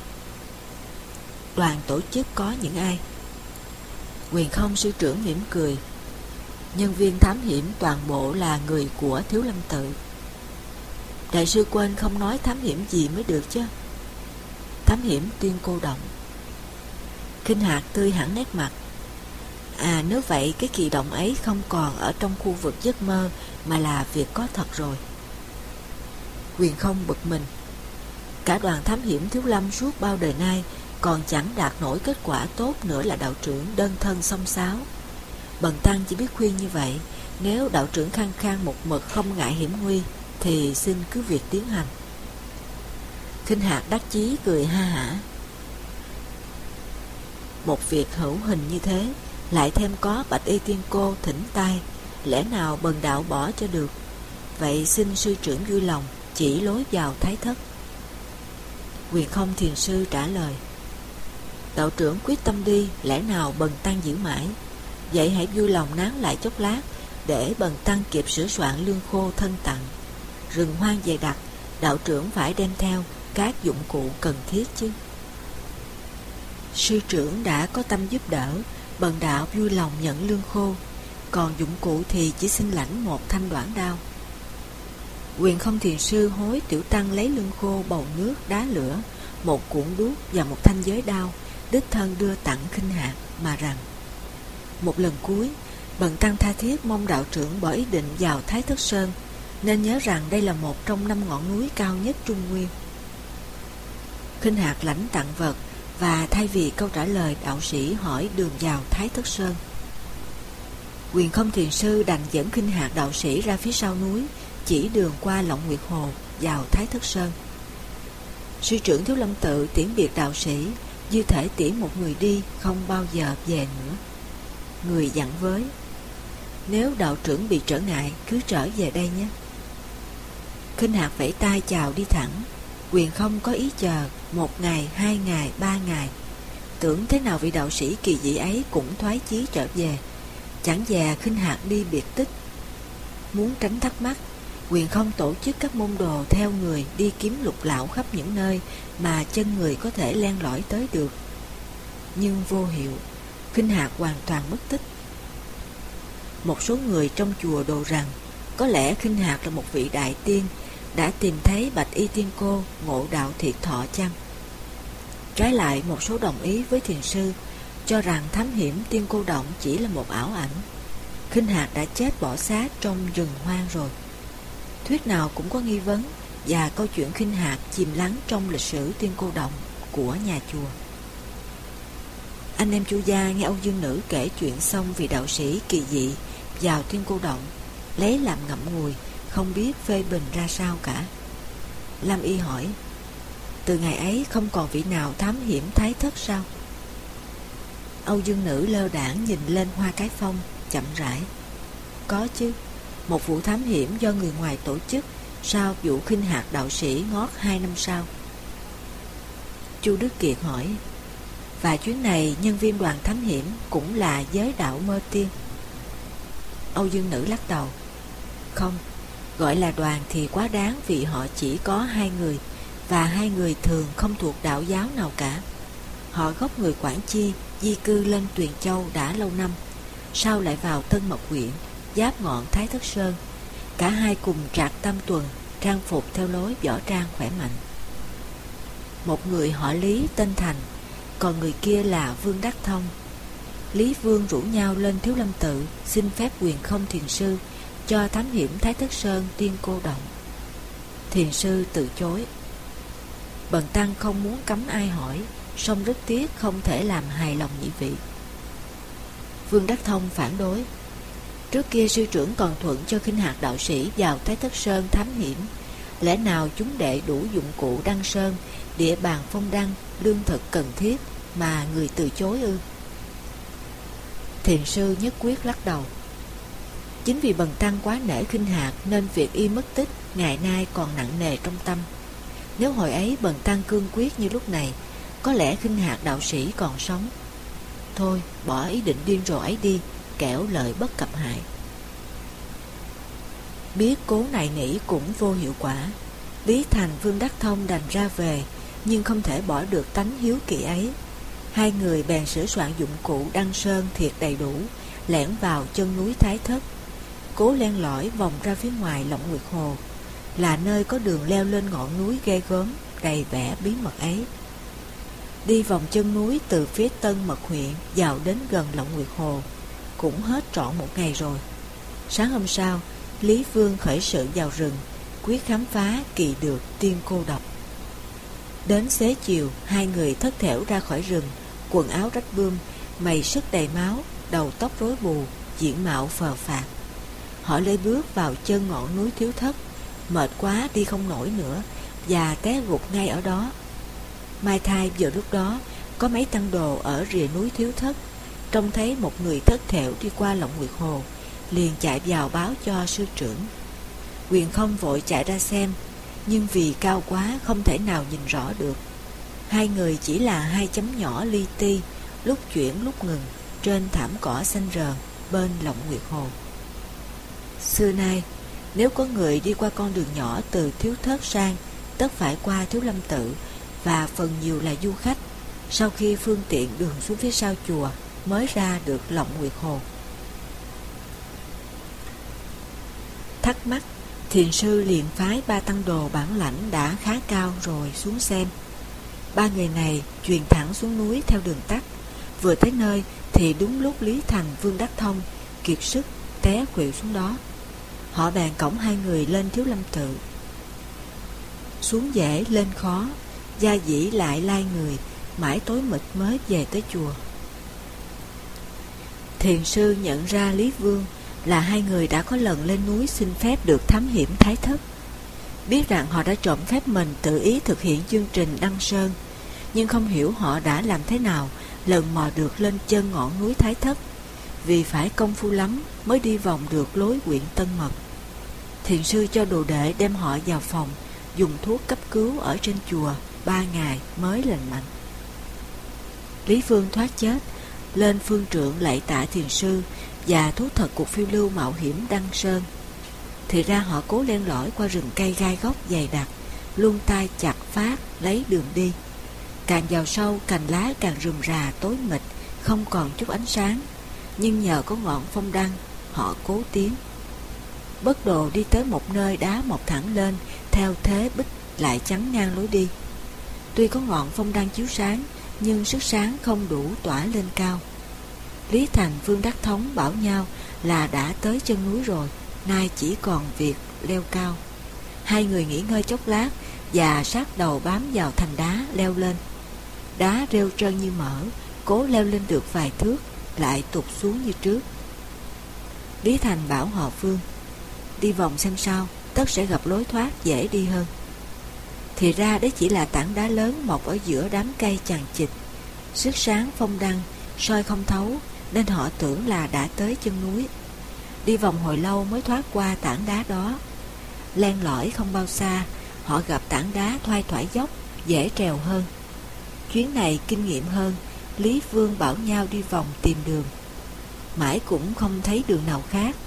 Đoàn tổ chức có những ai? Huyền Không sư trưởng mỉm cười: nhân viên thám hiểm toàn bộ là người của Thiếu Lâm Tự. Đại sư quên không nói thám hiểm gì mới được chứ? Thám hiểm tiên cô động. Kinh Hạc tươi hẳn nét mặt: nếu vậy cái kỳ động ấy không còn ở trong khu vực giấc mơ mà là việc có thật rồi. Huyền Không bực mình: cả đoàn thám hiểm Thiếu Lâm suốt bao đời nay còn chẳng đạt nổi kết quả tốt nữa là đạo trưởng đơn thân xông xáo. Bần tăng chỉ biết khuyên như vậy, nếu đạo trưởng khăng khăng một mực không ngại hiểm nguy thì xin cứ việc tiến hành. Kinh Hạc đắc chí cười ha hả: một việc hữu hình như thế, lại thêm có bạch y tiên cô thỉnh tai, lẽ nào bần đạo bỏ cho được? Vậy xin sư trưởng vui lòng chỉ lối vào Thái Thất. Huyền Không thiền sư trả lời: đạo trưởng quyết tâm đi, lẽ nào bần tăng giữ mãi? Vậy hãy vui lòng nán lại chốc lát, để bần tăng kịp sửa soạn lương khô thân tặng. Rừng hoang dày đặc, đạo trưởng phải đem theo các dụng cụ cần thiết chứ. Sư trưởng đã có tâm giúp đỡ, bần đạo vui lòng nhận lương khô, còn dụng cụ thì chỉ xin lãnh một thanh đoản đao. Huyền Không thiền sư hối tiểu tăng lấy lương khô, bầu nước, đá lửa, một cuộn đuốc và một thanh giới đao, đích thân đưa tặng Kinh Hạc mà rằng: một lần cuối, bần tăng tha thiết mong đạo trưởng bỏ ý định vào Thái Thất Sơn, nên nhớ rằng đây là một trong 5 ngọn núi cao nhất Trung Nguyên. Kinh Hạc lãnh tặng vật, và thay vì câu trả lời đạo sĩ hỏi đường vào Thái Thất Sơn, Huyền Không thiền sư đành dẫn Kinh Hạc đạo sĩ ra phía sau núi, chỉ đường qua Lộng Nguyệt Hồ vào Thái Thất Sơn. Sư trưởng Thiếu Lâm Tự tiễn biệt đạo sĩ, như thể tiễn một người đi không bao giờ về nữa. Người dặn với: nếu đạo trưởng bị trở ngại, cứ trở về đây nhé. Kinh Hạc vẫy tay chào đi thẳng. Huyền Không có ý chờ 1 ngày, 2 ngày, 3 ngày. Tưởng thế nào vị đạo sĩ kỳ dị ấy cũng thoái chí trở về. Chẳng dè Kinh Hạc đi biệt tích. Muốn tránh thắc mắc, Huyền Không tổ chức các môn đồ theo người đi kiếm lục lạo khắp những nơi mà chân người có thể len lỏi tới được. Nhưng vô hiệu, Kinh Hạc hoàn toàn mất tích. Một số người trong chùa đồ rằng có lẽ Kinh Hạc là một vị đại tiên đã tìm thấy bạch y tiên cô ngộ đạo thiệt thọ chăng? Trái lại, một số đồng ý với thiền sư, cho rằng thám hiểm tiên cô động chỉ là một ảo ảnh. Kinh Hạc đã chết bỏ xác trong rừng hoang rồi. Thuyết nào cũng có nghi vấn, và câu chuyện Kinh Hạc chìm lắng trong lịch sử tiên cô động của nhà chùa. Anh em Chu gia nghe Âu Dương Nữ kể chuyện xong vì đạo sĩ kỳ dị vào tiên cô động, lấy làm ngậm ngùi, không biết phê bình ra sao cả. Lam Y hỏi: từ ngày ấy không còn vị nào thám hiểm Thái Thất sao? Âu Dương Nữ lơ đãng nhìn lên Hoa Cái Phong, chậm rãi: có chứ, một vụ thám hiểm do người ngoài tổ chức, sau vụ Kinh Hạc đạo sĩ ngót 2 năm sau. Chu Đức Kiệt hỏi: và chuyến này nhân viên đoàn thám hiểm cũng là giới đạo Mơ Tiên? Âu Dương Nữ lắc đầu. Không, gọi là đoàn thì quá đáng, vì họ chỉ có 2 người, và 2 người thường không thuộc đạo giáo nào cả. Họ gốc người Quảng Chi, di cư lên Tuyền Châu đã lâu năm, sau lại vào Tân Mộc huyện, giáp ngọn Thái Thất Sơn. Cả hai cùng trạc tam tuần, trang phục theo lối võ trang khỏe mạnh. Một người họ Lý tên Thành, còn người kia là Vương Đắc Thông. Lý Vương rủ nhau lên Thiếu Lâm Tự xin phép quyền không thiền sư cho thám hiểm Thái Thất Sơn Tiên Cô Động. Thiền sư từ chối. Bần tăng không muốn cấm ai hỏi, song rất tiếc không thể làm hài lòng nhị vị. Vương Đắc Thông phản đối. Trước kia sư trưởng còn thuận cho khinh hạt đạo sĩ vào Thái Thất Sơn thám hiểm, lẽ nào chúng đệ đủ dụng cụ đăng sơn, địa bàn phong đăng, lương thực cần thiết mà người từ chối ư? Thiền sư nhất quyết lắc đầu. Chính vì bần tăng quá nể khinh hạt nên việc y mất tích ngày nay còn nặng nề trong tâm. Nếu hồi ấy bần tăng cương quyết như lúc này, có lẽ khinh hạt đạo sĩ còn sống. Thôi bỏ ý định điên rồ ấy đi, kẻo lợi bất cập hại. Biết cố này nỉ cũng vô hiệu quả, Lý Thành Vương Đắc Thông đành ra về, nhưng không thể bỏ được tánh hiếu kỳ ấy. Hai người bèn sửa soạn dụng cụ đăng sơn thiệt đầy đủ, lẻn vào chân núi Thái Thất, cố len lỏi vòng ra phía ngoài Lộng Nguyệt Hồ, là nơi có đường leo lên ngọn núi ghê gớm đầy vẻ bí mật ấy. Đi vòng chân núi từ phía Tân Mật huyện vào đến gần Lộng Nguyệt Hồ cũng hết trọn một ngày rồi. Sáng hôm sau, Lý Vương khởi sự vào rừng, quyết khám phá kỳ được tiên cô độc. Đến xế chiều, hai người thất thểu ra khỏi rừng, quần áo rách bươm, mày sứt đầy máu, đầu tóc rối bù, diện mạo phờ phạc. Họ lê bước vào chân ngọn núi Thiếu Thất, mệt quá đi không nổi nữa và té gục ngay ở đó. Mai thay vừa lúc đó có mấy tăng đồ ở rìa núi Thiếu Thất trông thấy một người thất thểu đi qua Lộng Nguyệt Hồ, liền chạy vào báo cho sư trưởng. Quyền Không vội chạy ra xem, nhưng vì cao quá không thể nào nhìn rõ được. Hai người chỉ là hai chấm nhỏ li ti, lúc chuyển lúc ngừng trên thảm cỏ xanh rờn bên Lộng Nguyệt Hồ. Xưa nay, nếu có người đi qua con đường nhỏ từ Thiếu Thất sang, tất phải qua Thiếu Lâm Tự, và phần nhiều là du khách, sau khi phương tiện đường xuống phía sau chùa mới ra được Lộng Nguyệt Hồ. Thắc mắc, thiền sư liền phái 3 tăng đồ bản lãnh đã khá cao rồi xuống xem. 3 người này truyền thẳng xuống núi theo đường tắt. Vừa tới nơi thì đúng lúc Lý Thành Vương Đắc Thông kiệt sức té khuỵu xuống đó. Họ bèn cõng hai người lên Thiếu Lâm Tự. Xuống dễ lên khó, gia dĩ lại lai người, mãi tối mịt mới về tới chùa. Thiền sư nhận ra Lý Vương là hai người đã có lần lên núi xin phép được thám hiểm Thái Thất. Biết rằng họ đã trộm phép mình tự ý thực hiện chương trình đăng sơn, nhưng không hiểu họ đã làm thế nào lần mò được lên chân ngọn núi Thái Thất, vì phải công phu lắm mới đi vòng được lối huyện Tân Mật. Thiền sư cho đồ đệ đem họ vào phòng, dùng thuốc cấp cứu ở trên chùa 3 ngày mới lành mạnh. Lý Vương thoát chết, lên phương trượng lạy tạ thiền sư và thú thật cuộc phiêu lưu mạo hiểm đăng sơn. Thì ra họ cố len lỏi qua rừng cây gai góc dày đặc, luôn tay chặt phát lấy đường đi. Càng vào sâu, cành lá càng rườm rà tối mịt, không còn chút ánh sáng, nhưng nhờ có ngọn phong đăng, họ cố tiến. Bất đồ đi tới một nơi đá mọc thẳng lên, theo thế bích lại chắn ngang lối đi. Tuy có ngọn phong đăng chiếu sáng, nhưng sức sáng không đủ tỏa lên cao. Lý Thành Vương Đắc Thống bảo nhau là đã tới chân núi rồi, nay chỉ còn việc leo cao. Hai người nghỉ ngơi chốc lát và sát đầu bám vào thành đá leo lên. Đá rêu trơn như mỡ, cố leo lên được vài thước lại tụt xuống như trước. Lý Thành bảo họ Phương đi vòng xem sao, tất sẽ gặp lối thoát dễ đi hơn. Thì ra đấy chỉ là tảng đá lớn mọc ở giữa đám cây chằng chịt, sức sáng phong đăng soi không thấu, nên họ tưởng là đã tới chân núi. Đi vòng hồi lâu mới thoát qua tảng đá đó. Len lỏi không bao xa, họ gặp tảng đá thoai thoải dốc, dễ trèo hơn. Chuyến này kinh nghiệm hơn, Lý Vương bảo nhau đi vòng tìm đường. Mãi cũng không thấy đường nào khác,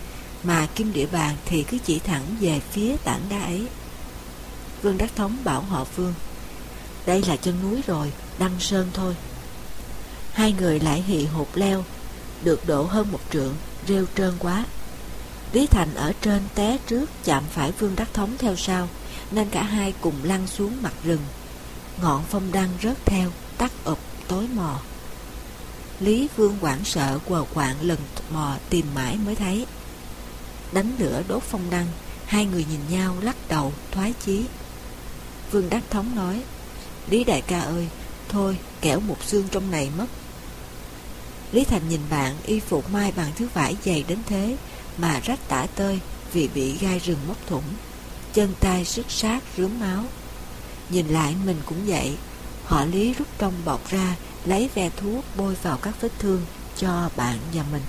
mà kim địa bàn thì cứ chỉ thẳng về phía tảng đá ấy. Vương Đắc Thống bảo họ Vương: đây là chân núi rồi, đăng sơn thôi. Hai người lại hì hục leo, được độ hơn 1 trượng, rêu trơn quá. Lý Thành ở trên té trước, chạm phải Vương Đắc Thống theo sau, nên cả hai cùng lăn xuống mặt rừng. Ngọn phong đăng rớt theo, tắt ụp tối mò. Lý Vương hoảng sợ quờ quạng lần mò tìm mãi mới thấy. Đánh lửa đốt phong đăng, hai người nhìn nhau lắc đầu thoái chí. Vương Đắc Thống nói: Lý đại ca ơi, thôi kẻo một xương trong này mất. Lý Thành nhìn bạn, y phục mai bằng thứ vải dày đến thế mà rách tả tơi vì bị gai rừng móc thủng, chân tay sứt sát rướm máu. Nhìn lại mình cũng vậy. Họ Lý rút trong bọc ra, lấy ve thuốc bôi vào các vết thương cho bạn và mình.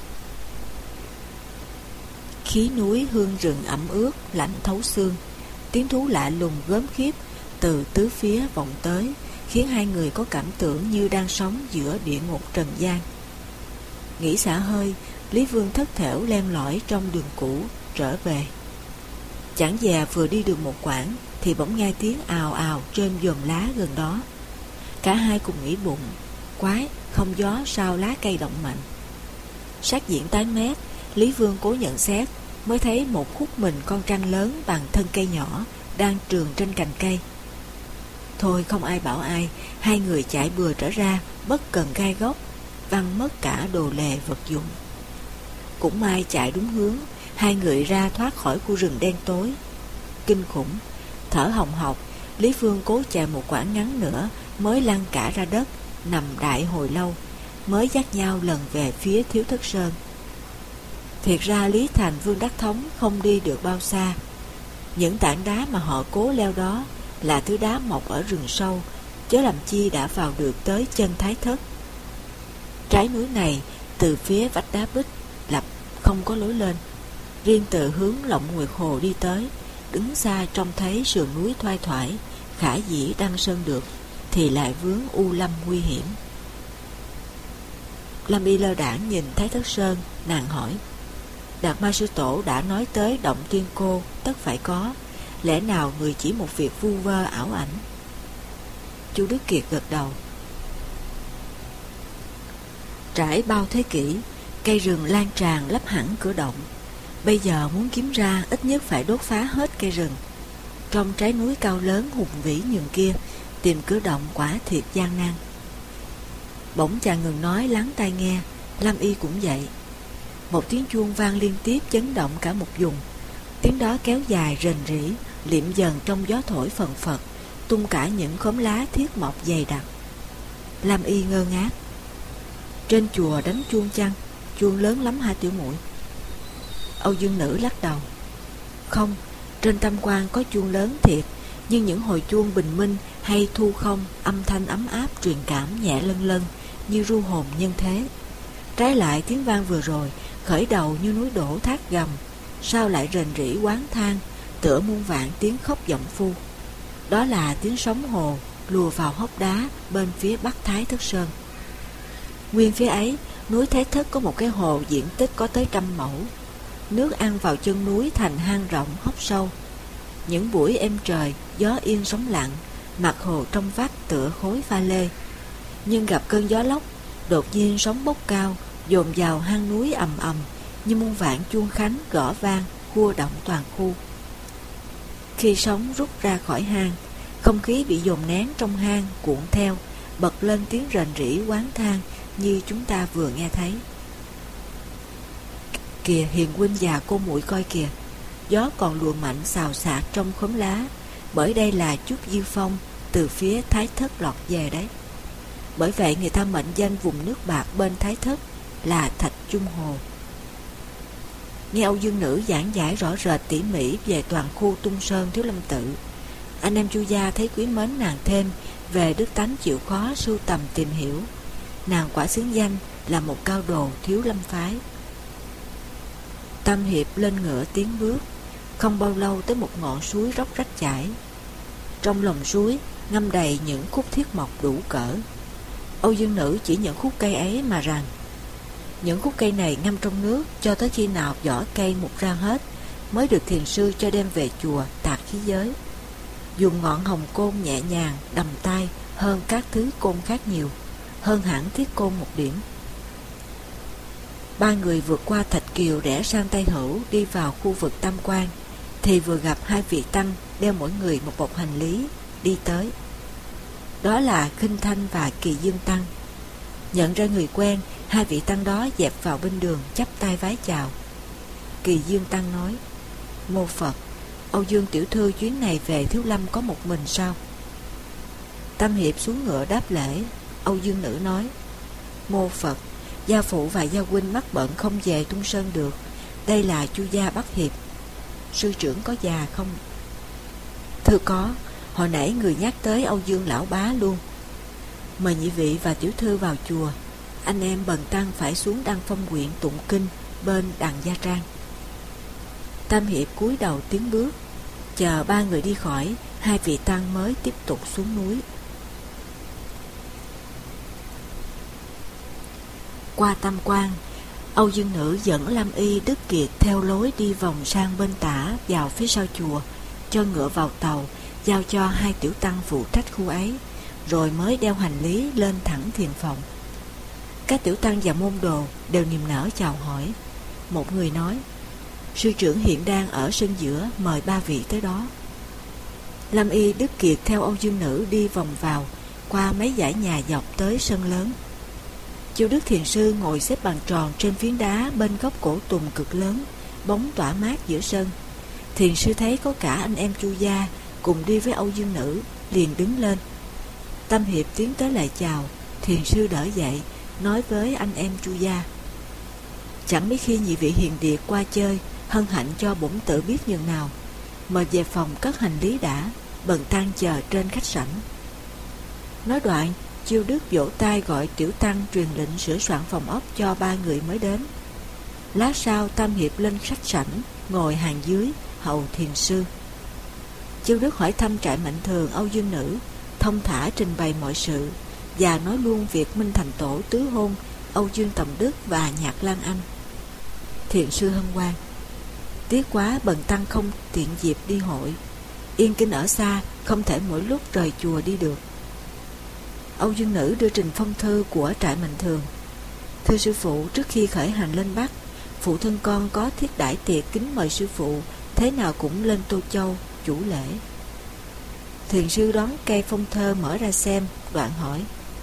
Khí núi hương rừng ẩm ướt, lạnh thấu xương. Tiếng thú lạ lùng gớm khiếp từ tứ phía vọng tới, khiến hai người có cảm tưởng như đang sống giữa địa ngục trần gian. Nghĩ xả hơi, Lý Vương thất thểu len lỏi trong đường cũ trở về. Chẳng dè vừa đi được một quãng thì bỗng nghe tiếng ào ào trên vòm lá gần đó. Cả hai cùng nghĩ bụng: quái, không gió sao lá cây động mạnh. Sát diện tái mét, Lý Vương cố nhận xét, mới thấy một khúc mình con trăng lớn bằng thân cây nhỏ đang trường trên cành cây. Thôi không ai bảo ai, hai người chạy bừa trở ra, bất cần gai góc, văng mất cả đồ lề vật dụng. Cũng may chạy đúng hướng, hai người ra thoát khỏi khu rừng đen tối. Kinh khủng, thở hồng hộc, Lý Vương cố chạy một quãng ngắn nữa mới lăn cả ra đất, nằm đại hồi lâu, mới dắt nhau lần về phía Thiếu Thất Sơn. Thiệt ra Lý Thành Vương Đắc Thống không đi được bao xa. Những tảng đá mà họ cố leo đó là thứ đá mọc ở rừng sâu, chớ làm chi đã vào được tới chân Thái Thất. Trái núi này từ phía vách đá bích lập không có lối lên. Riêng từ hướng Lộng Nguyệt Hồ đi tới, đứng xa trông thấy sườn núi thoai thoải, khả dĩ đăng sơn được, thì lại vướng u lâm nguy hiểm. Lâm Y lơ đãng nhìn Thái Thất Sơn, nàng hỏi: Đạt Ma Sư Tổ đã nói tới động Tiên Cô tất phải có, lẽ nào người chỉ một việc vu vơ ảo ảnh? Chu Đức Kiệt gật đầu. Trải bao thế kỷ, cây rừng lan tràn lấp hẳn cửa động. Bây giờ muốn kiếm ra ít nhất phải đốt phá hết cây rừng. Trong trái núi cao lớn hùng vĩ nhường kia, tìm cửa động quả thiệt gian nan. Bỗng chàng ngừng nói, lắng tai nghe. Lâm Y cũng vậy. Một tiếng chuông vang liên tiếp chấn động cả một vùng. Tiếng đó kéo dài rền rĩ, liệm dần trong gió thổi phần phật, tung cả những khóm lá thiết mọc dày đặc. Lâm Y ngơ ngác. Trên chùa đánh chuông chăng? Chuông lớn lắm hả tiểu muội? Âu Dương Nữ lắc đầu. Không, trên Tam Quan có chuông lớn thiệt, nhưng những hồi chuông bình minh hay thu không, âm thanh ấm áp truyền cảm nhẹ lân lân như ru hồn nhân thế. Trái lại tiếng vang vừa rồi khởi đầu như núi đổ thác gầm, sao lại rền rĩ oán than, tựa muôn vạn tiếng khóc giọng phu. Đó là tiếng sóng hồ lùa vào hốc đá bên phía bắc Thái Thất Sơn. Nguyên phía ấy, núi Thái Thất có một cái hồ diện tích có tới 100 mẫu. Nước ăn vào chân núi thành hang rộng hốc sâu. Những buổi êm trời, gió yên sóng lặng, mặt hồ trong vắt tựa khối pha lê. Nhưng gặp cơn gió lốc, đột nhiên sóng bốc cao, dồn vào hang núi ầm ầm, như muôn vạn chuông khánh gõ vang, khua động toàn khu. Khi sóng rút ra khỏi hang, không khí bị dồn nén trong hang cuộn theo, bật lên tiếng rền rĩ oán than như chúng ta vừa nghe thấy. Kìa Hiền huynh và cô muội coi kìa, gió còn lùa mạnh xào xạc trong khóm lá, bởi đây là chút dư phong từ phía Thái Thất lọt về đấy. Bởi vậy người ta mệnh danh vùng nước bạc bên Thái Thất là Thạch Trung Hồ. Nghe Âu Dương Nữ giảng giải rõ rệt tỉ mỉ về toàn khu Tung Sơn Thiếu Lâm Tự, anh em Chu gia thấy quý mến nàng thêm về đức tánh chịu khó sưu tầm tìm hiểu. Nàng quả xứng danh là một cao đồ Thiếu Lâm phái. Tam Hiệp lên ngựa tiến bước, không bao lâu tới một ngọn suối róc rách chảy. Trong lòng suối ngâm đầy những khúc thiết mộc đủ cỡ. Âu Dương Nữ chỉ những khúc cây ấy mà rằng: Những khúc cây này ngâm trong nước cho tới khi nào vỏ cây mục ra hết mới được thiền sư cho đem về chùa tạc khí giới. Dùng ngọn hồng côn nhẹ nhàng đầm tay hơn các thứ côn khác nhiều, hơn hẳn thiết côn một điểm. Ba người vượt qua Thạch Kiều rẽ sang Tây Hữu đi vào khu vực Tam Quan, thì vừa gặp hai vị tăng đeo mỗi người một bọc hành lý đi tới. Đó là Khinh Thanh và Kỳ Dương Tăng. Nhận ra người quen, hai vị tăng đó dẹp vào bên đường chắp tay vái chào. Kỳ Dương Tăng nói: Mô Phật, Âu Dương tiểu thư chuyến này về Thiếu Lâm có một mình sao? Tam Hiệp xuống ngựa đáp lễ. Âu Dương nữ nói: Mô Phật, gia phụ và gia huynh mắc bận không về Tung Sơn được. Đây là Chu gia Bắc Hiệp. Sư trưởng có già không? Thưa có, hồi nãy người nhắc tới Âu Dương lão bá luôn. Mời nhị vị và tiểu thư vào chùa. Anh em bần tăng phải xuống Đăng Phong huyện tụng kinh bên Đằng Gia Trang. Tam Hiệp cúi đầu tiến bước. Chờ ba người đi khỏi, hai vị tăng mới tiếp tục xuống núi. Qua Tam Quan, Âu Dương nữ dẫn Lâm Y, Đức Kiệt theo lối đi vòng sang bên tả vào phía sau chùa, cho ngựa vào tàu, giao cho hai tiểu tăng phụ trách khu ấy, rồi mới đeo hành lý lên thẳng thiền phòng. Các tiểu tăng và môn đồ đều niềm nở chào hỏi. Một người nói: Sư trưởng hiện đang ở sân giữa, mời ba vị tới đó. Lâm Y, Đức Kiệt theo Âu Dương nữ đi vòng vào, qua mấy dãy nhà dọc tới sân lớn. Chu Đức thiền sư ngồi xếp bằng tròn trên phiến đá bên gốc cổ tùng cực lớn, bóng tỏa mát giữa sân. Thiền sư thấy có cả anh em Chu gia cùng đi với Âu Dương nữ, liền đứng lên. Tam Hiệp tiến tới lại chào. Thiền sư đỡ dậy, nói với anh em Chu gia: Chẳng mấy khi nhị vị hiền điệt qua chơi, hân hạnh cho bổn tự biết nhường nào. Mời về phòng cất hành lý đã, bần tăng chờ trên khách sảnh. Nói đoạn, Chiêu Đức vỗ tay gọi tiểu tăng truyền lệnh sửa soạn phòng ốc cho ba người mới đến. Lát sau, Tam Hiệp lên khách sảnh, ngồi hàng dưới hầu thiền sư. Chiêu Đức hỏi thăm trại Mạnh Thường Âu Dương nữ, thông thả trình bày mọi sự, và nói luôn việc Minh Thành Tổ tứ hôn Âu Dương Tầm Đức và Nhạc Lan Anh. Thiền sư hân hoan: Tiếc quá, bần tăng không tiện dịp đi hội. Yên kinh ở xa, không thể mỗi lúc rời chùa đi được. Âu Dương nữ đưa trình phong thư của trại Mạnh Thường. Thưa sư phụ, trước khi khởi hành lên Bắc, phụ thân con có thiết đãi tiệc kính mời sư phụ, thế nào cũng lên Tô Châu chủ lễ. Thiền sư đón cây phong thơ mở ra xem, đoạn hỏi: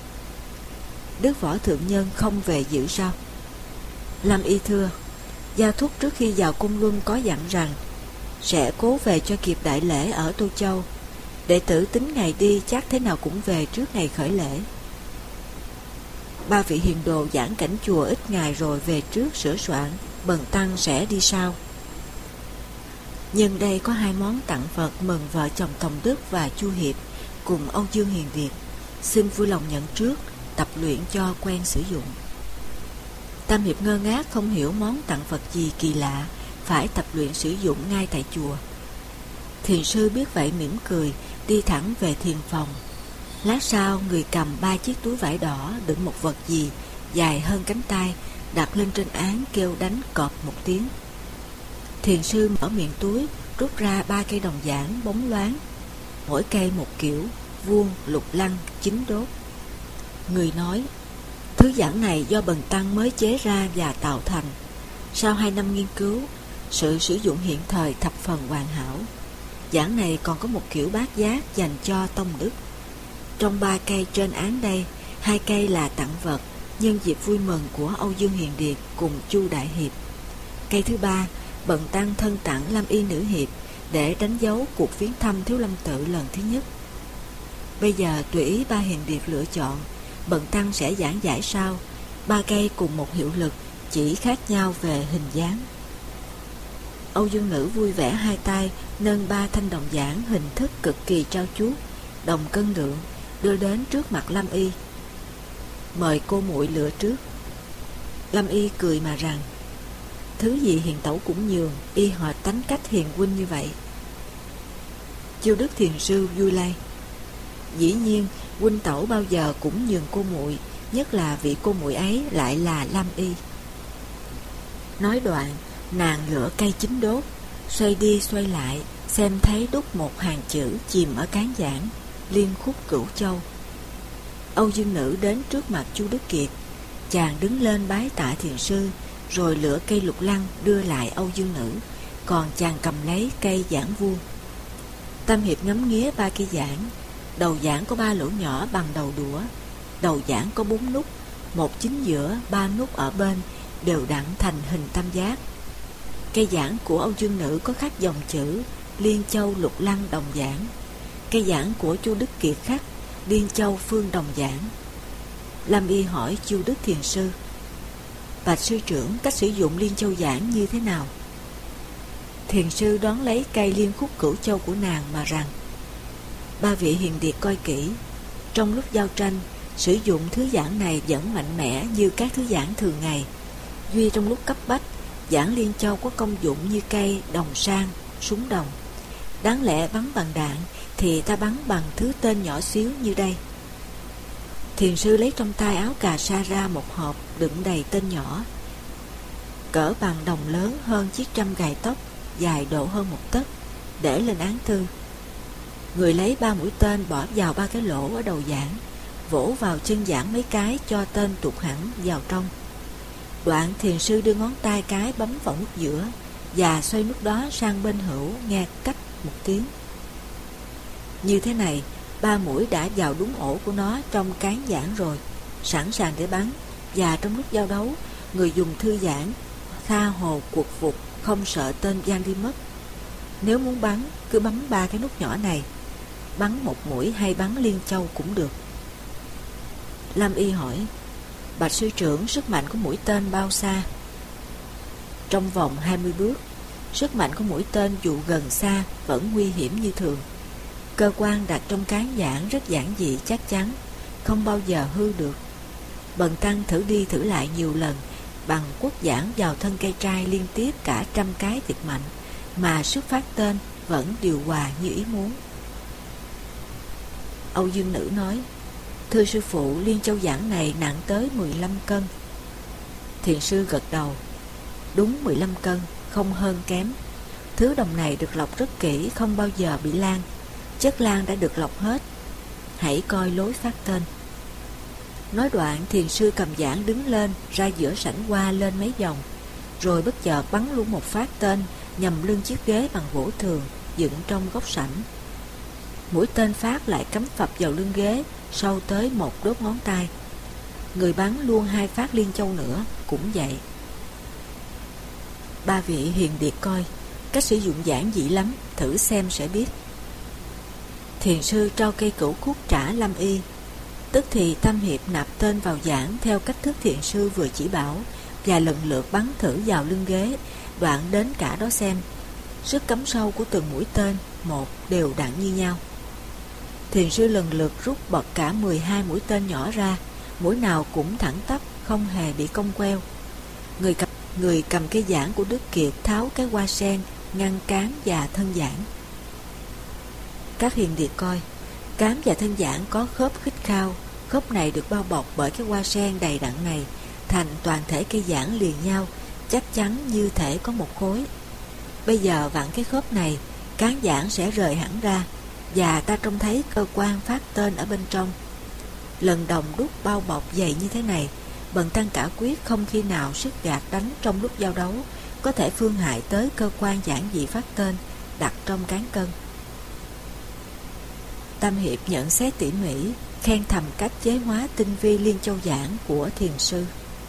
Đức Võ Thượng Nhân không về dự sao? Lâm Y thưa: Gia thúc trước khi vào cung luân có dặn rằng sẽ cố về cho kịp đại lễ ở Tô Châu. Đệ tử tính ngày đi chắc thế nào cũng về trước ngày khởi lễ. Ba vị hiền đồ giảng cảnh chùa ít ngày rồi về trước sửa soạn, bần tăng sẽ đi sau. Nhân đây có hai món tặng Phật mừng vợ chồng Tòng Đức và Chu Hiệp cùng Âu Dương hiền điệt, xin vui lòng nhận trước, tập luyện cho quen sử dụng. Tam Hiệp ngơ ngác không hiểu món tặng Phật gì kỳ lạ, phải tập luyện sử dụng ngay tại chùa. Thiền sư biết vậy mỉm cười, đi thẳng về thiền phòng. Lát sau, người cầm 3 chiếc túi vải đỏ đựng một vật gì dài hơn cánh tay, đặt lên trên án, kêu đánh cọp một tiếng. Thiền sư mở miệng túi, rút ra 3 cây đồng giảng bóng loáng, mỗi cây một kiểu, vuông, lục lăng, 9 đốt. Người nói: Thứ giảng này do bần tăng mới chế ra và tạo thành. Sau 2 năm nghiên cứu, sự sử dụng hiện thời thập phần hoàn hảo. Giảng này còn có một kiểu bát giác dành cho tông đức. Trong 3 cây trên án đây, 2 cây là tặng vật nhân dịp vui mừng của Âu Dương hiền điệt cùng Chu Đại Hiệp. Cây thứ 3, bần tăng thân tặng Lâm Y nữ hiệp để đánh dấu cuộc viếng thăm Thiếu Lâm tự lần thứ nhất. Bây giờ tùy ý ba hiền điệp lựa chọn, bần tăng sẽ giảng giải sau. 3 cây cùng một hiệu lực, chỉ khác nhau về hình dáng. Âu Dương nữ vui vẻ hai tay nâng 3 thanh đồng giảng hình thức cực kỳ trau chuốt, đồng cân lượng, đưa đến trước mặt Lâm Y. Mời cô muội lựa trước. Lâm Y cười mà rằng: Thứ gì hiền tẩu cũng nhường, y hệt tánh cách hiền huynh như vậy. Chiêu Đức thiền sư vui lây: Dĩ nhiên, huynh tẩu bao giờ cũng nhường cô muội, nhất là vị cô muội ấy lại là Lâm Y. Nói đoạn, nàng lửa cây chín đốt, xoay đi xoay lại, xem thấy đúc một hàng chữ chìm ở cán giảng: Liên Khúc Cửu Châu. Âu Dương Nữ đến trước mặt Chu Đức Kiệt, chàng đứng lên bái tạ thiền sư, rồi lửa cây lục lăng đưa lại Âu Dương Nữ, còn chàng cầm lấy cây giảng vuông. Tam Hiệp ngắm nghía ba cây giảng. Đầu giảng có 3 lỗ nhỏ bằng đầu đũa, đầu giảng có 4 nút, một chính giữa, 3 nút ở bên, đều đặn thành hình tam giác. Cây giảng của Âu Dương Nữ có khắc dòng chữ Liên Châu Lục Lăng Đồng Giảng. Cây giảng của Chu Đức Kiệt khắc Liên Châu Phương Đồng Giảng. Lâm Y hỏi Chu Đức Thiền sư: Bạch sư trưởng, cách sử dụng Liên Châu giảng như thế nào? Thiền sư đón lấy cây Liên Khúc Cửu Châu của nàng mà rằng: Ba vị hiền điệt coi kỹ, trong lúc giao tranh, sử dụng thứ giảng này vẫn mạnh mẽ như các thứ giảng thường ngày. Duy trong lúc cấp bách, giảng Liên Châu có công dụng như cây đồng sang, súng đồng. Đáng lẽ bắn bằng đạn thì ta bắn bằng thứ tên nhỏ xíu như đây. Thiền sư lấy trong tay áo cà sa ra một hộp đựng đầy tên nhỏ, cỡ bằng đồng lớn hơn chiếc trăm gài tóc, dài độ hơn 1 tấc, để lên án thư. Người lấy 3 mũi tên bỏ vào 3 cái lỗ ở đầu giảng, vỗ vào chân giảng mấy cái cho tên tụt hẳn vào trong. Đoạn thiền sư đưa ngón tay cái bấm vào nút giữa và xoay nút đó sang bên hữu, nghe cách một tiếng. Như thế này, 3 mũi đã vào đúng ổ của nó trong cán giảng rồi, sẵn sàng để bắn. Và trong lúc giao đấu, người dùng thư giãn, tha hồ cuộc phục, không sợ tên văng đi mất. Nếu muốn bắn, cứ bấm 3 cái nút nhỏ này, bắn 1 mũi hay bắn liên châu cũng được. Lâm Y hỏi: Bạch sư trưởng, sức mạnh của mũi tên bao xa? Trong vòng 20 bước. Sức mạnh của mũi tên dù gần xa vẫn nguy hiểm như thường. Cơ quan đặt trong cán giảng rất giản dị chắc chắn, không bao giờ hư được. Bần tăng thử đi thử lại nhiều lần, bằng quất giảng vào thân cây trai liên tiếp cả 100 cái thiệt mạnh, mà sức phát tên vẫn điều hòa như ý muốn. Âu Dương Nữ nói: Thưa sư phụ, Liên Châu giảng này nặng tới 15 cân. Thiền sư gật đầu: Đúng 15 cân, không hơn kém. Thứ đồng này được lọc rất kỹ, không bao giờ bị lan. Chất lan đã được lọc hết. Hãy coi lối phát tên. Nói đoạn, thiền sư cầm giảng đứng lên, ra giữa sảnh hoa lên mấy vòng, rồi bất chợt bắn luôn một phát tên nhằm lưng chiếc ghế bằng gỗ thường dựng trong góc sảnh. Mũi tên phát lại cắm phập vào lưng ghế, sâu tới 1 đốt ngón tay. Người bắn luôn 2 phát liên châu nữa, cũng vậy. Ba vị hiền điệt coi, cách sử dụng giản dị lắm, thử xem sẽ biết. Thiền sư trao cây cửu khúc trả Lâm Y. Tức thì Tam Hiệp nạp tên vào giảng theo cách thức thiền sư vừa chỉ bảo, và lần lượt bắn thử vào lưng ghế, đoạn đến cả đó xem. Sức cắm sâu của từng mũi tên một đều đặn như nhau. Thiền sư lần lượt rút bật cả 12 mũi tên nhỏ ra, mũi nào cũng thẳng tắp, không hề bị cong queo. Người cầm cây giảng của Đức Kiệt tháo cái hoa sen ngăn cán và thân giảng. Các hiền điệt coi, cán và thân giảng có khớp khít khao, khớp này được bao bọc bởi cái hoa sen đầy đặn này, thành toàn thể cây giảng liền nhau, chắc chắn như thể có một khối. Bây giờ vặn cái khớp này, cán giảng sẽ rời hẳn ra, và ta trông thấy cơ quan phát tên ở bên trong. Lần đồng đúc bao bọc dày như thế này, bần tăng cả quyết không khi nào sức gạt đánh trong lúc giao đấu có thể phương hại tới cơ quan giản dị phát tên đặt trong cán cân. Tam Hiệp nhận xét tỉ mỉ, khen thầm cách chế hóa tinh vi liên châu giảng của thiền sư.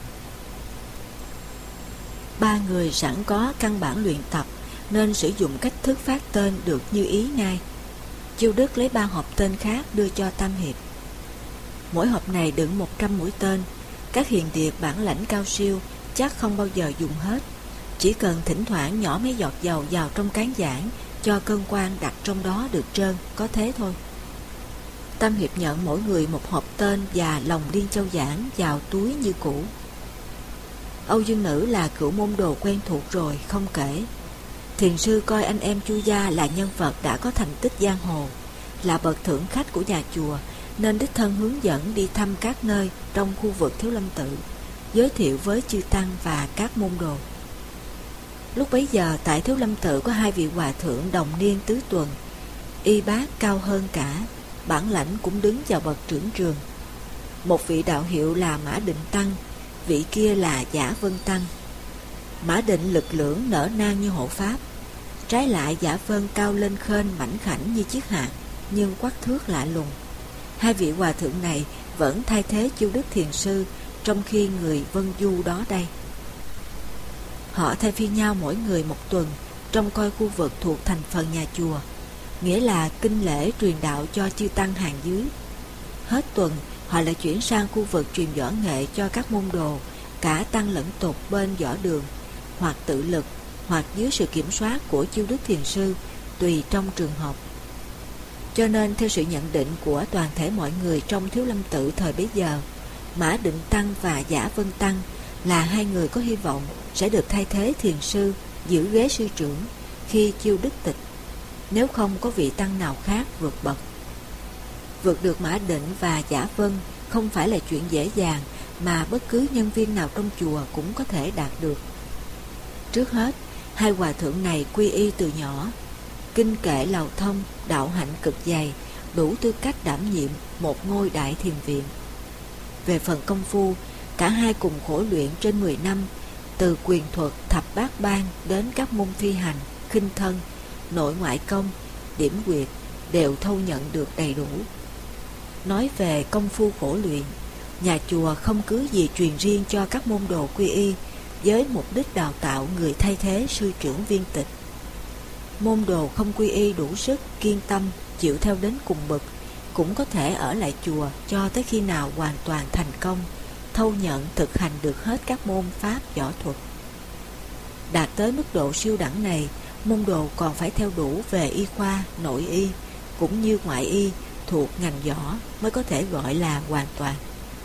3 người sẵn có căn bản luyện tập nên sử dụng cách thức phát tên được như ý ngay. Chu Đức lấy 3 hộp tên khác đưa cho Tam Hiệp. Mỗi hộp này đựng 100 mũi tên. Các hiền điệt bản lãnh cao siêu chắc không bao giờ dùng hết, chỉ cần thỉnh thoảng nhỏ mấy giọt dầu vào trong cán giảng cho cơn quan đặt trong đó được trơn, có thế thôi. Tam Hiệp nhận mỗi người một hộp tên và lồng liên châu giảng vào túi như cũ. Âu Dương Nữ là cửu môn đồ quen thuộc rồi, không kể. Thiền sư coi anh em Chu gia là nhân vật đã có thành tích giang hồ, là bậc thượng khách của nhà chùa, nên đích thân hướng dẫn đi thăm các nơi trong khu vực Thiếu Lâm Tự, giới thiệu với chư tăng và các môn đồ. Lúc bấy giờ tại Thiếu Lâm Tự có 2 vị hòa thượng đồng niên tứ tuần, y bác cao hơn cả, bản lãnh cũng đứng vào bậc trưởng trường. Một vị đạo hiệu là Mã Định Tăng, vị kia là Giả Vân Tăng. Mã Định lực lưỡng nở nang như hộ pháp, trái lại Giả Vân cao lên khênh mảnh khảnh như chiếc hạt, nhưng quắc thước lạ lùng. 2 vị hòa thượng này vẫn thay thế Chiêu Đức Thiền Sư, trong khi người Vân Du đó đây. Họ thay phiên nhau mỗi người một tuần trông coi khu vực thuộc thành phần nhà chùa, nghĩa là kinh lễ truyền đạo cho chư tăng hàng dưới. Hết tuần, họ lại chuyển sang khu vực truyền võ nghệ cho các môn đồ, cả tăng lẫn tục bên võ đường, hoặc tự lực, hoặc dưới sự kiểm soát của Chiêu Đức Thiền Sư, tùy trong trường hợp. Cho nên theo sự nhận định của toàn thể mọi người trong Thiếu Lâm Tự thời bấy giờ, Mã Định Tăng và Giả Vân Tăng là 2 người có hy vọng sẽ được thay thế Thiền Sư giữ ghế sư trưởng khi Chiêu Đức tịch, nếu không có vị tăng nào khác vượt bậc. Vượt được Mã Định và Giả Vân không phải là chuyện dễ dàng mà bất cứ nhân viên nào trong chùa cũng có thể đạt được. Trước hết, 2 hòa thượng này quy y từ nhỏ, kinh kệ lào thông, đạo hạnh cực dày, đủ tư cách đảm nhiệm một ngôi đại thiền viện. Về phần công phu, cả hai cùng khổ luyện trên 10 năm, từ quyền thuật thập bát ban đến các môn phi hành, khinh thân, nội ngoại công, điểm quyệt đều thâu nhận được đầy đủ. Nói về công phu khổ luyện, nhà chùa không cứ gì truyền riêng cho các môn đồ quy y với mục đích đào tạo người thay thế sư trưởng viên tịch. Môn đồ không quy y đủ sức, kiên tâm, chịu theo đến cùng bậc cũng có thể ở lại chùa cho tới khi nào hoàn toàn thành công, thâu nhận thực hành được hết các môn pháp võ thuật. Đạt tới mức độ siêu đẳng này, môn đồ còn phải theo đủ về y khoa, nội y cũng như ngoại y thuộc ngành võ mới có thể gọi là hoàn toàn.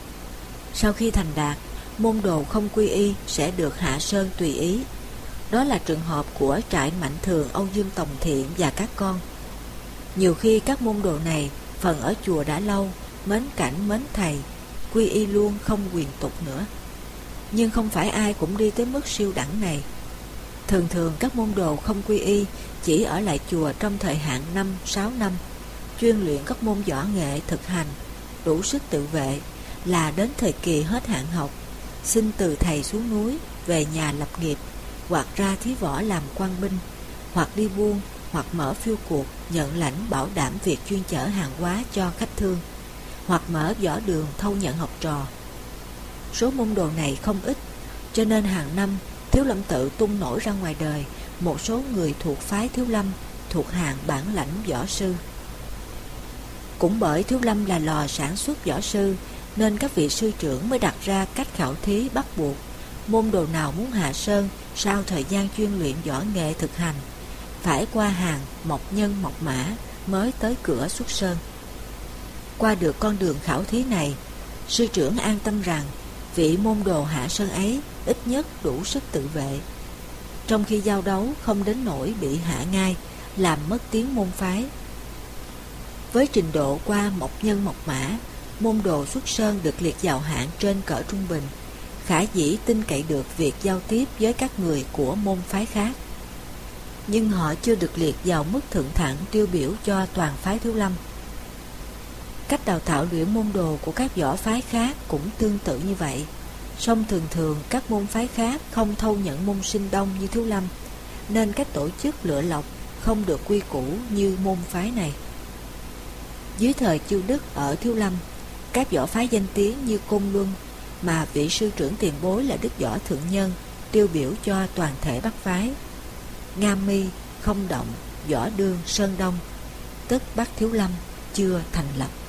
Sau khi thành đạt, môn đồ không quy y sẽ được hạ sơn tùy ý. Đó là trường hợp của trại Mạnh Thường, Âu Dương Tòng Thiện và các con. Nhiều khi các môn đồ này phần ở chùa đã lâu, mến cảnh mến thầy, quy y luôn không quyền tục nữa. Nhưng không phải ai cũng đi tới mức siêu đẳng này. Thường thường các môn đồ không quy y chỉ ở lại chùa trong thời hạn 5-6 năm, chuyên luyện các môn võ nghệ thực hành, đủ sức tự vệ, là đến thời kỳ hết hạn học, xin từ thầy xuống núi, về nhà lập nghiệp, hoặc ra thí võ làm quan binh, hoặc đi buôn, hoặc mở phiêu cuộc, nhận lãnh bảo đảm việc chuyên chở hàng hóa cho khách thương, hoặc mở võ đường thâu nhận học trò. Số môn đồ này không ít, cho nên hàng năm Thiếu Lâm Tự tung nổi ra ngoài đời một số người thuộc phái Thiếu Lâm, thuộc hàng bản lãnh võ sư. Cũng bởi Thiếu Lâm là lò sản xuất võ sư, nên các vị sư trưởng mới đặt ra cách khảo thí bắt buộc. Môn đồ nào muốn hạ sơn sau thời gian chuyên luyện võ nghệ thực hành, phải qua hàng mộc nhân mộc mã mới tới cửa xuất sơn. Qua được con đường khảo thí này, sư trưởng an tâm rằng vị môn đồ hạ sơn ấy ít nhất đủ sức tự vệ, trong khi giao đấu không đến nỗi bị hạ ngay, làm mất tiếng môn phái. Với trình độ qua mộc nhân mộc mã, môn đồ xuất sơn được liệt vào hạng trên cỡ trung bình, khả dĩ tin cậy được việc giao tiếp với các người của môn phái khác. Nhưng họ chưa được liệt vào mức thượng thặng tiêu biểu cho toàn phái Thiếu Lâm. Cách đào tạo luyện môn đồ của các võ phái khác cũng tương tự như vậy, song thường thường các môn phái khác không thâu nhận môn sinh đông như Thiếu Lâm, nên cách tổ chức lựa lọc không được quy củ như môn phái này. Dưới thời Chiêu Đức ở Thiếu Lâm, các võ phái danh tiếng như Côn Luân, mà vị sư trưởng tiền bối là Đức Võ Thượng Nhân, tiêu biểu cho toàn thể Bắc phái, Nga Mi, Không Động, Võ Đương, Sơn Đông, tức Bắc Thiếu Lâm chưa thành lập.